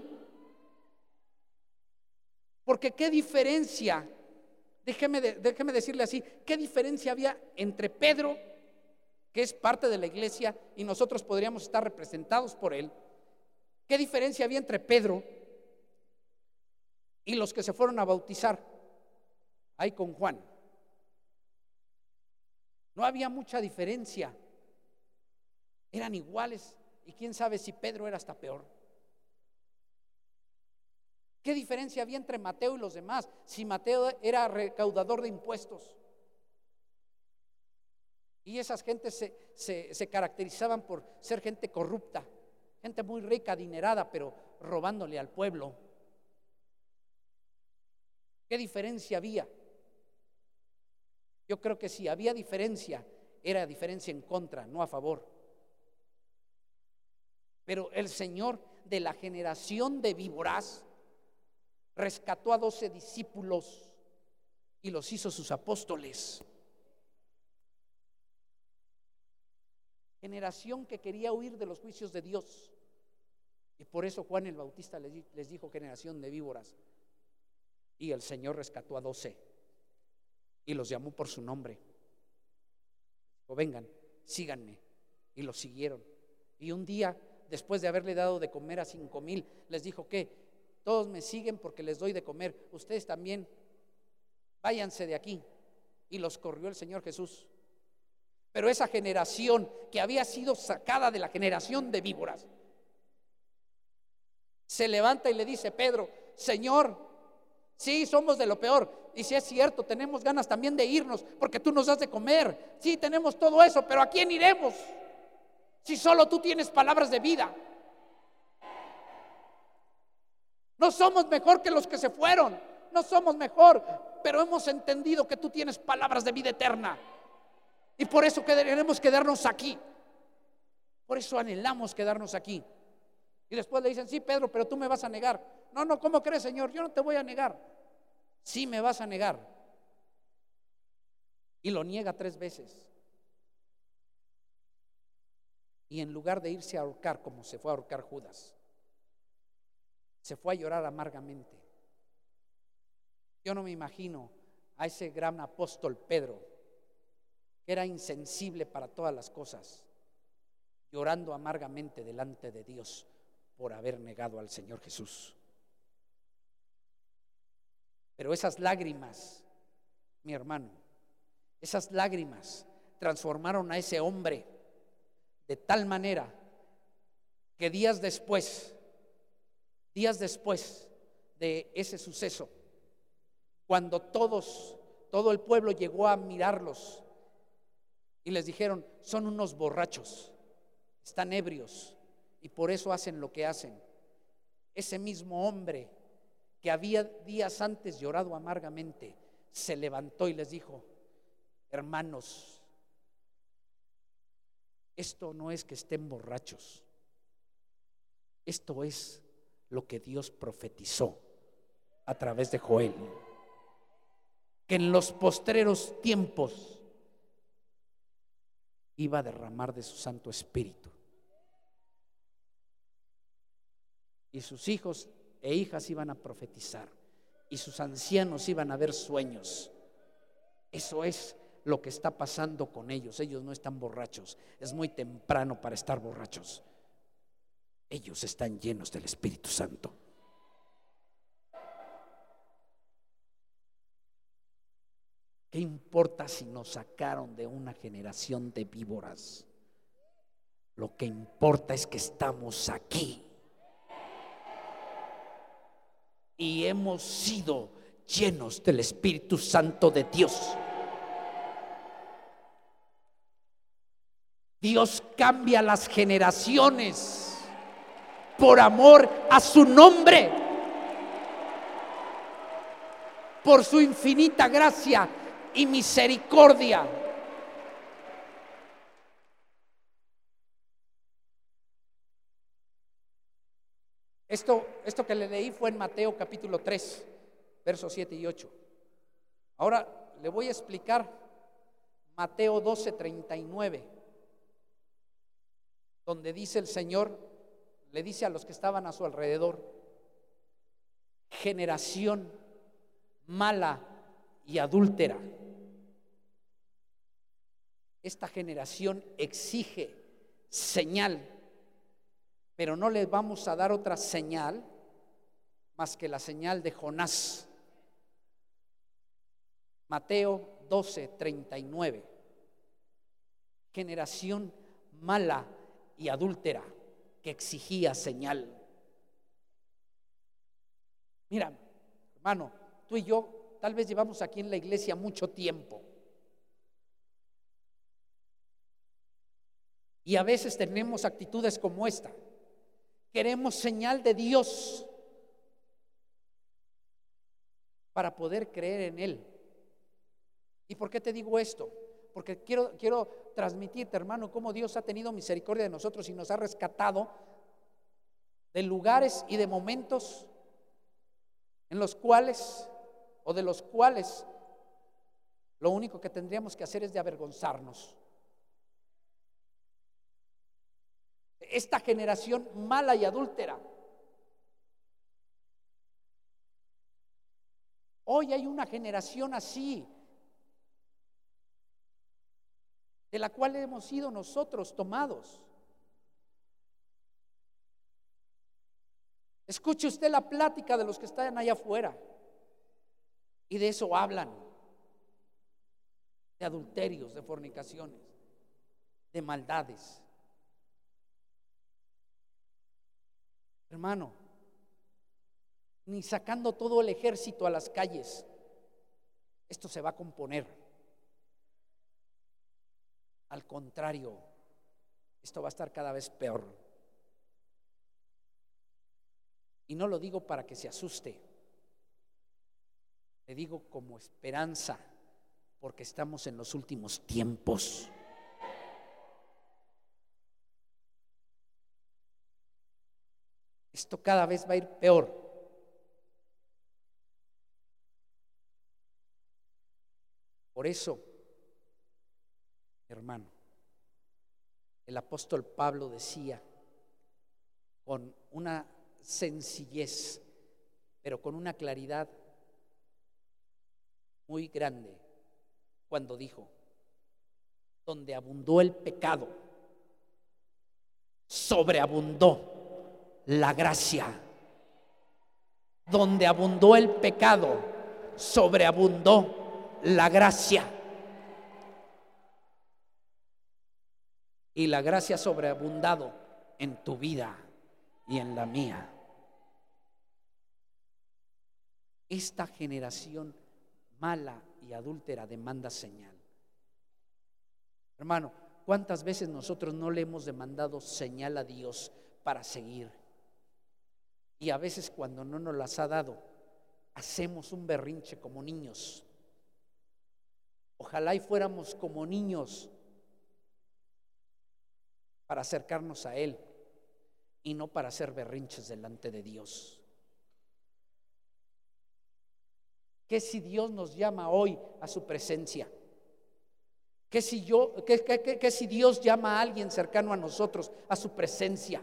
Porque qué diferencia, déjeme, de, déjeme decirle así, qué diferencia había entre Pedro, que es parte de la iglesia y nosotros podríamos estar representados por él. ¿Qué diferencia había entre Pedro y los que se fueron a bautizar ahí con Juan? No había mucha diferencia, eran iguales, y quién sabe si Pedro era hasta peor. ¿Qué diferencia había entre Mateo y los demás? Si Mateo era recaudador de impuestos y esas gentes se, se, se caracterizaban por ser gente corrupta, gente muy rica, adinerada, pero robándole al pueblo. ¿Qué diferencia había? Yo creo que si había diferencia, era diferencia en contra, no a favor. Pero el Señor, de la generación de víboras, rescató a doce discípulos y los hizo sus apóstoles. Generación que quería huir de los juicios de Dios. Y por eso Juan el Bautista les dijo generación de víboras. Y el Señor rescató a doce y los llamó por su nombre. O vengan, síganme. Y los siguieron. Y un día, después de haberle dado de comer a cinco mil, les dijo que todos me siguen porque les doy de comer. Ustedes también, váyanse de aquí. Y los corrió el Señor Jesús. Pero esa generación que había sido sacada de la generación de víboras, se levanta y le dice: Pedro, Señor, sí, somos de lo peor. Y si es cierto, tenemos ganas también de irnos porque tú nos das de comer. Sí, tenemos todo eso, pero ¿a quién iremos? Si solo tú tienes palabras de vida. No somos mejor que los que se fueron, no somos mejor, pero hemos entendido que tú tienes palabras de vida eterna. Y por eso queremos quedarnos aquí. Por eso anhelamos quedarnos aquí. Y después le dicen: sí, Pedro, pero tú me vas a negar. No, no, ¿cómo crees, Señor? Yo no te voy a negar. Sí, me vas a negar. Y lo niega tres veces. Y en lugar de irse a ahorcar como se fue a ahorcar Judas, se fue a llorar amargamente. Yo no me imagino a ese gran apóstol Pedro, que era insensible para todas las cosas, llorando amargamente delante de Dios por haber negado al Señor Jesús. Pero esas lágrimas, mi hermano, esas lágrimas transformaron a ese hombre de tal manera que días después, días después de ese suceso, cuando todos, todo el pueblo llegó a mirarlos y les dijeron: son unos borrachos, están ebrios y por eso hacen lo que hacen. Ese mismo hombre que había días antes llorado amargamente, se levantó y les dijo: hermanos, esto no es que estén borrachos, esto es lo que Dios profetizó a través de Joel, que en los postreros tiempos iba a derramar de su Santo Espíritu y sus hijos e hijas iban a profetizar y sus ancianos iban a ver sueños. Eso es lo que está pasando con ellos. Ellos no están borrachos, es muy temprano para estar borrachos. Ellos están llenos del Espíritu Santo. ¿Qué importa si nos sacaron de una generación de víboras? Lo que importa es que estamos aquí y hemos sido llenos del Espíritu Santo de Dios. Dios cambia las generaciones por amor a su nombre, por su infinita gracia y misericordia. Esto, esto que le leí fue en Mateo capítulo tres, versos siete y ocho. Ahora le voy a explicar Mateo doce, treinta y nueve, donde dice el Señor, le dice a los que estaban a su alrededor: generación mala y adúltera. Esta generación exige señal, pero no les vamos a dar otra señal más que la señal de Jonás. Mateo doce, treinta y nueve. Generación mala y adúltera que exigía señal. Mira, hermano, tú y yo tal vez llevamos aquí en la iglesia mucho tiempo. Y a veces tenemos actitudes como esta. Queremos señal de Dios para poder creer en Él. ¿Y por qué te digo esto? Porque quiero, quiero transmitirte, hermano, cómo Dios ha tenido misericordia de nosotros y nos ha rescatado de lugares y de momentos en los cuales, o de los cuales, lo único que tendríamos que hacer es de avergonzarnos. Esta generación mala y adúltera. Hoy hay una generación así, de la cual hemos sido nosotros tomados. Escuche usted la plática de los que están allá afuera y de eso hablan, de adulterios, de fornicaciones, de maldades. Hermano, ni sacando todo el ejército a las calles, esto se va a componer. Al contrario, esto va a estar cada vez peor. Y no lo digo para que se asuste, le digo como esperanza, porque estamos en los últimos tiempos. Esto cada vez va a ir peor. Por eso, hermano, el apóstol Pablo decía con una sencillez, pero con una claridad muy grande, cuando dijo: donde abundó el pecado, sobreabundó la gracia. Donde abundó el pecado, sobreabundó la gracia. Y la gracia ha sobreabundado en tu vida y en la mía. Esta generación mala y adúltera demanda señal. Hermano, ¿cuántas veces nosotros no le hemos demandado señal a Dios para seguir? Y a veces cuando no nos las ha dado, hacemos un berrinche como niños. Ojalá y fuéramos como niños para acercarnos a Él y no para hacer berrinches delante de Dios. ¿Qué si Dios nos llama hoy a su presencia? ¿Qué si, yo, qué, qué, qué, qué si Dios llama a alguien cercano a nosotros a su presencia?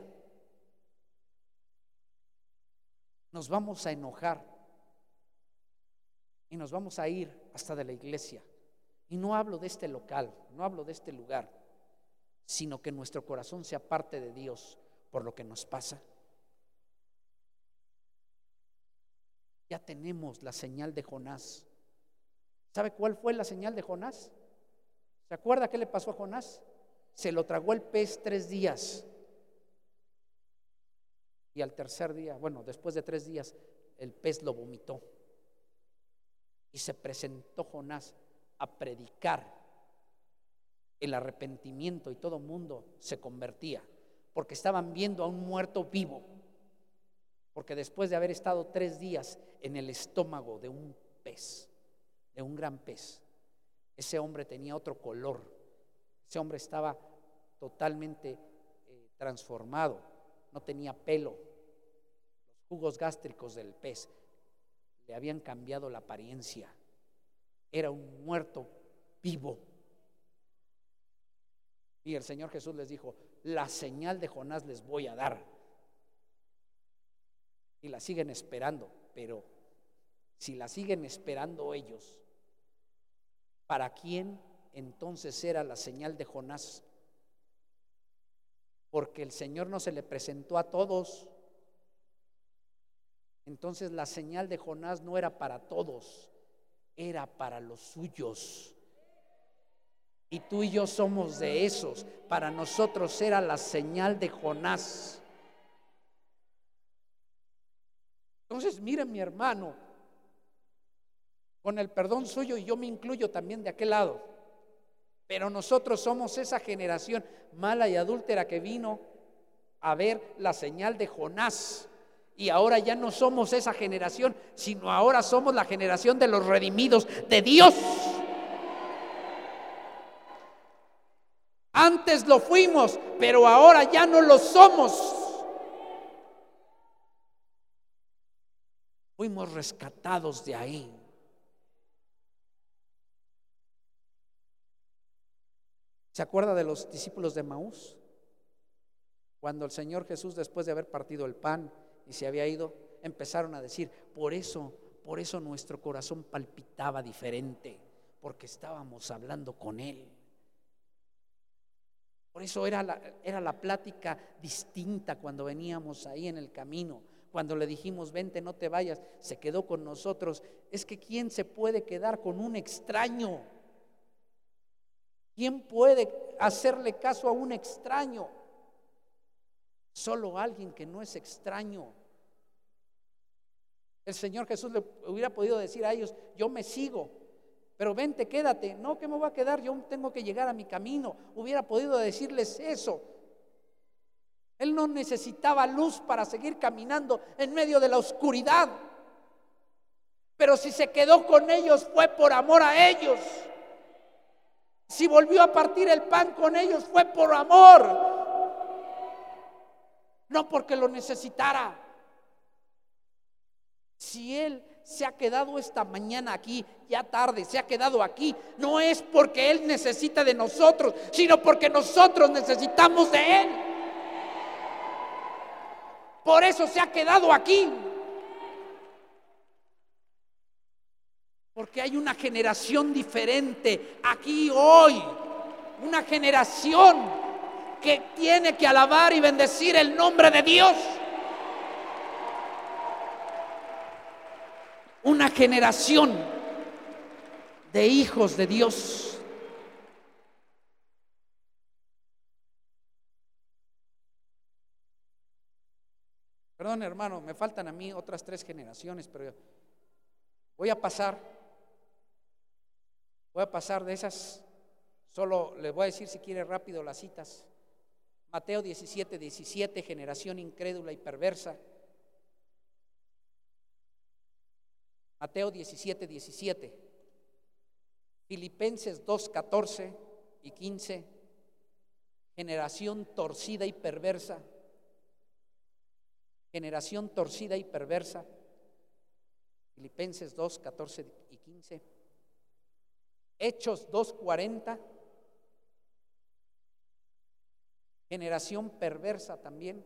Nos vamos a enojar y nos vamos a ir hasta de la iglesia Y no hablo de este local, no hablo de este lugar, sino que nuestro corazón sea parte de Dios por lo que nos pasa. Ya tenemos la señal de Jonás. ¿Sabe cuál fue la señal de Jonás? ¿Se acuerda qué le pasó a Jonás? Se lo tragó el pez tres días. Y al tercer día, bueno, después de tres días, el pez lo vomitó. Y se presentó Jonás a predicar el arrepentimiento y todo el mundo se convertía, porque estaban viendo a un muerto vivo. Porque después de haber estado tres días en el estómago de un pez, de un gran pez, ese hombre tenía otro color. Ese hombre estaba totalmente eh, transformado, no tenía pelo. Los jugos gástricos del pez le habían cambiado la apariencia. Era un muerto vivo. Y el Señor Jesús les dijo: la señal de Jonás les voy a dar. Y la siguen esperando, pero si la siguen esperando ellos, ¿para quién entonces era la señal de Jonás? Porque el Señor no se le presentó a todos. Entonces la señal de Jonás no era para todos, era para los suyos. Y tú y yo somos de esos. Para nosotros era la señal de Jonás. Entonces, miren, mi hermano, con el perdón suyo, y yo me incluyo también de aquel lado, pero nosotros somos esa generación mala y adúltera que vino a ver la señal de Jonás. Y ahora ya no somos esa generación, sino ahora somos la generación de los redimidos de Dios. Antes lo fuimos, pero ahora ya no lo somos. Fuimos rescatados de ahí. ¿Se acuerda de los discípulos de Emaús? Cuando el Señor Jesús, después de haber partido el pan y se había ido, empezaron a decir: por eso, por eso nuestro corazón palpitaba diferente, porque estábamos hablando con Él. Por eso era la, era la plática distinta cuando veníamos ahí en el camino. Cuando le dijimos: vente, no te vayas, se quedó con nosotros. Es que ¿quién se puede quedar con un extraño? ¿Quién puede hacerle caso a un extraño? Solo alguien que no es extraño. El Señor Jesús le hubiera podido decir a ellos: yo me sigo, pero vente, quédate. No, que me voy a quedar, yo tengo que llegar a mi camino. Hubiera podido decirles eso. Él no necesitaba luz para seguir caminando en medio de la oscuridad. Pero si se quedó con ellos fue por amor a ellos. Si volvió a partir el pan con ellos fue por amor, no porque lo necesitara. Si Él se ha quedado esta mañana aquí, ya tarde, se ha quedado aquí, no es porque Él necesita de nosotros, sino porque nosotros necesitamos de Él. Por eso se ha quedado aquí. Porque hay una generación diferente aquí hoy. Una generación que tiene que alabar y bendecir el nombre de Dios. Una generación de hijos de Dios. Perdón, hermano, me faltan a mí otras tres generaciones, pero voy a pasar, voy a pasar de esas. Solo les voy a decir, si quiere, rápido las citas. Mateo diecisiete, diecisiete, generación incrédula y perversa. Mateo diecisiete, diecisiete. Filipenses dos, catorce y quince, generación torcida y perversa. Generación torcida y perversa. Filipenses dos, catorce y quince. Hechos dos, cuarenta. Generación perversa también.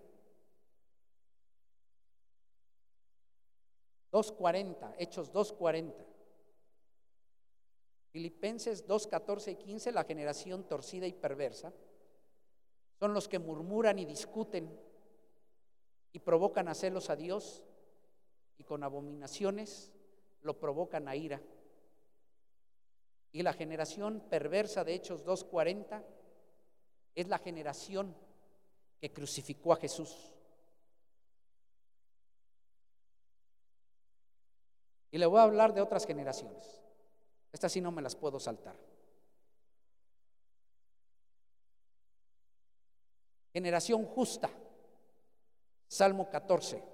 dos cuarenta, Hechos dos cuarenta. Filipenses dos, catorce y quince, la generación torcida y perversa son los que murmuran y discuten y provocan a celos a Dios, y con abominaciones lo provocan a ira. Y la generación perversa de Hechos dos cuarenta es la generación que crucificó a Jesús. Y le voy a hablar de otras generaciones. Estas sí no me las puedo saltar. Generación justa, Salmo catorce.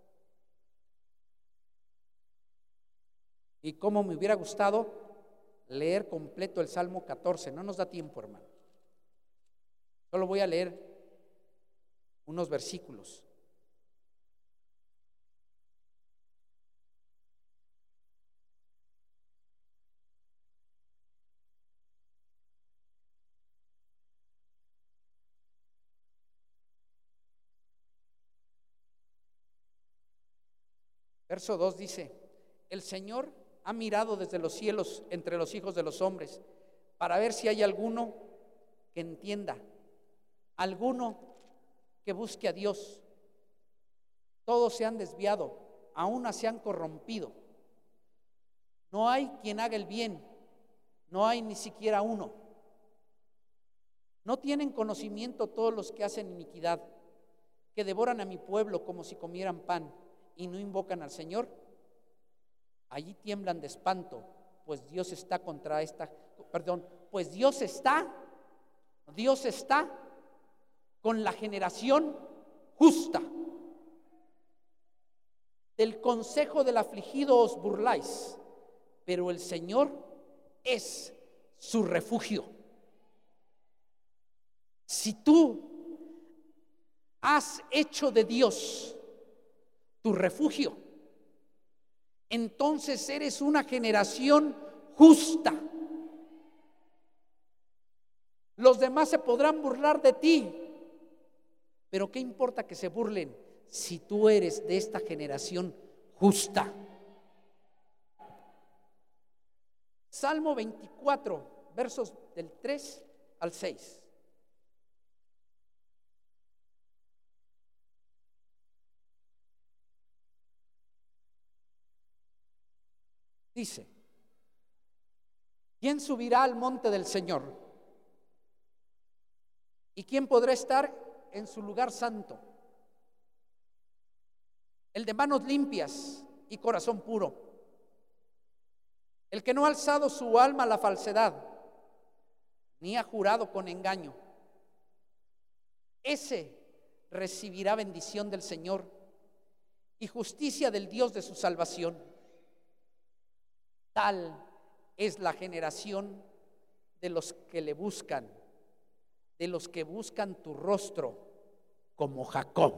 Y cómo me hubiera gustado leer completo el Salmo catorce. No nos da tiempo, hermano. Solo voy a leer unos versículos. Verso dos dice: el Señor ha mirado desde los cielos entre los hijos de los hombres para ver si hay alguno que entienda, alguno que busque a Dios. Todos se han desviado, a una se han corrompido. No hay quien haga el bien, no hay ni siquiera uno. No tienen conocimiento todos los que hacen iniquidad, que devoran a mi pueblo como si comieran pan y no invocan al Señor. Allí tiemblan de espanto, pues Dios está contra esta, perdón, pues Dios está, Dios está con la generación justa. Del consejo del afligido os burláis, pero el Señor es su refugio. Si tú has hecho de Dios tu refugio, entonces eres una generación justa. Los demás se podrán burlar de ti, pero ¿qué importa que se burlen si tú eres de esta generación justa? Salmo veinticuatro, versos del tres al seis. Dice: ¿quién subirá al monte del Señor? ¿Y quién podrá estar en su lugar santo? El de manos limpias y corazón puro, el que no ha alzado su alma a la falsedad, ni ha jurado con engaño. Ese recibirá bendición del Señor y justicia del Dios de su salvación. Tal es la generación de los que le buscan, de los que buscan tu rostro, como Jacob.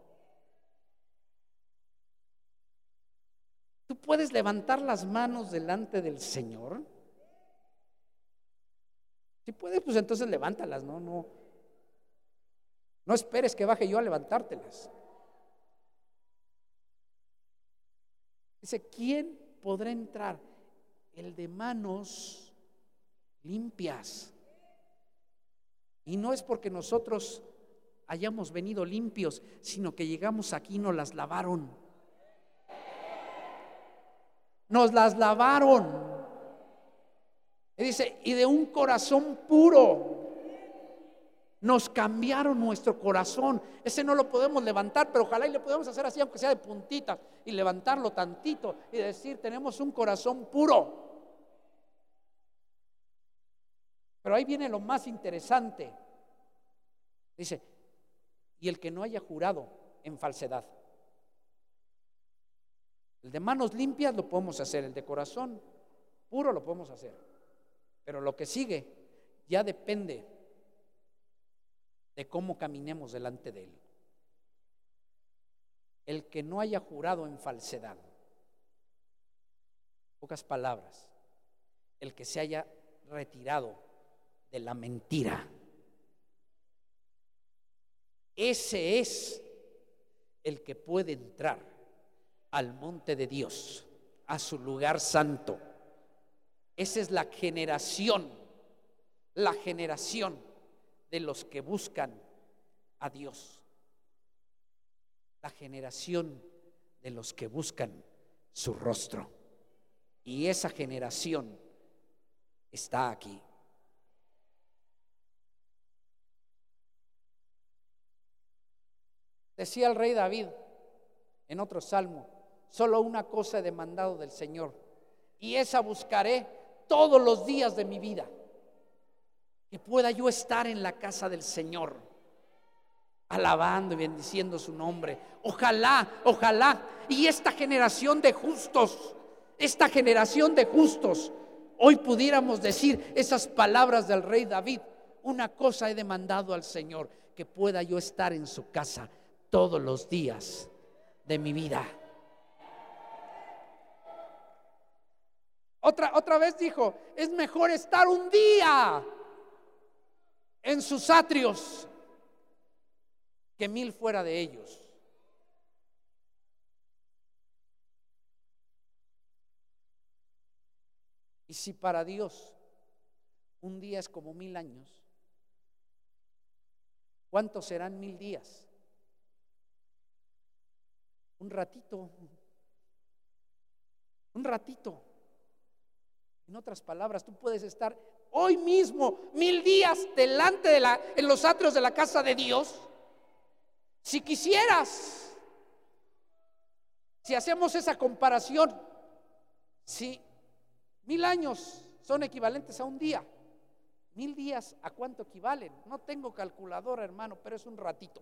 ¿Tú puedes levantar las manos delante del Señor? Si puedes, pues entonces levántalas, no, no. No esperes que baje yo a levantártelas. Dice: ¿quién podrá entrar? El de manos limpias. Y no es porque nosotros hayamos venido limpios, sino que llegamos aquí y nos las lavaron. Nos las lavaron. Y dice: y de un corazón puro. Nos cambiaron nuestro corazón. Ese no lo podemos levantar, pero ojalá y le podemos hacer así, aunque sea de puntitas, y levantarlo tantito y decir: tenemos un corazón puro. Pero ahí viene lo más interesante. Dice: y el que no haya jurado en falsedad. El de manos limpias lo podemos hacer, el de corazón puro lo podemos hacer, pero lo que sigue ya depende de cómo caminemos delante de Él. El que no haya jurado en falsedad, pocas palabras, el que se haya retirado de la mentira, ese es el que puede entrar al monte de Dios, a su lugar santo. Esa es la generación, la generación de los que buscan a Dios. La generación de los que buscan su rostro. Y esa generación está aquí. Decía el rey David en otro salmo: solo una cosa he demandado del Señor, y esa buscaré todos los días de mi vida, que pueda yo estar en la casa del Señor, alabando y bendiciendo su nombre. Ojalá, ojalá, y esta generación de justos, esta generación de justos, hoy pudiéramos decir esas palabras del rey David: una cosa he demandado al Señor, que pueda yo estar en su casa todos los días de mi vida. Otra, otra vez dijo: es mejor estar un día en sus atrios que mil fuera de ellos. Y si para Dios un día es como mil años, ¿cuántos serán mil días? Un ratito, un ratito. En otras palabras, tú puedes estar hoy mismo mil días delante de la, en los atrios de la casa de Dios, si quisieras. Si hacemos esa comparación, si mil años son equivalentes a un día, mil días ¿a cuánto equivalen? No tengo calculadora, hermano, pero es un ratito.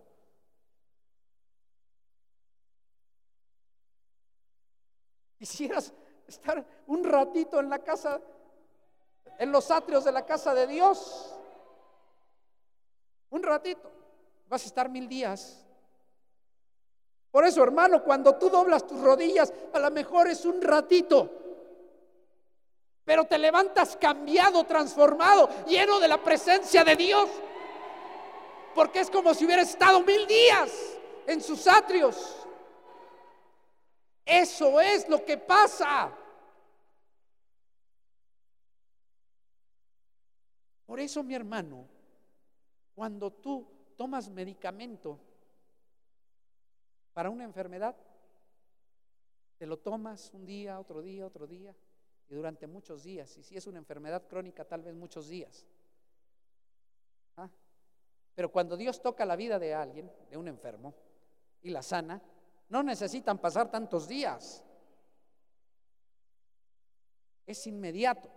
Quisieras estar un ratito en la casa, en los atrios de la casa de Dios, un ratito, vas a estar mil días. Por eso, hermano, cuando tú doblas tus rodillas, a lo mejor es un ratito, pero te levantas cambiado, transformado, lleno de la presencia de Dios, porque es como si hubieras estado mil días en sus atrios. Eso es lo que pasa. Por eso, mi hermano, cuando tú tomas medicamento para una enfermedad, te lo tomas un día, otro día, otro día, y durante muchos días. Y si es una enfermedad crónica, tal vez muchos días. ¿Ah? Pero cuando Dios toca la vida de alguien, de un enfermo, y la sana, no necesitan pasar tantos días. Es inmediato.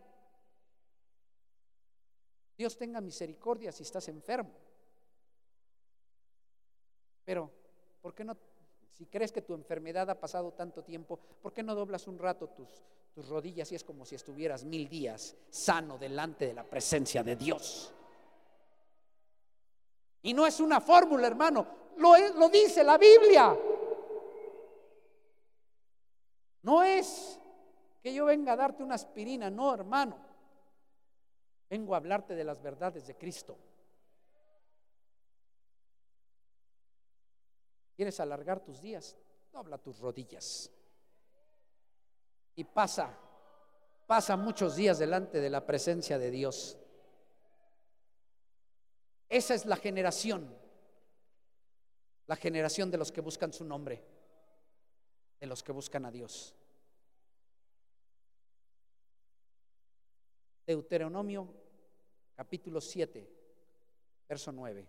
Dios tenga misericordia si estás enfermo. Pero, ¿por qué no? Si crees que tu enfermedad ha pasado tanto tiempo, ¿por qué no doblas un rato tus, tus rodillas y es como si estuvieras mil días sano delante de la presencia de Dios? Y no es una fórmula, hermano, lo, es, lo dice la Biblia. No es que yo venga a darte una aspirina, no, hermano. Vengo a hablarte de las verdades de Cristo. ¿Quieres alargar tus días? Dobla tus rodillas y pasa, pasa muchos días delante de la presencia de Dios. Esa es la generación, la generación de los que buscan su nombre, de los que buscan a Dios. Deuteronomio capítulo siete, verso nueve.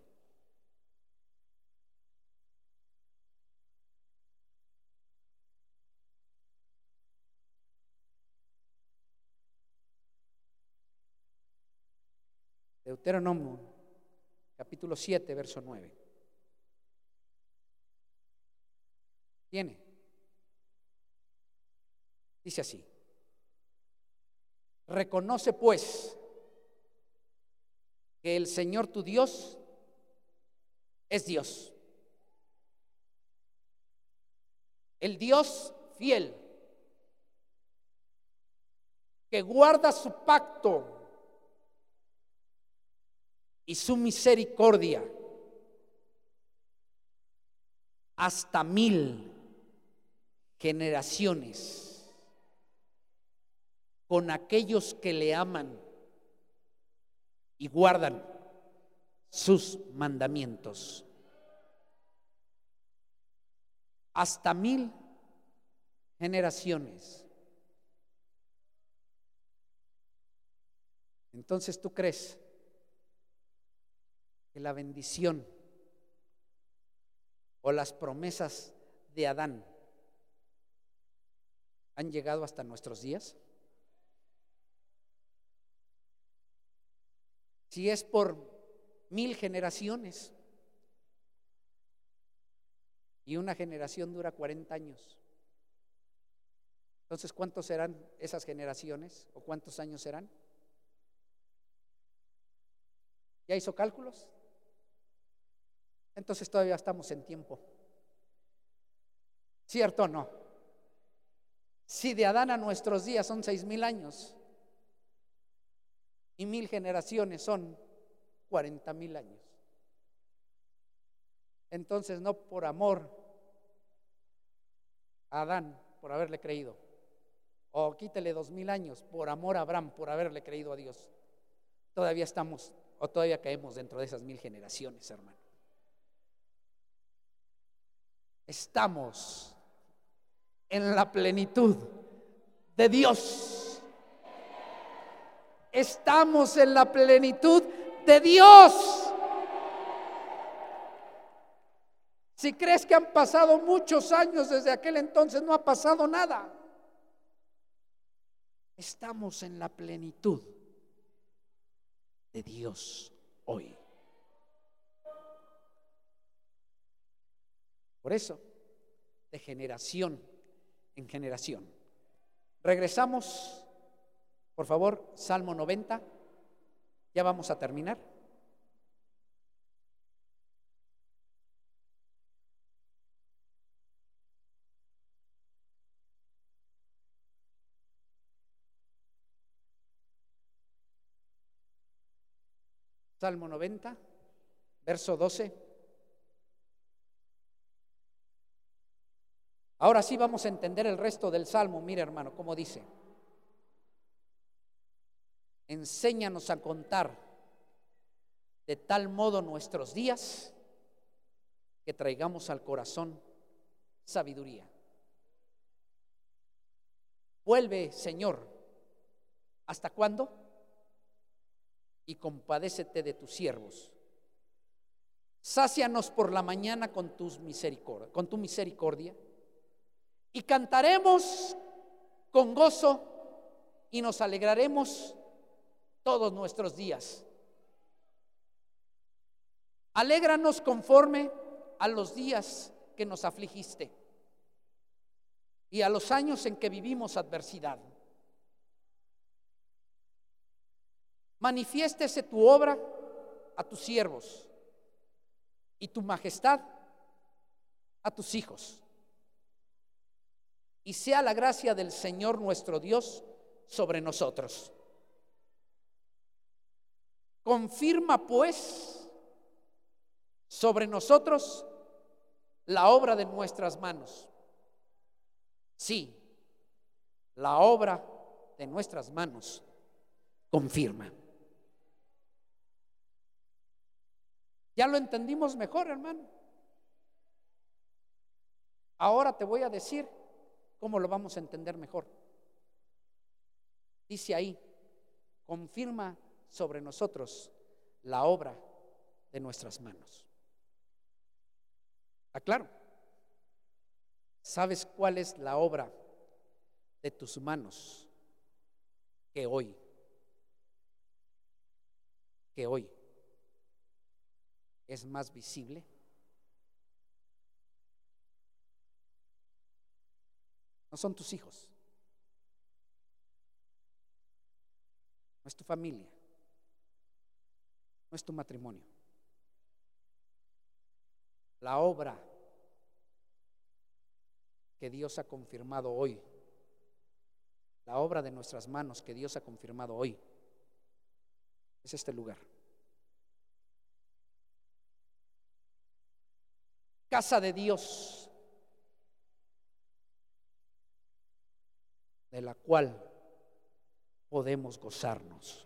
Deuteronomio capítulo siete, verso nueve. ¿Tiene? Dice así: reconoce pues que el Señor tu Dios es Dios, el Dios fiel, que guarda su pacto y su misericordia hasta mil generaciones con aquellos que le aman y guardan sus mandamientos. Hasta mil generaciones. Entonces, ¿tú crees que la bendición o las promesas de Adán han llegado hasta nuestros días? Si es por mil generaciones, y una generación dura cuarenta años, entonces ¿cuántos serán esas generaciones o cuántos años serán? ¿Ya hizo cálculos? Entonces todavía estamos en tiempo. ¿Cierto o no? Si de Adán a nuestros días son seis mil años y mil generaciones son cuarenta mil años, entonces no por amor a Adán por haberle creído, o quítele dos mil años por amor a Abraham por haberle creído a Dios, todavía estamos o todavía caemos dentro de esas mil generaciones, hermano. Estamos en la plenitud de Dios. Estamos en la plenitud de Dios. Si crees que han pasado muchos años desde aquel entonces, no ha pasado nada. Estamos en la plenitud de Dios hoy. Por eso, de generación en generación. Regresamos, por favor, Salmo noventa. Ya vamos a terminar. Salmo noventa, verso doce. Ahora sí vamos a entender el resto del Salmo. Mira, hermano, cómo dice: enséñanos a contar de tal modo nuestros días que traigamos al corazón sabiduría. Vuelve, Señor, ¿hasta cuándo? Y compadécete de tus siervos. Sácianos por la mañana con tus misericordia, con tu misericordia, y cantaremos con gozo y nos alegraremos todos nuestros días. Alégranos conforme a los días que nos afligiste y a los años en que vivimos adversidad. Manifiéstese tu obra a tus siervos y tu majestad a tus hijos. Y sea la gracia del Señor nuestro Dios sobre nosotros. Confirma pues sobre nosotros la obra de nuestras manos. Sí, la obra de nuestras manos confirma. Ya lo entendimos mejor, hermano. Ahora te voy a decir cómo lo vamos a entender mejor. Dice ahí: confirma sobre nosotros la obra de nuestras manos. Aclaro. ¿Sabes cuál es la obra de tus manos que hoy, que hoy es más visible? No son tus hijos, no es tu familia, no es tu matrimonio. La obra que Dios ha confirmado hoy, la obra de nuestras manos que Dios ha confirmado hoy, es este lugar. Casa de Dios, de la cual podemos gozarnos.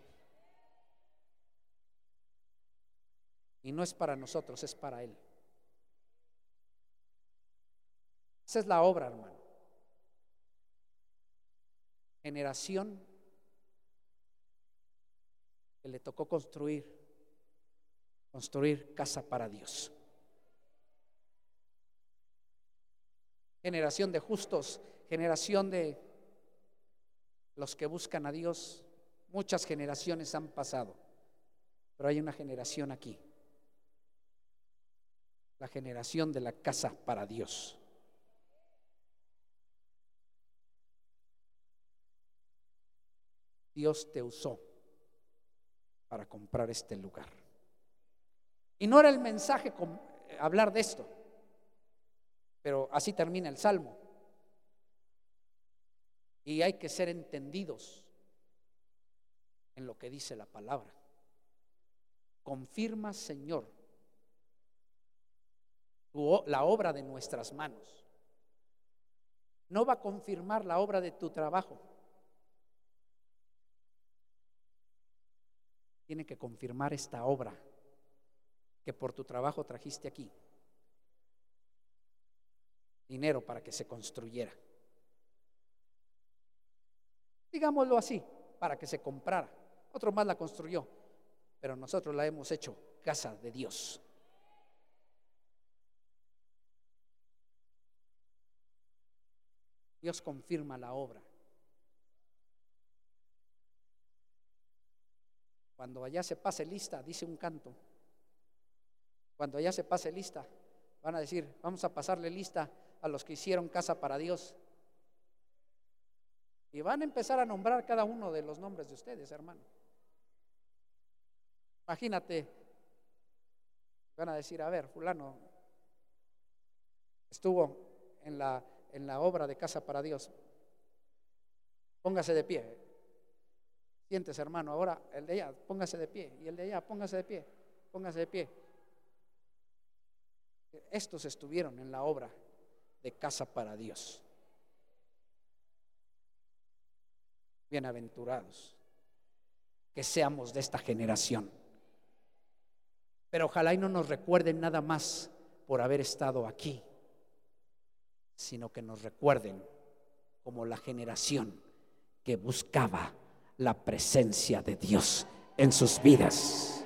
Y no es para nosotros, es para Él. Esa es la obra, hermano. Generación que le tocó construir, construir casa para Dios. Generación de justos, generación de los que buscan a Dios. Muchas generaciones han pasado, pero hay una generación aquí, la generación de la casa para Dios. Dios te usó para comprar este lugar. Y no era el mensaje con, eh, hablar de esto, pero así termina el Salmo. Y hay que ser entendidos en lo que dice la palabra. Confirma, Señor, tu, la obra de nuestras manos. No va a confirmar la obra de tu trabajo. Tiene que confirmar esta obra que por tu trabajo trajiste aquí. Dinero para que se construyera. Digámoslo así, para que se comprara. Otro más la construyó, pero nosotros la hemos hecho casa de Dios. Dios confirma la obra. Cuando allá se pase lista, dice un canto, cuando allá se pase lista, van a decir, vamos a pasarle lista a los que hicieron casa para Dios. Y van a empezar a nombrar cada uno de los nombres de ustedes, hermano. Imagínate, van a decir, a ver, fulano estuvo en la, en la obra de casa para Dios. Póngase de pie. Siéntese, hermano, ahora el de allá, póngase de pie. Y el de allá, póngase de pie, póngase de pie. Estos estuvieron en la obra de casa para Dios. Bienaventurados que seamos de esta generación. Pero ojalá y no nos recuerden nada más por haber estado aquí, sino que nos recuerden como la generación que buscaba la presencia de Dios en sus vidas.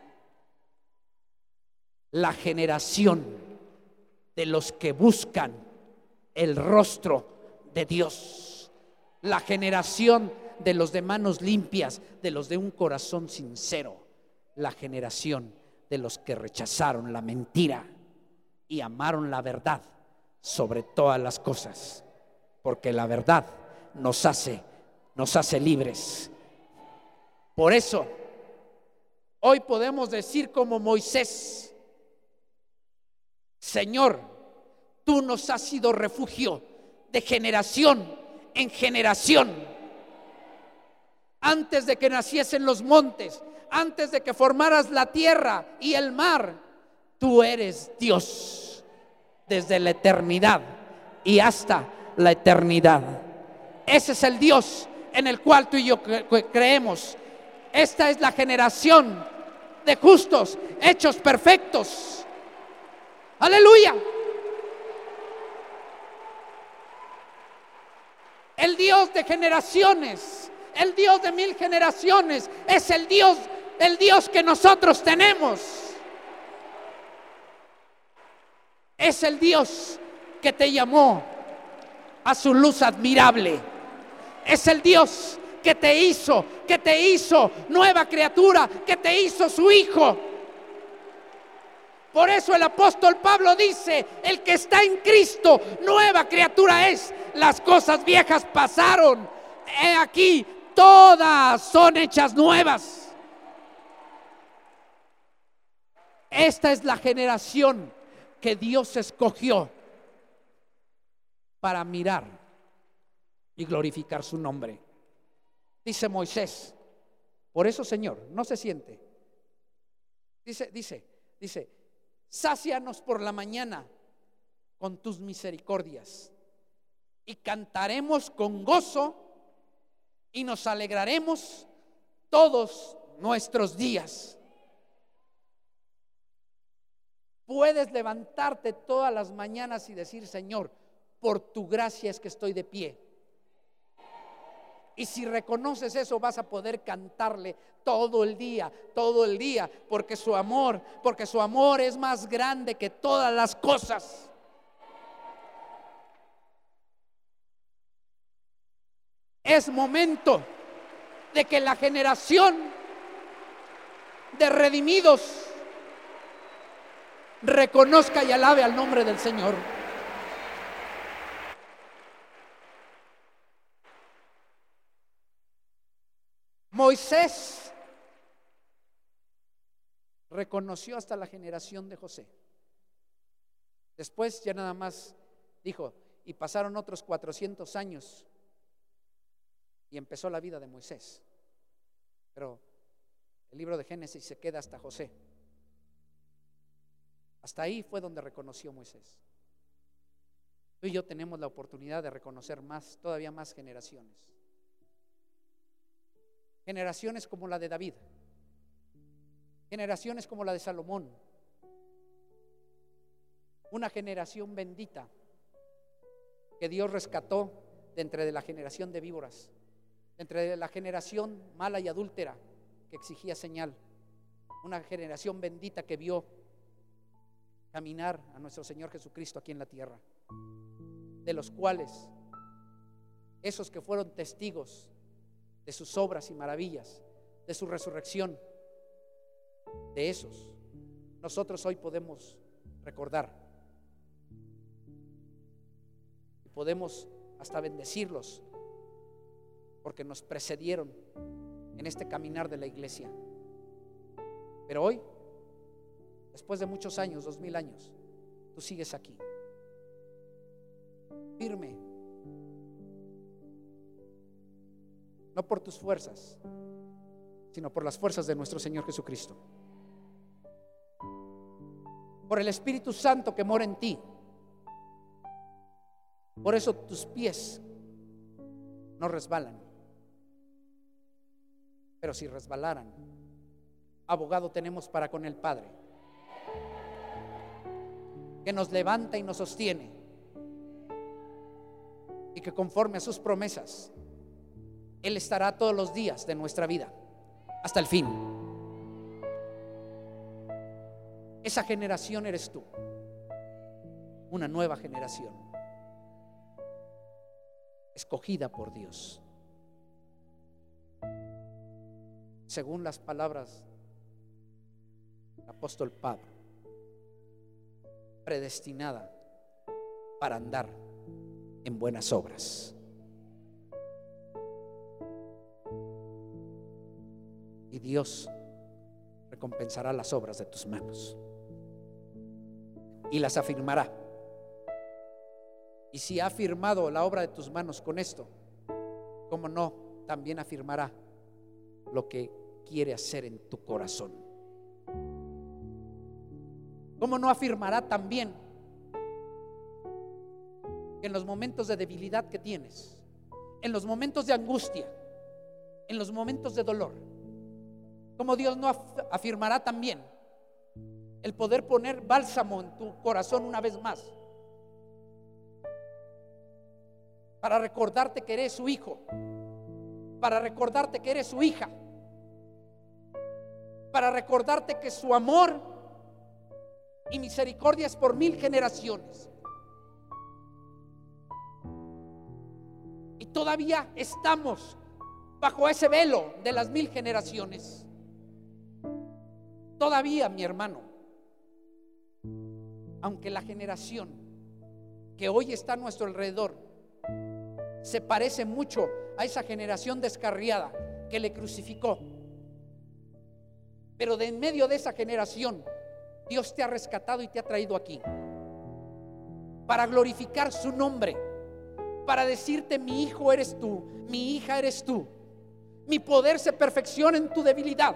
La generación de los que buscan el rostro de Dios. La generación de los de manos limpias, de los de un corazón sincero. La generación de los que rechazaron la mentira y amaron la verdad sobre todas las cosas, porque la verdad nos hace nos hace libres. Por eso hoy podemos decir como Moisés: Señor, tú nos has sido refugio de generación en generación. Antes de que naciesen los montes, antes de que formaras la tierra y el mar, tú eres Dios desde la eternidad y hasta la eternidad. Ese es el Dios en el cual tú y yo creemos. Esta es la generación de justos hechos perfectos. Aleluya. El Dios de generaciones, el Dios de mil generaciones, es el Dios, el Dios que nosotros tenemos. Es el Dios que te llamó a su luz admirable. Es el Dios que te hizo, que te hizo nueva criatura, que te hizo su hijo. Por eso el apóstol Pablo dice: el que está en Cristo, nueva criatura es. Las cosas viejas pasaron, he aquí, todas son hechas nuevas. Esta es la generación que Dios escogió para mirar y glorificar su nombre. Dice Moisés: por eso, Señor, no se siente. Dice, dice, dice: sácianos por la mañana con tus misericordias y cantaremos con gozo y nos alegraremos todos nuestros días. Puedes levantarte todas las mañanas y decir: Señor, por tu gracia es que estoy de pie. Y si reconoces eso, vas a poder cantarle todo el día, todo el día, porque su amor, porque su amor es más grande que todas las cosas. Es momento de que la generación de redimidos reconozca y alabe al nombre del Señor. Moisés reconoció hasta la generación de José. Después ya nada más dijo, y pasaron otros cuatrocientos años y empezó la vida de Moisés. Pero el libro de Génesis se queda hasta José. Hasta ahí fue donde reconoció Moisés. Tú y yo tenemos la oportunidad de reconocer más, todavía más generaciones. Generaciones como la de David, generaciones como la de Salomón, una generación bendita que Dios rescató de entre de la generación de víboras, de entre de la generación mala y adúltera que exigía señal, una generación bendita que vio caminar a nuestro Señor Jesucristo aquí en la tierra, de los cuales esos que fueron testigos de sus obras y maravillas, de su resurrección, de esos nosotros hoy podemos recordar y podemos hasta bendecirlos porque nos precedieron en este caminar de la iglesia. Pero hoy, después de muchos años, dos mil años, tú sigues aquí, firme, no por tus fuerzas, sino por las fuerzas de nuestro Señor Jesucristo, por el Espíritu Santo que mora en ti. Por eso tus pies no resbalan, pero si resbalaran, abogado tenemos para con el Padre, que nos levanta y nos sostiene, y que conforme a sus promesas Él estará todos los días de nuestra vida hasta el fin. Esa generación eres tú, una nueva generación escogida por Dios, según las palabras del apóstol Pablo, predestinada para andar en buenas obras. Y Dios recompensará las obras de tus manos y las afirmará. Y si ha afirmado la obra de tus manos con esto, ¿cómo no también afirmará lo que quiere hacer en tu corazón? ¿Cómo no afirmará también que en los momentos de debilidad que tienes, en los momentos de angustia, en los momentos de dolor, como Dios no afirmará también el poder poner bálsamo en tu corazón una vez más para recordarte que eres su hijo, para recordarte que eres su hija, para recordarte que su amor y misericordia es por mil generaciones? Y todavía estamos bajo ese velo de las mil generaciones. Todavía, mi hermano, aunque la generación que hoy está a nuestro alrededor se parece mucho a esa generación descarriada que le crucificó, pero de en medio de esa generación Dios te ha rescatado y te ha traído aquí para glorificar su nombre, para decirte: mi hijo eres tú, mi hija eres tú, mi poder se perfecciona en tu debilidad.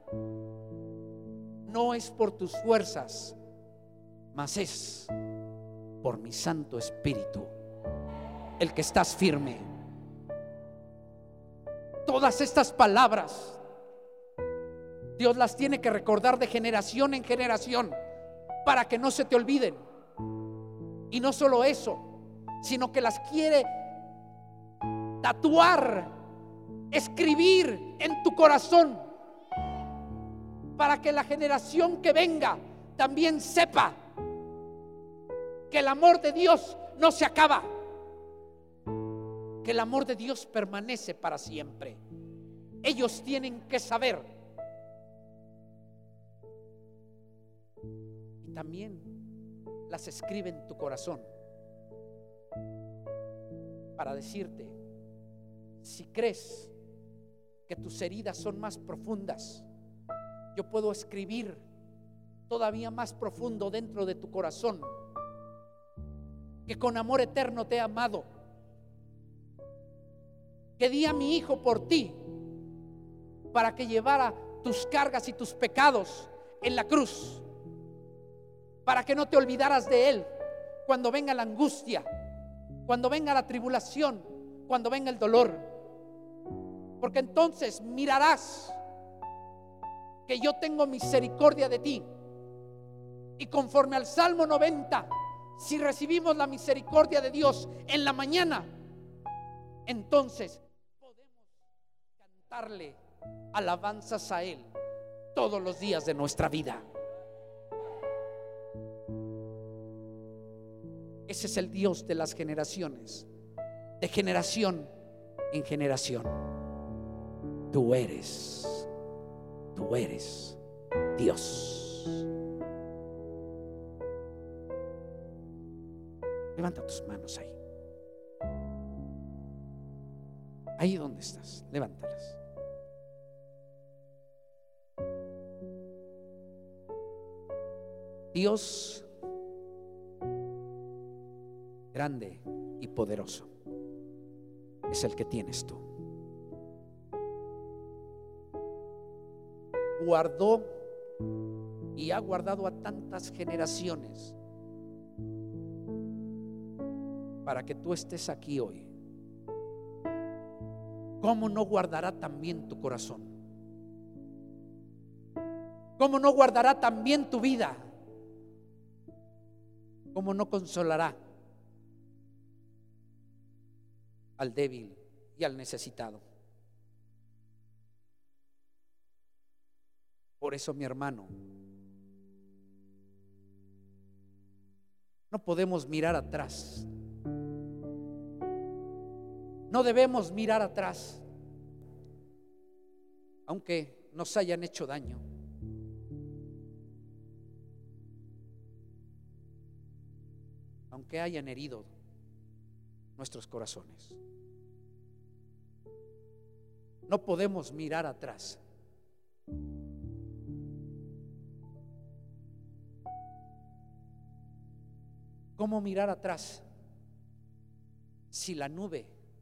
No es por tus fuerzas, mas es por mi Santo Espíritu el que estás firme. Todas estas palabras Dios las tiene que recordar de generación en generación para que no se te olviden. Y no solo eso, sino que las quiere tatuar, escribir en tu corazón, para que la generación que venga también sepa que el amor de Dios no se acaba, que el amor de Dios permanece para siempre. Ellos tienen que saber. Y también las escribe en tu corazón para decirte: si crees que tus heridas son más profundas, yo puedo escribir todavía más profundo dentro de tu corazón que con amor eterno te he amado, que di a mi Hijo por ti para que llevara tus cargas y tus pecados en la cruz, para que no te olvidaras de Él cuando venga la angustia, cuando venga la tribulación, cuando venga el dolor, porque entonces mirarás que yo tengo misericordia de ti. Y conforme al Salmo noventa, si recibimos la misericordia de Dios en la mañana, entonces podemos cantarle alabanzas a Él todos los días de nuestra vida. Ese es el Dios de las generaciones, de generación en generación. Tú eres, tú eres Dios. Levanta tus manos ahí. Ahí donde estás, levántalas. Dios grande y poderoso es el que tienes tú. Guardó y ha guardado a tantas generaciones para que tú estés aquí hoy. ¿Cómo no guardará también tu corazón? ¿Cómo no guardará también tu vida? ¿Cómo no consolará al débil y al necesitado? Por eso, mi hermano, no podemos mirar atrás. No debemos mirar atrás, aunque nos hayan hecho daño. Aunque hayan herido nuestros corazones. No podemos mirar atrás. ¿Cómo mirar atrás si la nube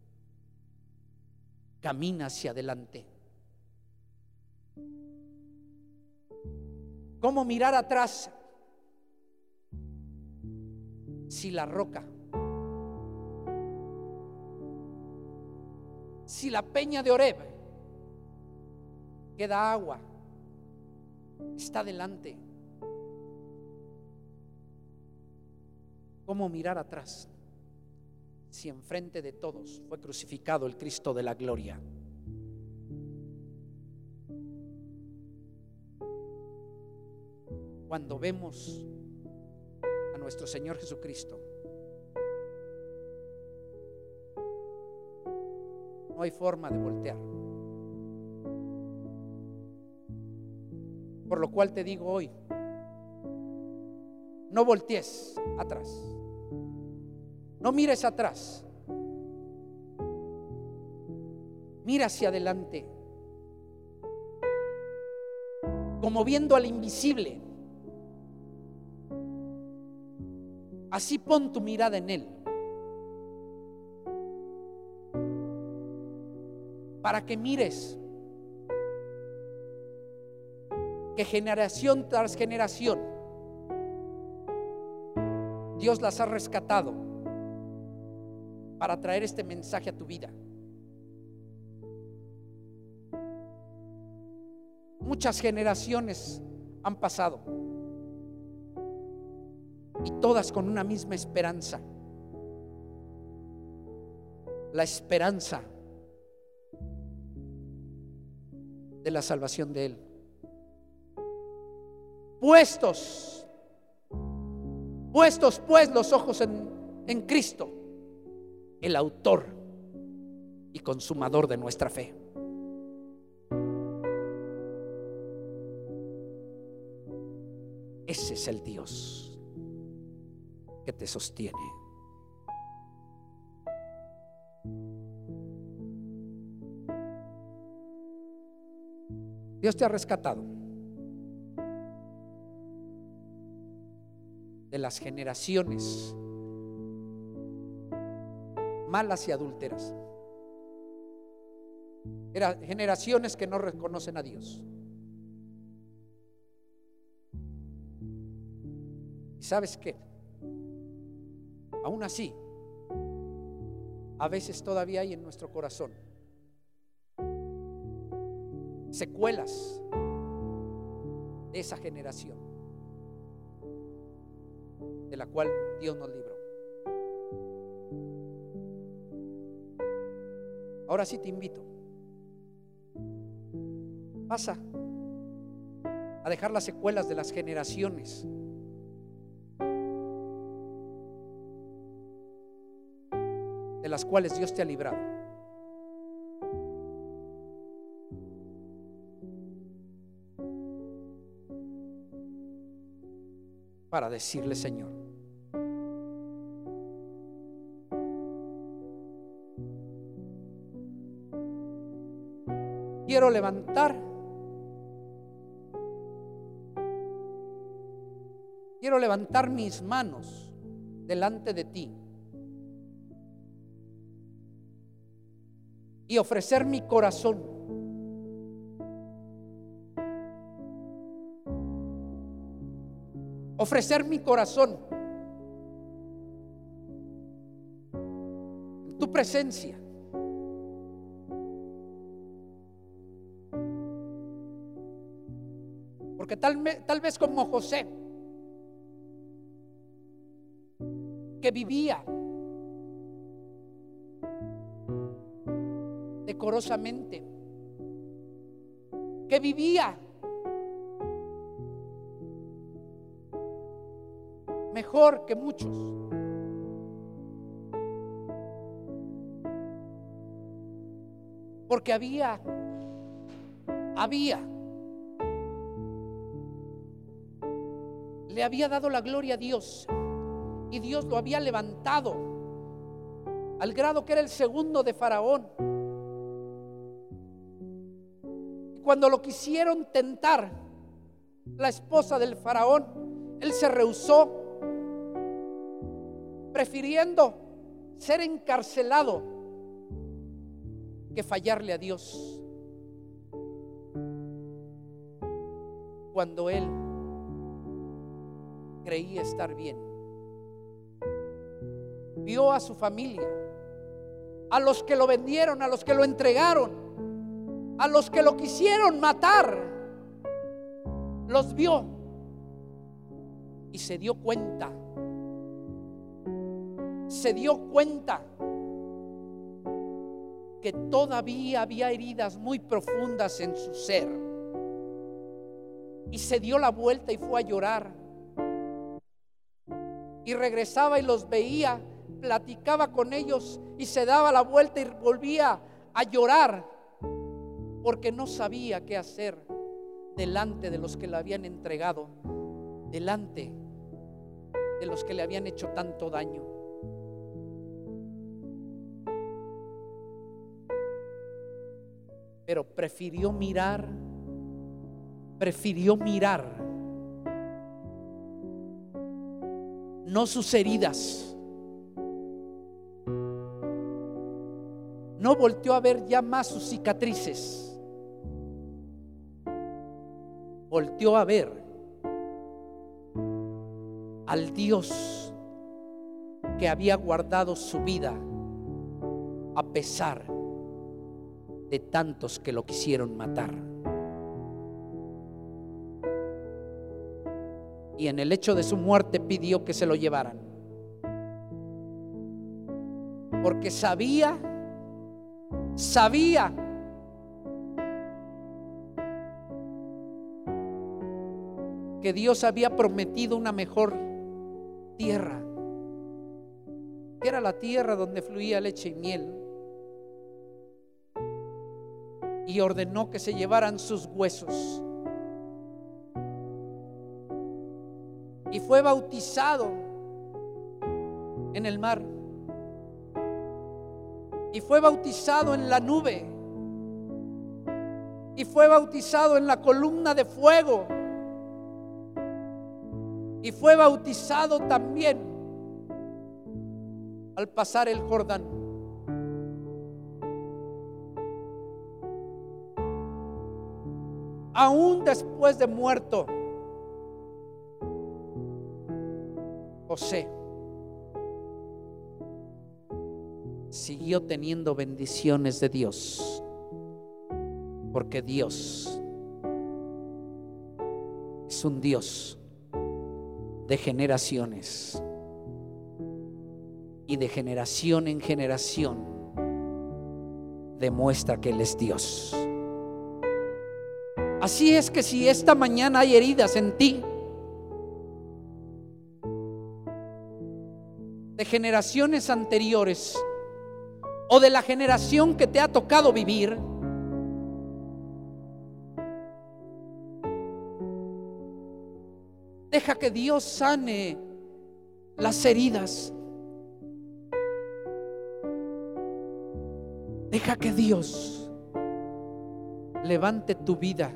camina hacia adelante? ¿Cómo mirar atrás si la roca, si la peña de Oreb que da agua está delante? ¿Cómo mirar atrás si enfrente de todos fue crucificado el Cristo de la gloria? Cuando vemos a nuestro Señor Jesucristo, no hay forma de voltear. Por lo cual te digo hoy, no voltees atrás. No mires atrás. Mira hacia adelante, como viendo al invisible. Así pon tu mirada en Él, para que mires que generación tras generación Dios las ha rescatado para traer este mensaje a tu vida. Muchas generaciones han pasado y todas con una misma esperanza, la esperanza de la salvación de Él. Puestos, puestos pues los ojos en, en Cristo, el autor y consumador de nuestra fe. Ese es el Dios que te sostiene. Dios te ha rescatado de las generaciones malas y adúlteras, eran generaciones que no reconocen a Dios. ¿Y sabes qué? Aún así, a veces todavía hay en nuestro corazón secuelas de esa generación de la cual Dios nos libró. Ahora sí te invito, pasa a dejar las secuelas de las generaciones de las cuales Dios te ha librado. Para decirle: Señor, quiero levantar, quiero levantar mis manos delante de ti y ofrecer mi corazón ofrecer mi corazón en tu presencia. Porque tal, tal vez como José, que vivía decorosamente, que vivía mejor que muchos, porque había había le había dado la gloria a Dios y Dios lo había levantado al grado que era el segundo de Faraón. Y cuando lo quisieron tentar, la esposa del Faraón, él se rehusó, prefiriendo ser encarcelado que fallarle a Dios. Cuando él creía estar bien, vio a su familia, a los que lo vendieron, a los que lo entregaron, a los que lo quisieron matar, los vio y se dio cuenta se dio cuenta que todavía había heridas muy profundas en su ser, y se dio la vuelta y fue a llorar, y regresaba y los veía, platicaba con ellos y se daba la vuelta y volvía a llorar porque no sabía qué hacer delante de los que le habían entregado, delante de los que le habían hecho tanto daño. Pero prefirió mirar, prefirió mirar no sus heridas, no volteó a ver ya más sus cicatrices, volteó a ver al Dios que había guardado su vida a pesar de tantos que lo quisieron matar. y en el hecho de su muerte pidió que se lo llevaran, porque sabía, sabía que Dios había prometido una mejor tierra, que era la tierra donde fluía leche y miel, y ordenó que se llevaran sus huesos. Y fue bautizado en el mar, y fue bautizado en la nube, y fue bautizado en la columna de fuego, y fue bautizado también al pasar el Jordán. Aún después de muerto, José siguió teniendo bendiciones de Dios, porque Dios es un Dios de generaciones, y de generación en generación demuestra que Él es Dios. Así es que si esta mañana hay heridas en ti de generaciones anteriores o de la generación que te ha tocado vivir, deja que Dios sane las heridas. Deja que Dios levante tu vida.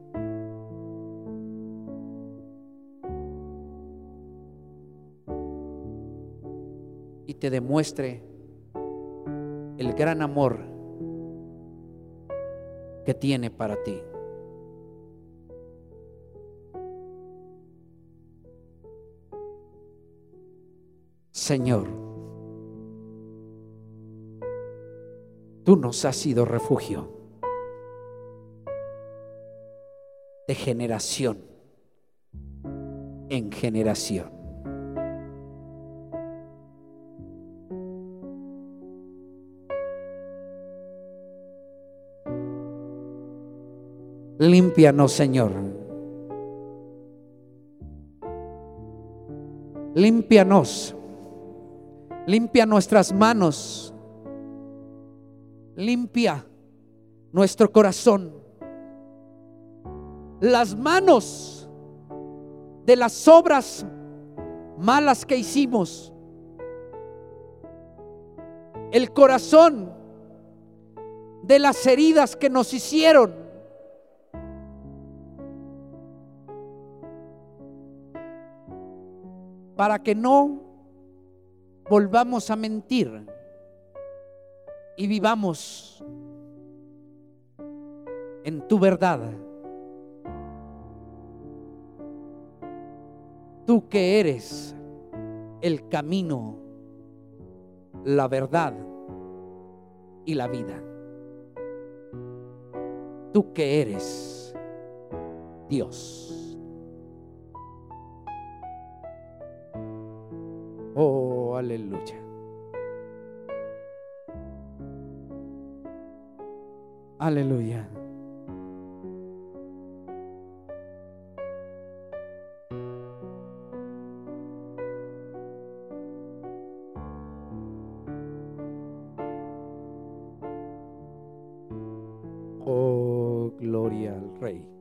Y te demuestre el gran amor que tiene para ti. Señor, tú nos has sido refugio de generación en generación. Límpianos, Señor. Límpianos. Limpia nuestras manos. Limpia nuestro corazón. Las manos de las obras malas que hicimos. El corazón de las heridas que nos hicieron. Para que no volvamos a mentir y vivamos en tu verdad. Tú que eres el camino, la verdad y la vida. Tú que eres Dios. Oh, aleluya. Aleluya. Oh, gloria al Rey.